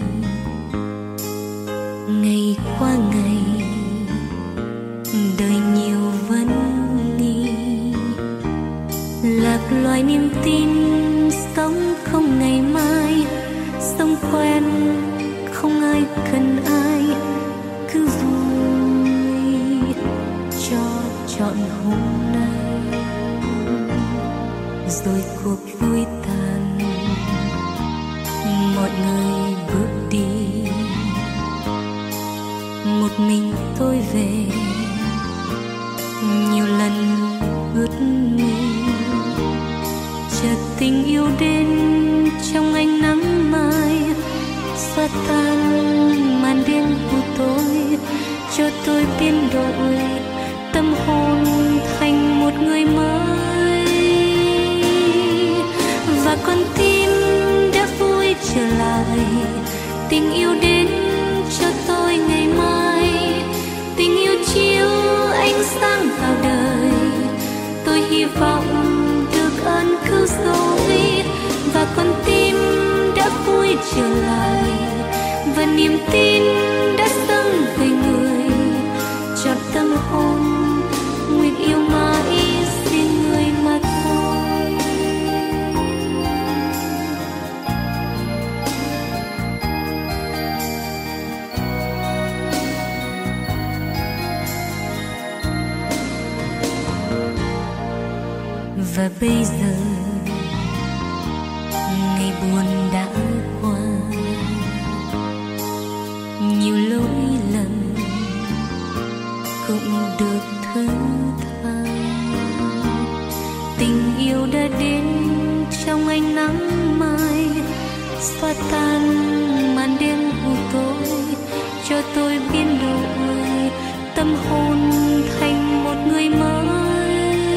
Ngày qua ngày đời nhiều vấn nghi. Lạc loài niềm tin sống không ngày mai. Sống quen không ai cần ai. Cứ vui cho trọn hôm nay rồi cuộc vui tàn. Mọi người bước đi, một mình tôi về. Nhiều lần ướt mi, chợt tình yêu đến trong ánh nắng mai. Xóa tan màn đêm của tôi, cho tôi biến đổi tâm hồn thành một người mới. Và con tim đã vui trở lại. Tình yêu đến cho tôi ngày mai. Tình yêu chiếu ánh sáng vào đời. Tôi hy vọng được ơn cứu rỗi. Và con tim đã vui trở lại. Và niềm tin đã dâng về người. Chọn tâm hồn nguyện yêu mãi riêng người mà thôi. Và bây giờ ngày buồn đã qua. Nhiều lỗi lầm cũng được thứ tha. Tình yêu đã đến trong ánh nắng mai. Xóa tan màn đêm u tối, cho tôi biến đổi tâm hồn thành một người mới.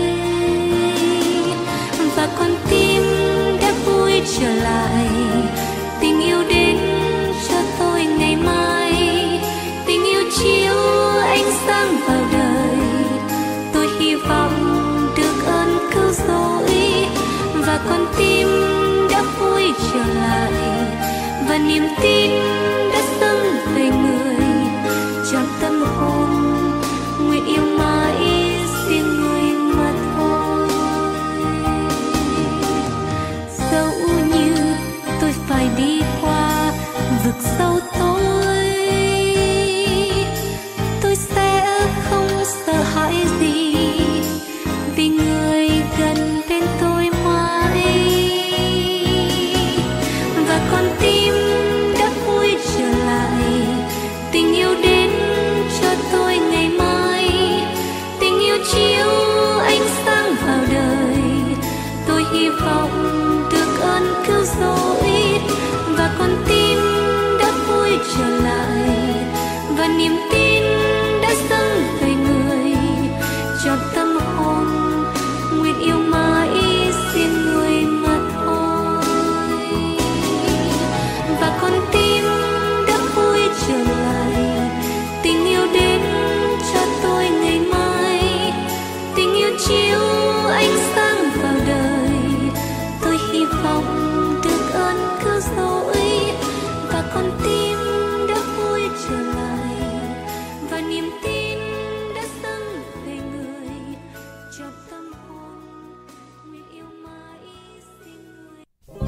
Và con tim đã vui trở lại. Tình yêu đến cho tôi ngày mai. Tình yêu chiếu ánh sáng vào đời. Tôi hy vọng được ơn cứu rỗi. Và con tim đã vui trở lại. Và niềm tin đã dâng về người. Chọn tâm hồn nguyện yêu mãi riêng người mà thôi. Dẫu như tôi phải đi qua vực sâu tối, hy vọng được ơn cứu rỗi, và con tim đã vui trở lại, và niềm tin đã dâng về người cho tâm hồn nguyện yêu mãi xin người mà thôi. Và con tim đã vui trở lại, tình yêu đến cho tôi ngày mai, tình yêu chiếu ánh sáng vào đời. Tôi hy vọng được ơn cứu rỗi, và con tim đã vui trở lại, và niềm tin đã dâng về người cho tâm hồn nguyện yêu mãi xin người.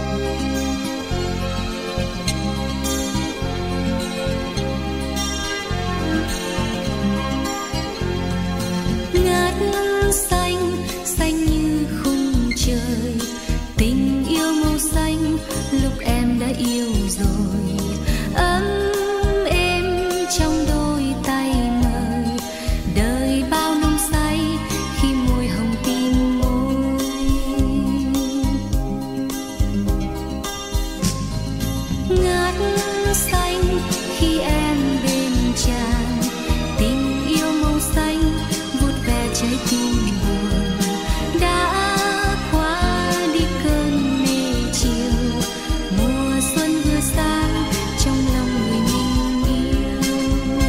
Ngát xanh xanh như khung trời, tình yêu màu xanh lúc em đã yêu rồi, ấm êm trong đôi tay mời, đời bao nồng say khi môi hồng tim môi. Ngát xanh khi em bên chàng, tình yêu màu xanh vuốt ve trái tim buồn, đã qua đi cơn mê chiều, mùa xuân vừa sang trong lòng người mình yêu.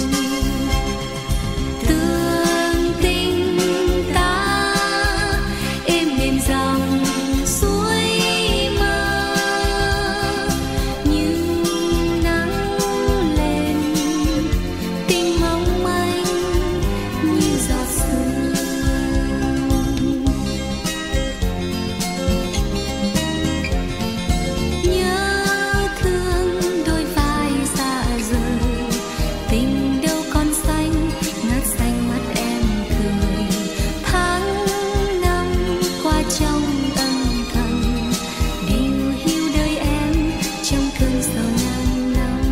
Tương tình ta êm đềm dòng suối mơ, như nắng lên tình mong manh như giọt sương. Nhớ thương đôi vai xa rời, tình đâu còn xanh, ngát xanh mắt em cười. Tháng năm qua trong âm thầm, điều hiu đời em trong cơn sầu ngàn năm.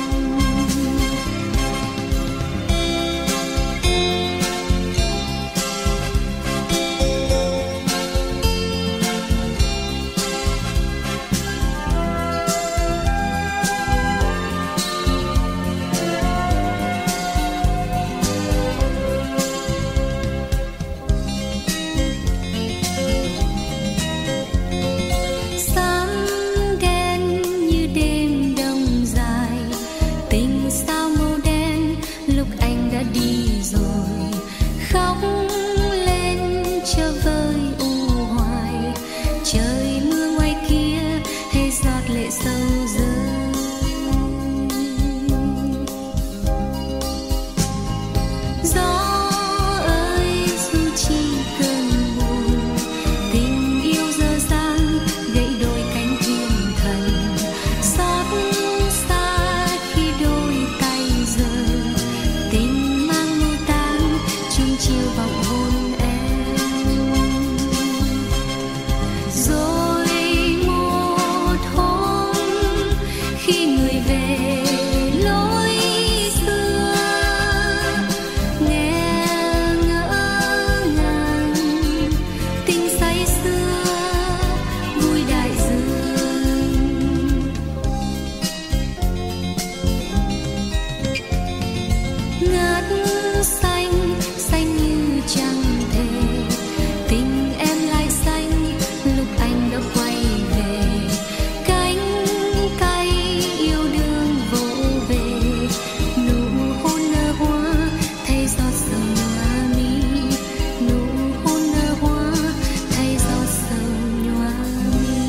Sáng đen như đêm đông dài, tình sao màu đen lúc anh đã đi rồi, khóc lên cho vơi u hoài, trời mưa ngoài kia hay giọt lệ sâu rơi. Gió ơi dù chỉ cơn buồn, tình yêu dở dang gãy đôi cánh thiên thần, xót xa khi đôi tay rời, tình mang mưu tang chung chiều vọng hôn em. Rồi một hôm khi người về lối xưa, nghe ngỡ ngàng tình say xưa vui đại dương. Ngát xanh xanh như trăng thề, tình em lại xanh lúc anh đã quay về, cánh cay yêu đương vỗ về, nụ hôn nở hoa thay giọt sầu nhòa mi, nụ hôn nở hoa thay giọt sầu nhòa mi.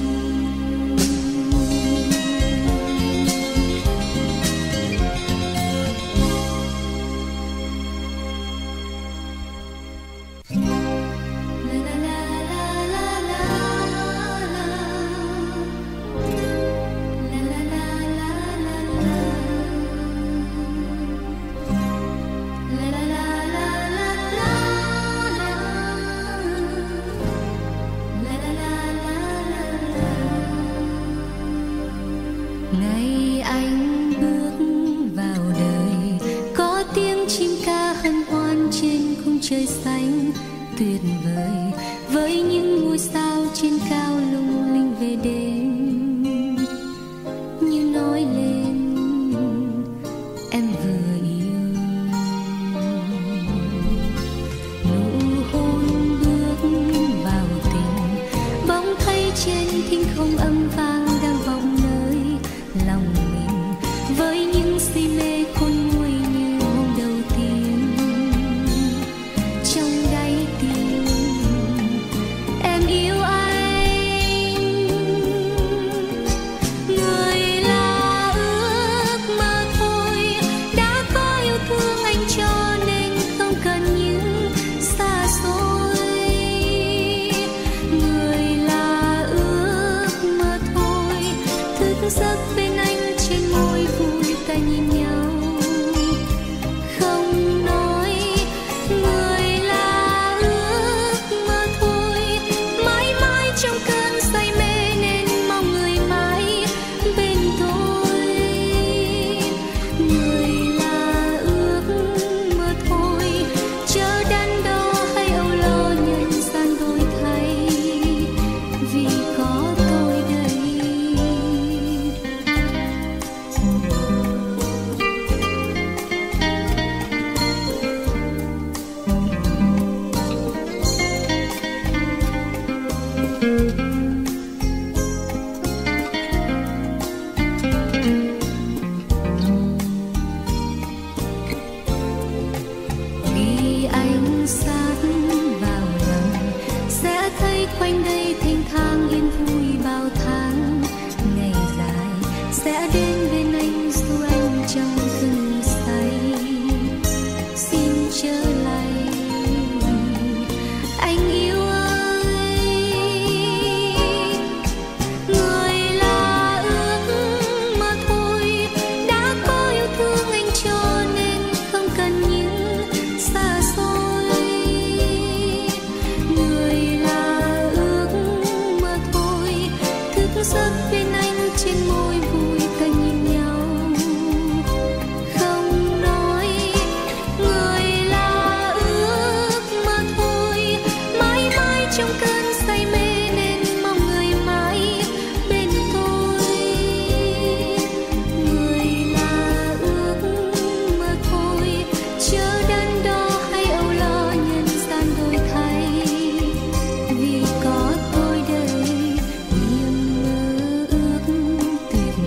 La la la la la la, la la la la la la, la la la la la la, la la la la la. Ngày anh bước vào đời, có tiếng chim ca hân hoan trên khung trời xanh tuyệt vời, với những ngôi sao trên thinh không âm vang đang vọng nơi lòng mình, với những si mê khôn nguôi như hôm đầu tiên trong đáy tim em yêu anh. Người là ước mơ thôi, đã có yêu thương anh cho nên không cần những xa xôi. Người là ước mơ thôi, thức giấc bên anh trên môi vui ta nhìn nhau không nói. Người là ước mơ thôi, mãi mãi trong cơn say mê nên mong người mãi bên tôi. Người là ước mơ thôi, chớ đắn đo hay âu lo nhân gian đổi thay, vì có tôi đây. Khi anh sát vào lòng sẽ thấy quanh đây thênh thang yên vui bao tháng ngày dài, sẽ đến bên anh dù anh trong cơn say. Xin trở lại anh yêu ơi. Người là ước mơ thôi, đã có yêu thương anh cho nên không cần những xa xôi. Người là ước mơ thôi, thức giấc bên anh trên môi vui ta nhìn nhau không nói. Người là ước mơ thôi, mãi mãi trong cơn say mê nên mong người mãi bên tôi. Người là ước mơ thôi, chớ đắn đo hay âu lo nhân gian đổi thay, vì có tôi đây. Niềm mơ ước tuyệt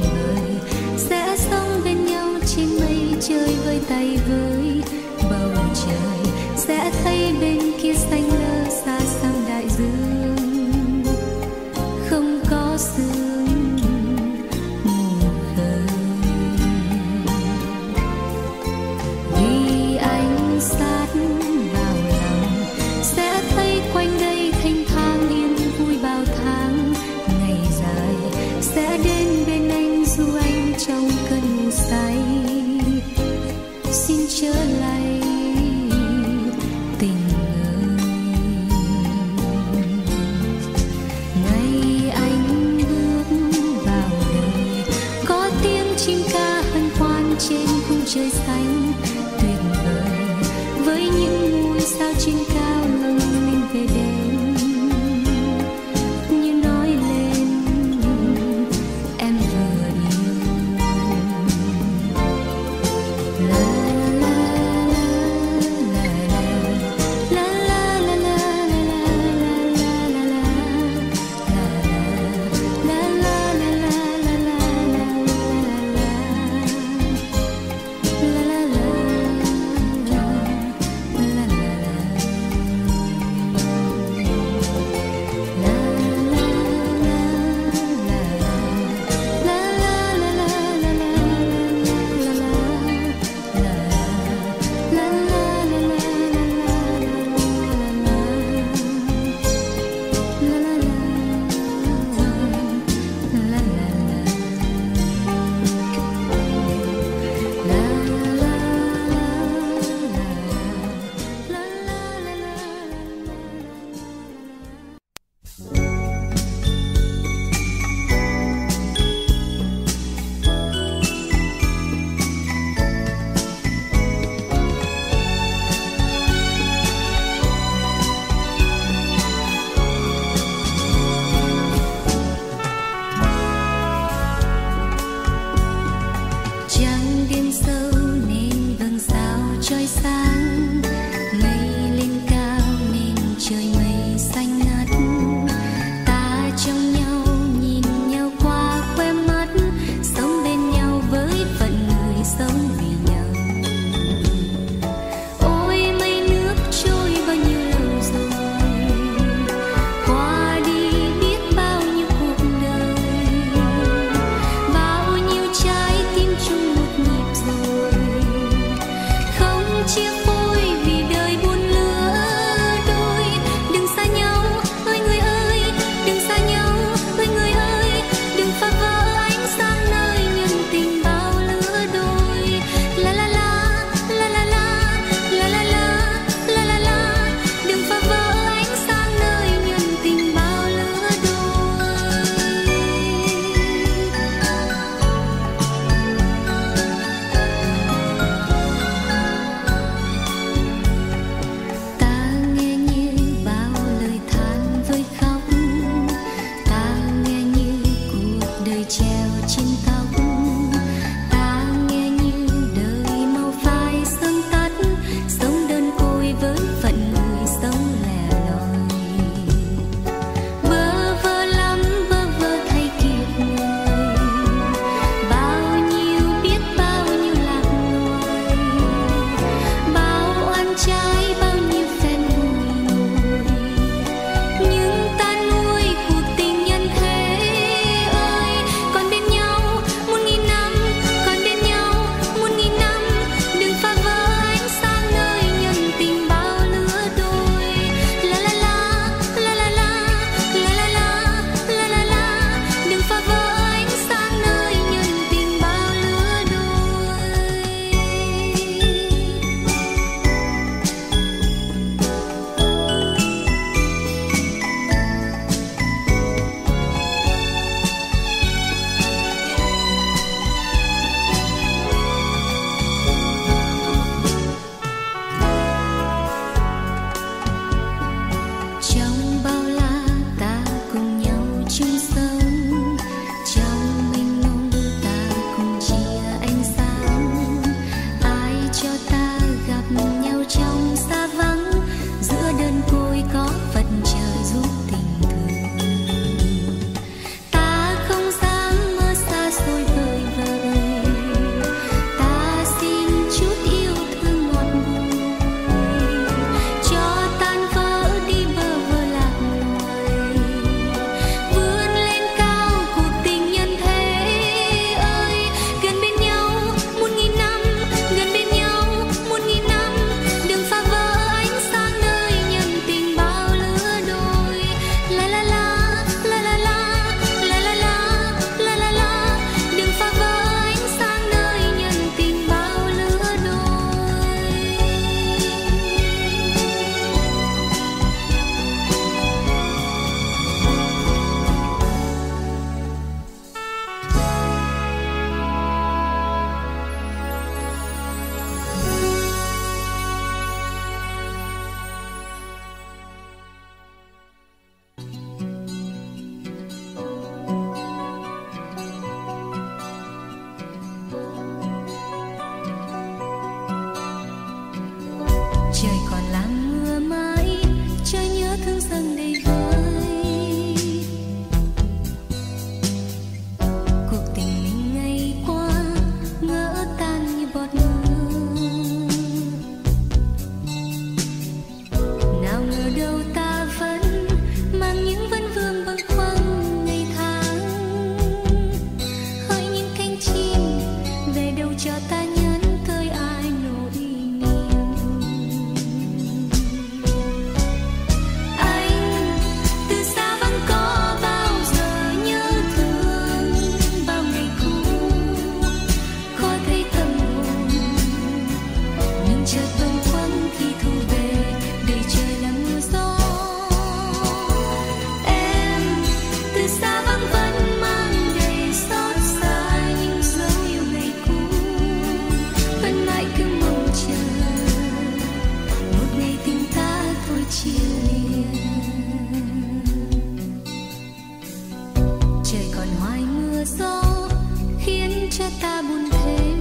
còn hoài mưa gió khiến cho ta buồn thêm.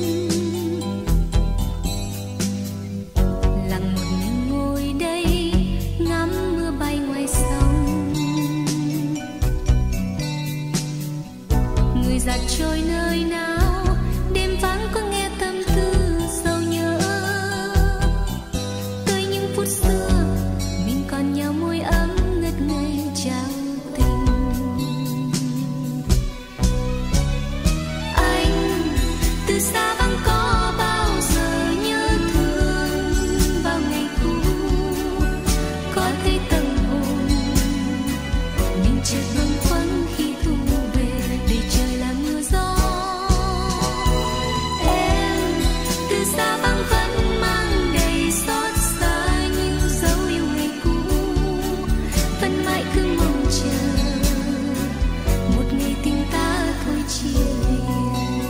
Lặng một mình ngồi đây ngắm mưa bay ngoài sông, người giặt trôi nơi nào đêm vắng có nghe tâm tư sầu nhớ. Tới những phút xưa mình còn nhau môi ấm ngất ngây trao tình. Anh từ xa vắng có bao giờ nhớ thương bao ngày cũ, có thấy tâm hồn mình chợt bâng khuâng khi thu về để trời là mưa gió. Em từ xa vắng vẫn mang đầy xót xa những dấu yêu ngày cũ, vẫn mãi cứ mong chờ một ngày tình ta thôi chia liền.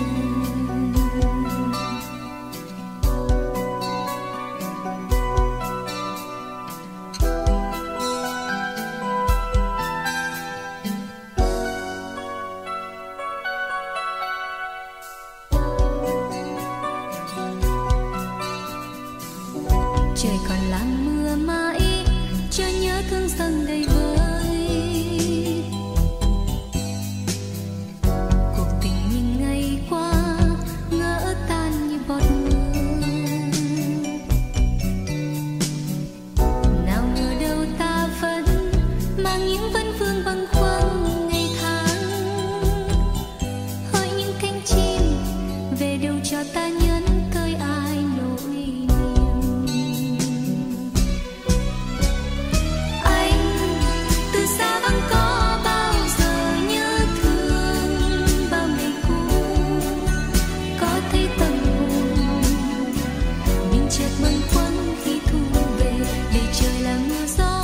Trời còn làm mưa mãi cho nhớ thương dâng đầy vơi. Cuộc tình mình ngày qua ngỡ tan như bọt mưa, nào ngờ đâu ta vẫn mang những vấn vương bâng khuâng ngày tháng. Hỡi những cánh chim về đâu cho ta nhấn tới ai nỗi niềm. Anh từ xa vắng có bao giờ nhớ thương bao ngày cũ, có thấy tâm hồn mình chợt bâng khuâng khi thu về để trời là mưa gió.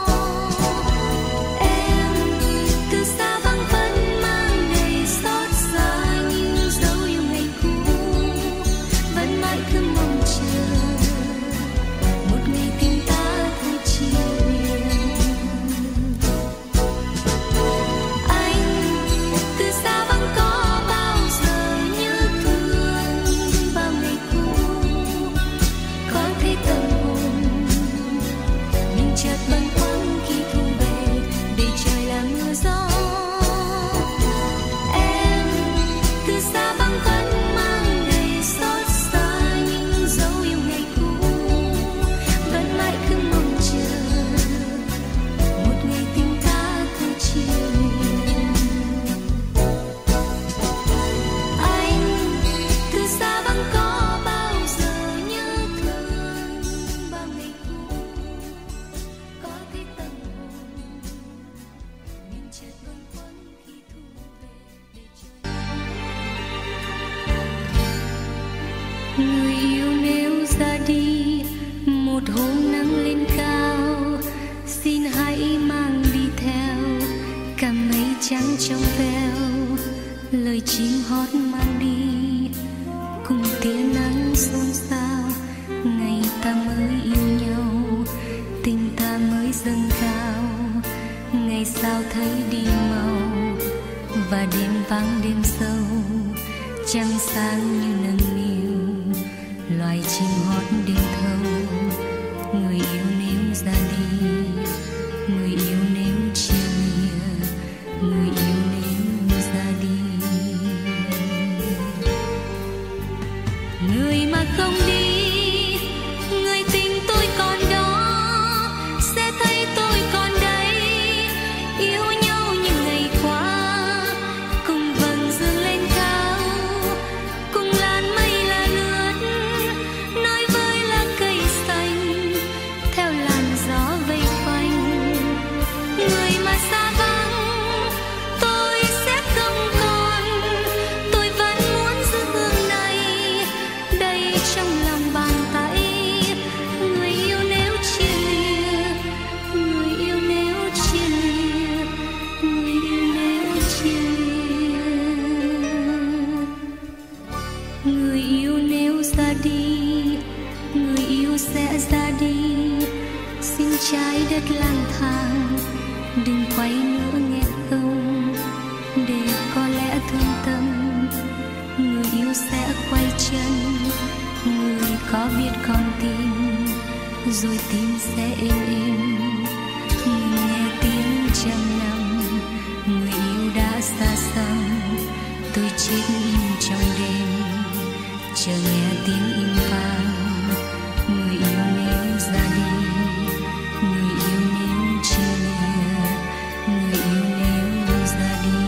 Em từ xa vắng vẫn mang đầy xót xa những dấu yêu ngày cũ, vẫn mãi cứ mong chờ một ngày tình ta thôi chia liền. Anh từ xa vắng có bao giờ nhớ thương bao ngày cũ, có thấy tâm hồn mình chợt bâng khuâng khi thu về để trời là mưa gió. Em từ xa vắng vẫn mang đầy xót xa những dấu yêu ngày cũ, vẫn mãi cứ mong chờ một ngày tình ta thôi chia liền. Anh từ xa vắng có bao giờ nhớ thương bao ngày cũ, có thấy tâm hồn mình chợt bâng khuâng khi thu về để trời. Người yêu nếu ra đi một hôm nắng lên cao, xin hãy mang đi theo cả mây trắng trong veo, lời chim hót mang đi cùng tia nắng xôn xao. Ngày ta mới yêu nhau tình ta mới dâng cao, ngày sao thấy đi màu và đêm vắng đêm sâu, trăng sáng như nâng niu loài chim hót đêm thâu. Người yêu nếu ra đi, người yêu nếu chia lìa, người yêu nếu ra đi. Người mà không đi, người tình tôi còn đó, sẽ thấy tôi còn đây, yêu nhau như ngày qua, cùng vầng dương lên cao, cùng làn mây là lướt, nói với là con tim, rồi tim sẽ êm êm. Nghe tiếng trăm năm, người yêu đã xa xăm, tôi chết im trong đêm, chờ nghe tiếng im vang. Người yêu nếu ra đi, người yêu nếu chia lìa, người yêu nếu ra đi.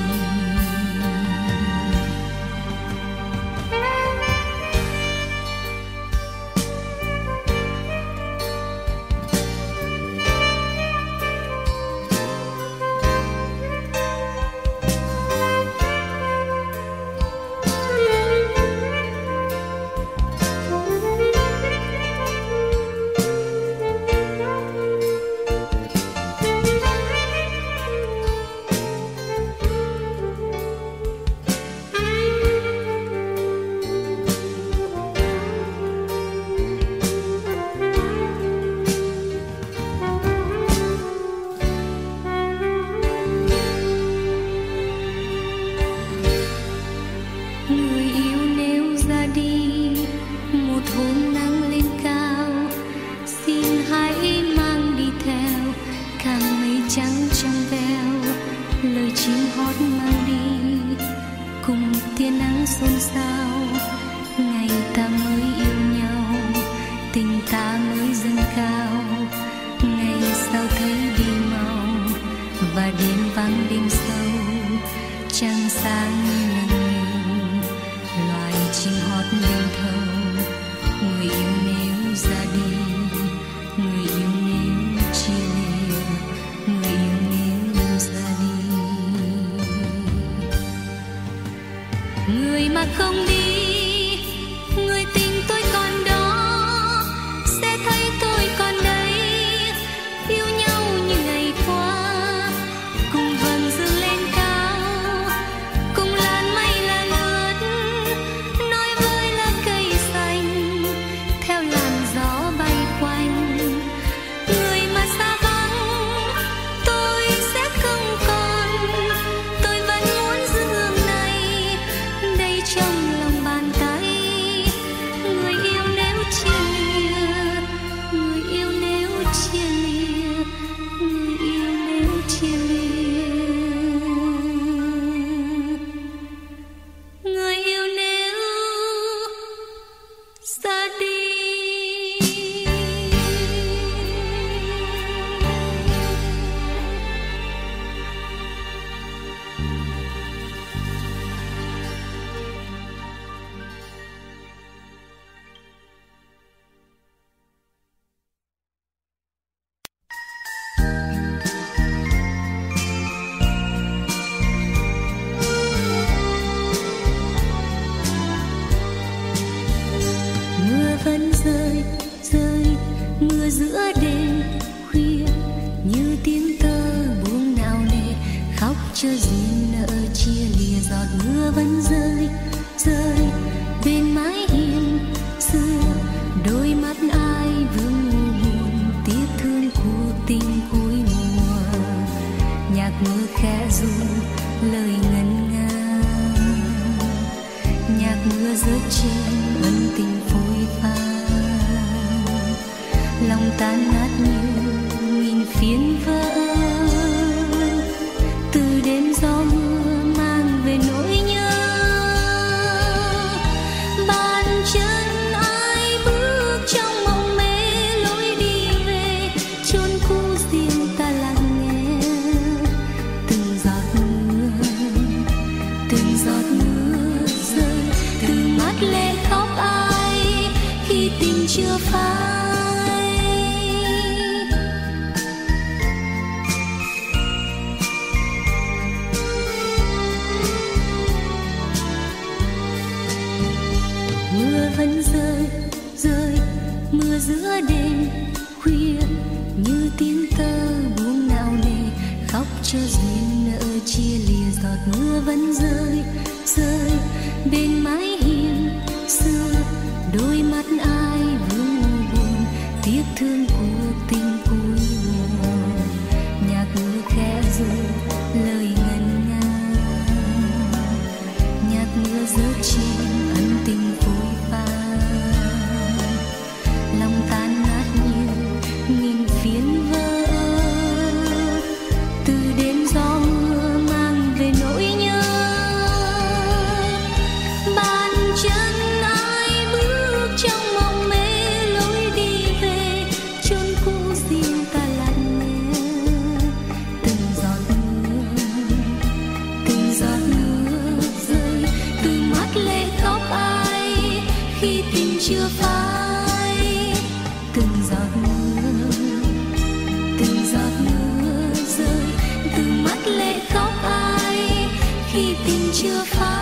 chưa phai. Từng giọt mưa, từng giọt mưa rơi từ mắt lệ khóc ai khi tình chưa phai.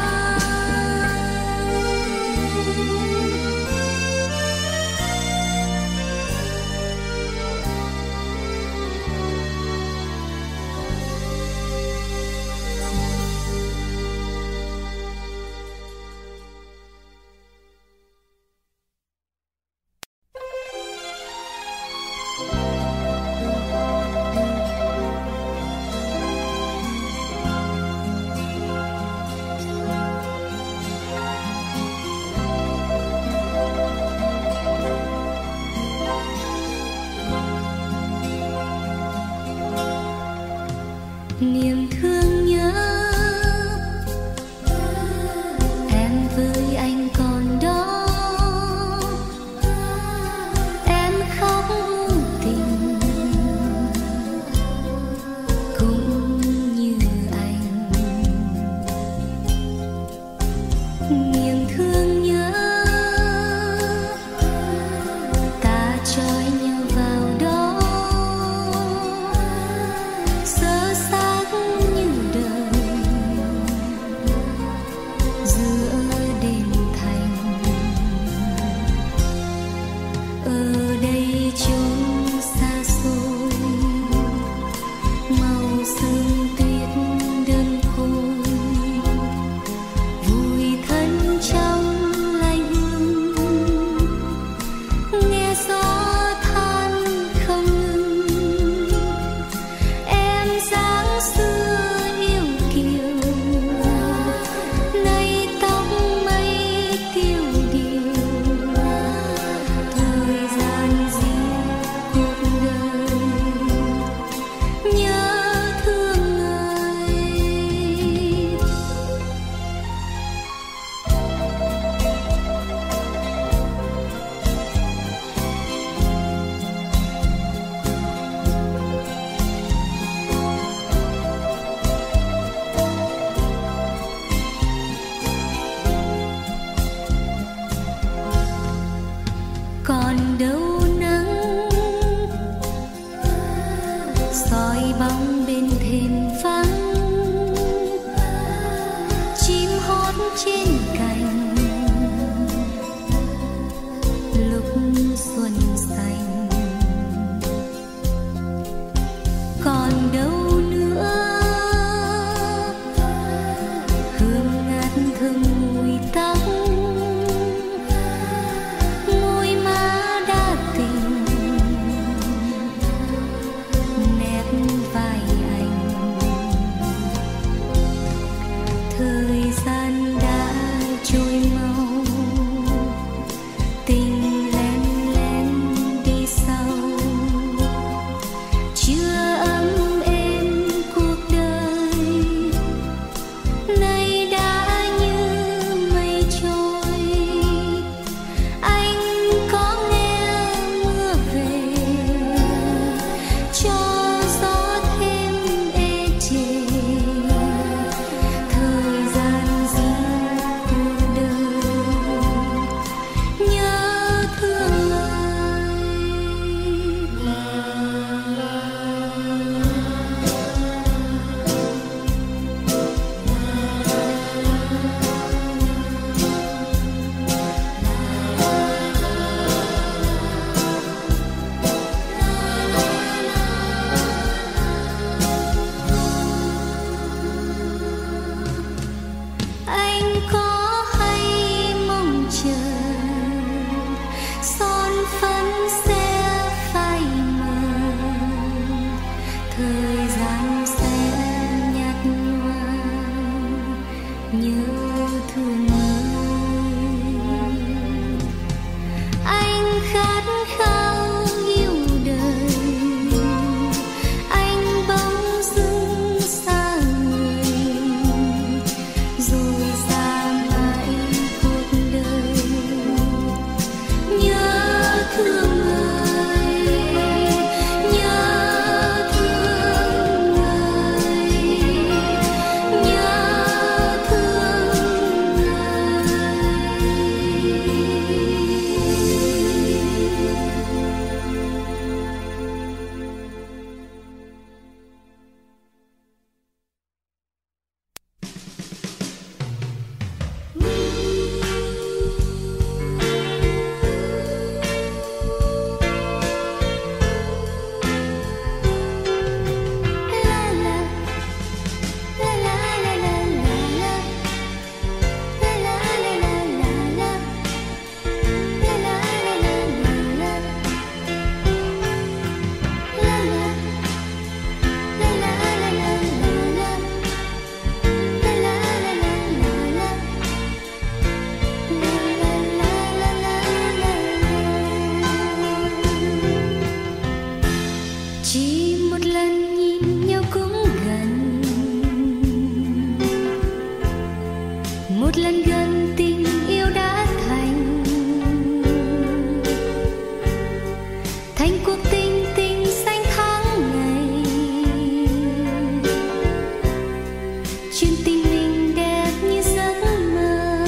Chuyện tình mình đẹp như giấc mơ.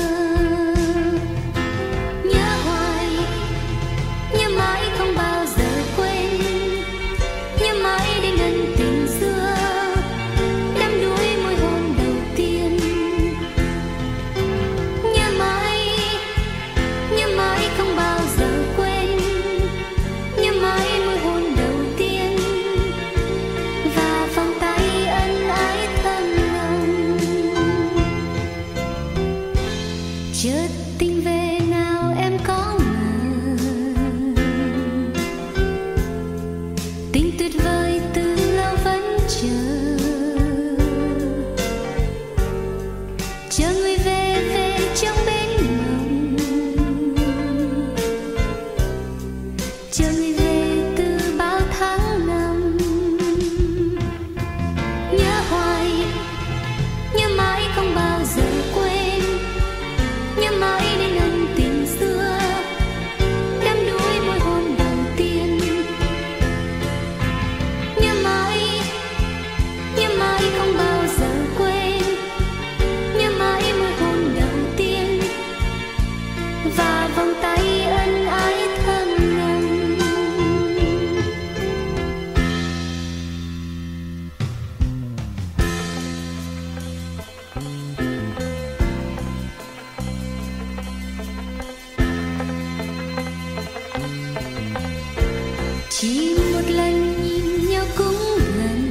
Nhớ hoài, nhớ mãi không bao giờ quên. Nhớ mãi đến ân tình xưa, đắm đuối môi hôn đầu tiên. Nhớ mãi, nhớ mãi không bao giờ quên. Nhớ mãi môi hôn đầu tiên và vòng tay ân ái thơm nồng. Chợt tình về nào em có ngờ, tình tuyệt vời từ lâu vẫn chờ. Chờ người về về trong bến mộng, chờ người về từ bao tháng năm. Nhớ hoài, nhớ mãi không bao giờ quên. Nhớ mãi đến ân tình xưa, đắm đuối môi hôn đầu tiên. Nhớ mãi, nhớ mãi không bao giờ quên. Nhớ mãi môi hôn đầu tiên và vòng tay ân ái thơm nồng. Chỉ một lần nhìn nhau cũng gần,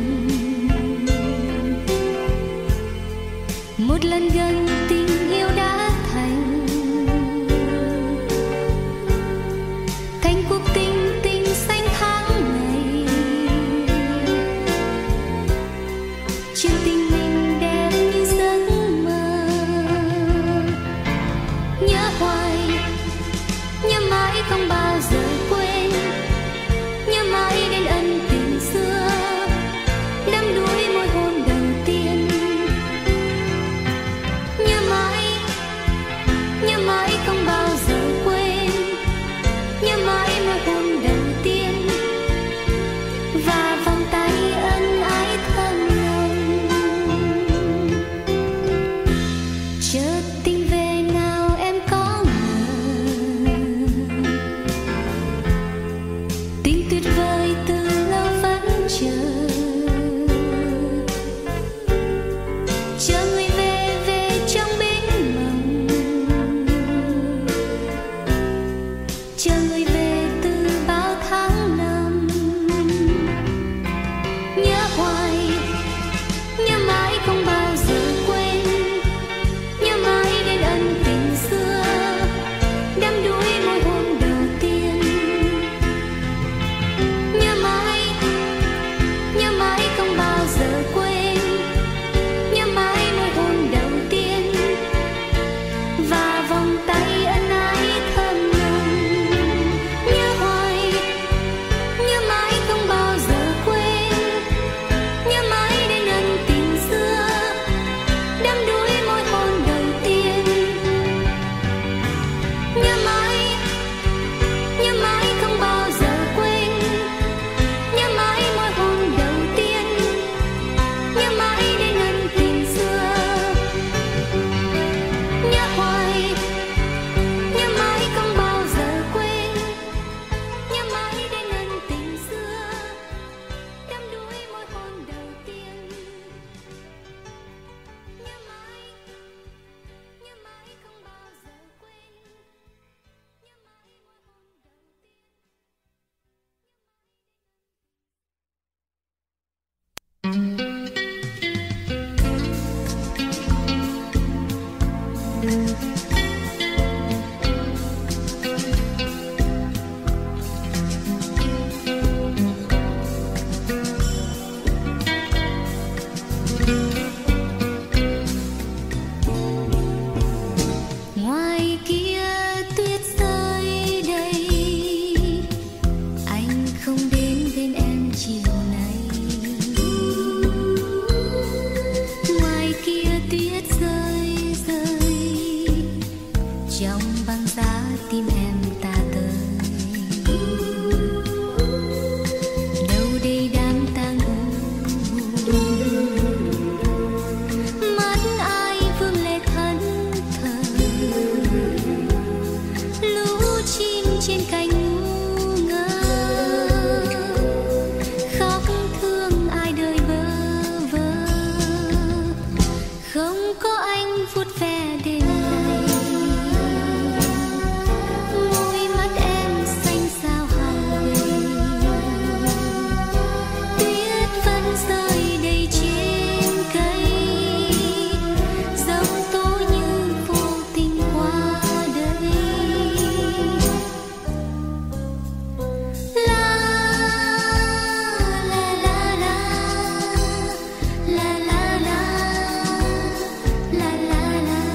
một lần gần tình yêu đã thành. Thành cuộc tình tình xanh tháng ngày. Chuyện tình mình đẹp như giấc mơ. Nhớ hoài, nhớ mãi không bao giờ quên. Nhớ mãi đến ân tình xưa, đắm đuối môi hôn đầu tiên. Nhớ mãi, nhớ mãi không bao giờ quên. Nhớ mãi môi hôn đầu tiên và vòng tay ân ái thơm nồng. Chợt tình về nào em có ngờ, tình tuyệt vời từ lâu vẫn chờ. Chờ người về về trong bến mộng, chờ người về từ bao tháng năm. Nhớ hoài, nhớ mãi không bao giờ quên. Nhớ mãi đến ân tình xưa, đắm đuối môi hôn đầu tiên. Nhớ mãi, nhớ mãi không bao giờ quên. Nhớ mãi môi hôn đầu tiên và vòng tay ân ái thơm nồng. Nhớ hoài, nhớ mãi không bao giờ quên. Nhớ mãi đến ân tình xưa, đắm đuối môi hôn đầu tiên. Nhớ mãi, nhớ mãi không bao giờ quên. Nhớ mãi môi hôn đầu tiên. Nhớ mãi đến ân tình xưa. Nhớ hoài, nhớ mãi không bao giờ quên. Nhớ mãi đến ân tình xưa, đắm đuối môi hôn đầu tiên. Nhớ mãi, nhớ mãi không bao giờ quên. Nhớ mãi môi hôn đầu ngoài kia tuyết rơi đầy, anh không đến bên em chiều nay. Ngoài kia tuyết rơi rơi, trong băng giá tim em ta tới. Đâu đây đám tang u, mà vuốt ve đêm nay. Môi mắt em xanh sao hằng ngày, tuyết vẫn rơi đầy trên cây, giông tố như vô tình qua đây. La la la la la la la la la la.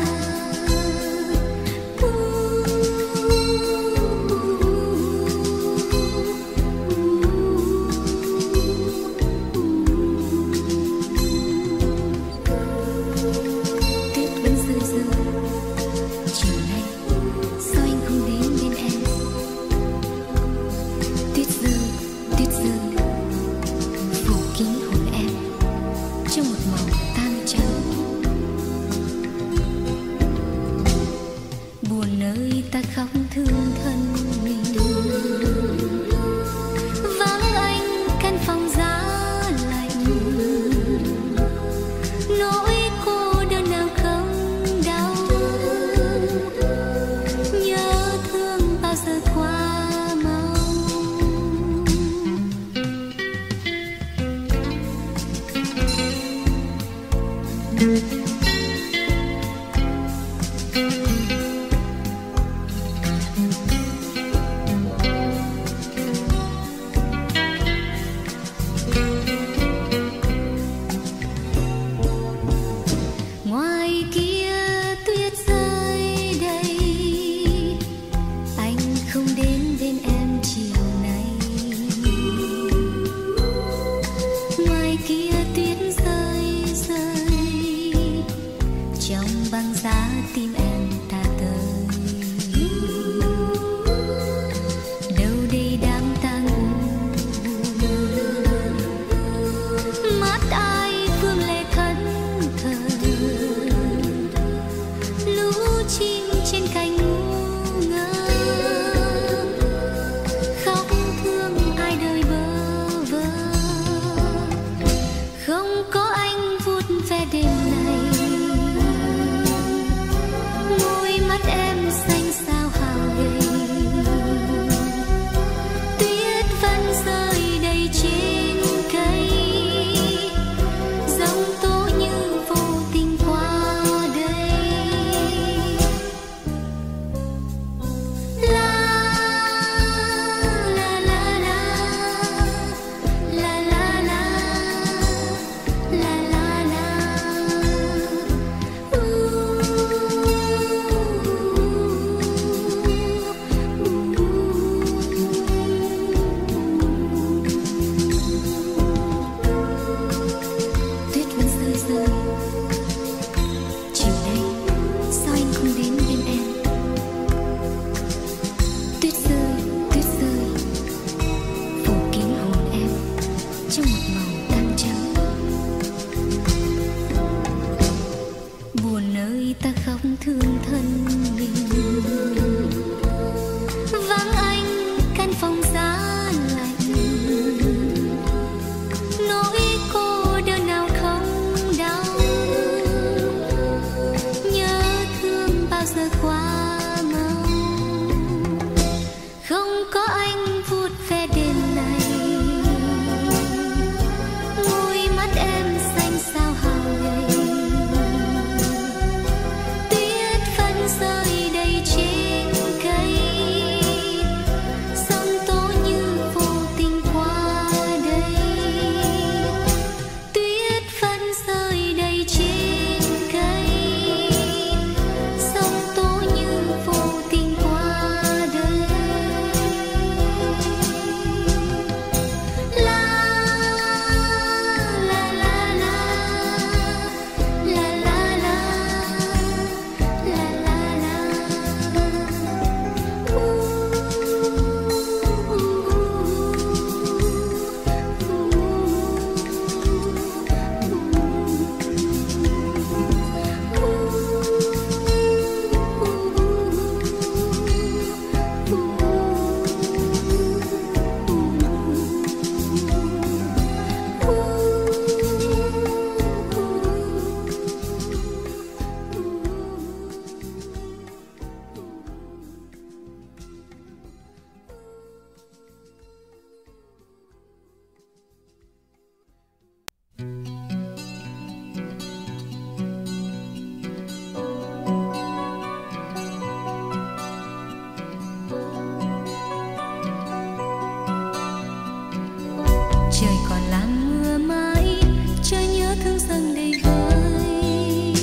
trời còn làm mưa mãi, cho nhớ thương dâng đầy vơi.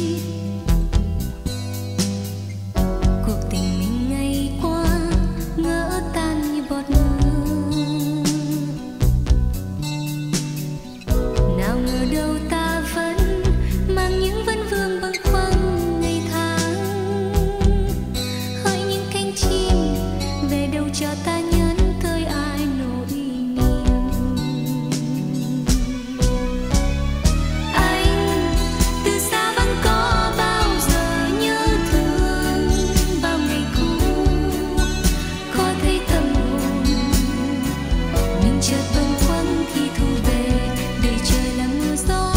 Cuộc tình mình ngày qua ngỡ tan như bọt mưa, nào ngờ đâu ta vẫn mang những vấn vương bâng khuâng ngày tháng. Hỡi những cánh chim về đâu cho ta nhắn tới ai nỗi niềm. Anh từ xa vẫn có bao giờ nhớ thương bao ngày cũ, có thấy tâm hồn mình chợt bâng khuâng khi thu về đời trời là mưa gió.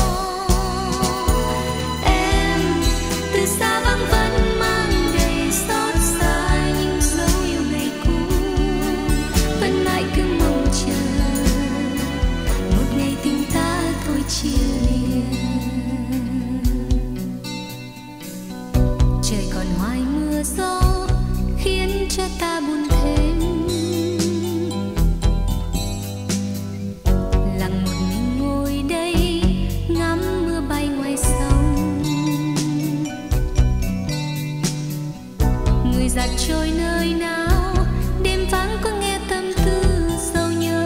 Em từ xa vắng vẫn mang đầy xót xa những dấu yêu ngày cũ, vẫn mãi cứ mong chờ một ngày tình ta thôi chia lìa. Trời còn hoài mưa gió khiến cho ta buồn thêm, lặng một mình ngồi đây ngắm mưa bay ngoài sông. Người giặt trôi nơi nào đêm vắng có nghe tâm tư sâu nhớ,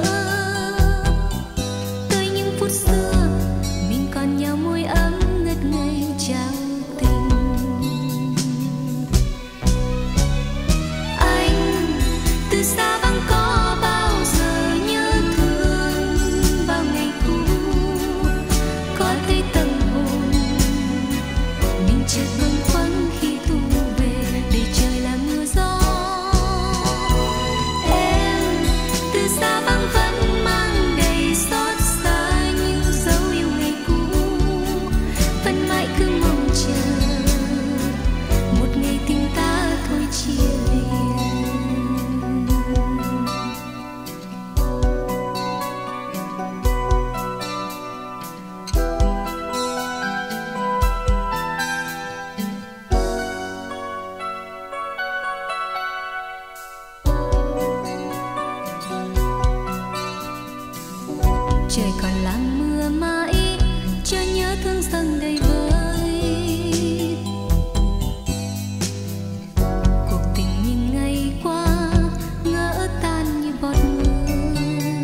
tới những phút xưa mình còn nhau môi ấm ngất ngây trao tình. Anh từ xa vắng có bao giờ nhớ thương bao ngày cũ, có thấy tâm hồn mình chợt bâng khuâng khi thu về đời trời là mưa gió. Em từ xa vắng vẫn mang đầy xót xa những dấu yêu ngày cũ, vẫn mãi cứ mong chờ một ngày tình ta thôi chia lìa. Trời còn làm mưa mãi, cho nhớ thương dâng đầy vơi. Cuộc tình mình ngày qua ngỡ tan như bọt mưa,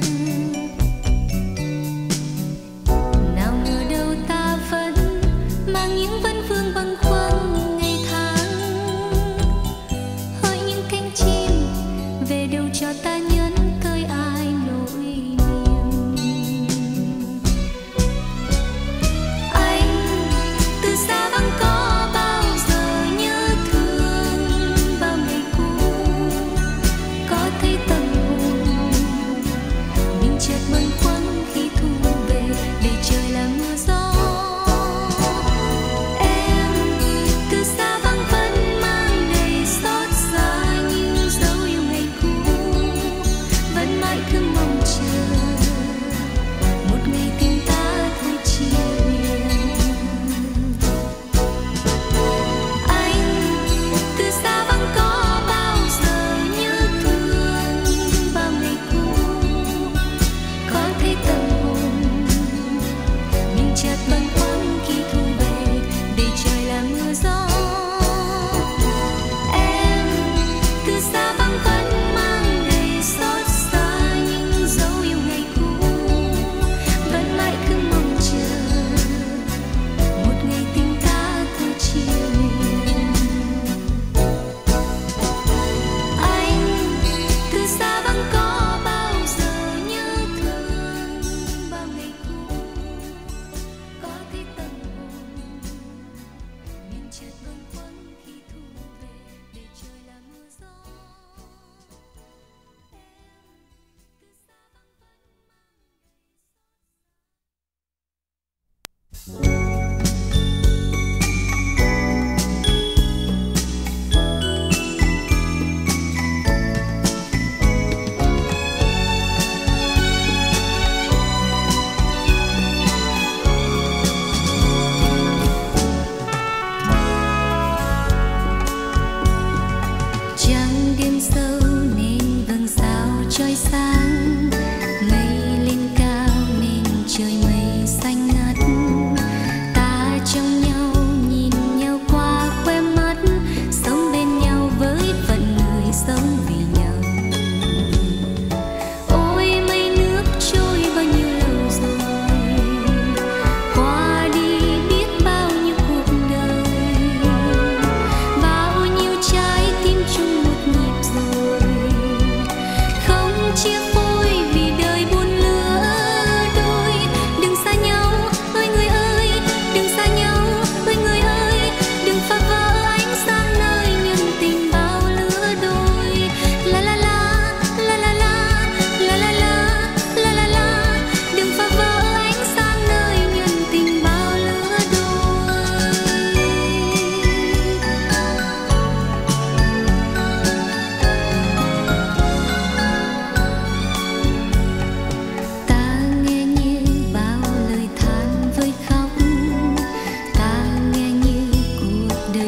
nào ngờ đâu ta vẫn mang những vấn vương bâng khuâng ngày tháng. Hỡi những cánh chim về đâu cho ta nhắn tới ai nỗi niềm. Anh từ xa vắng có bao giờ nhớ thương bao ngày cũ, có thấy tâm hồn mình chợt bâng khuâng khi thu về đời trời là mưa gió. Em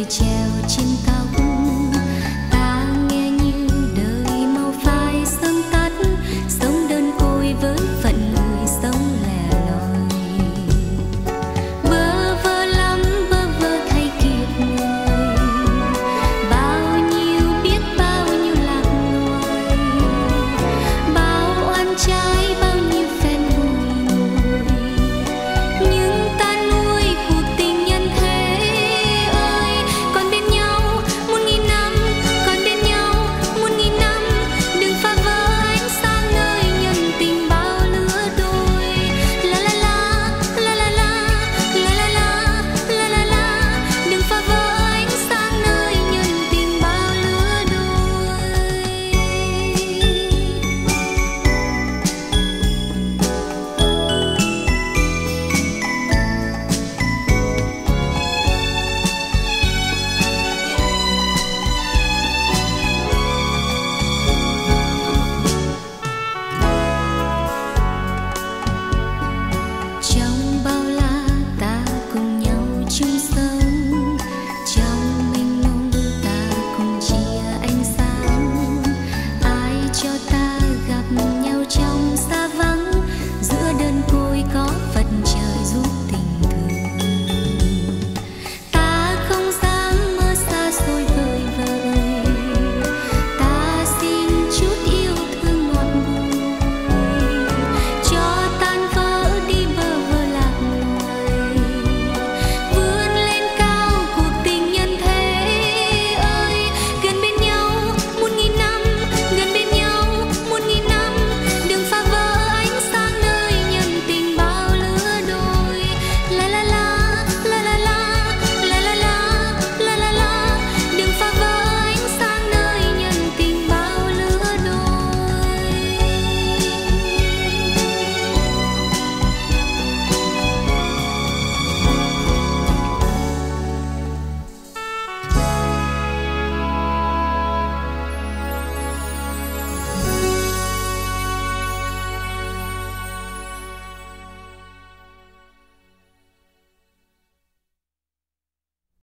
treo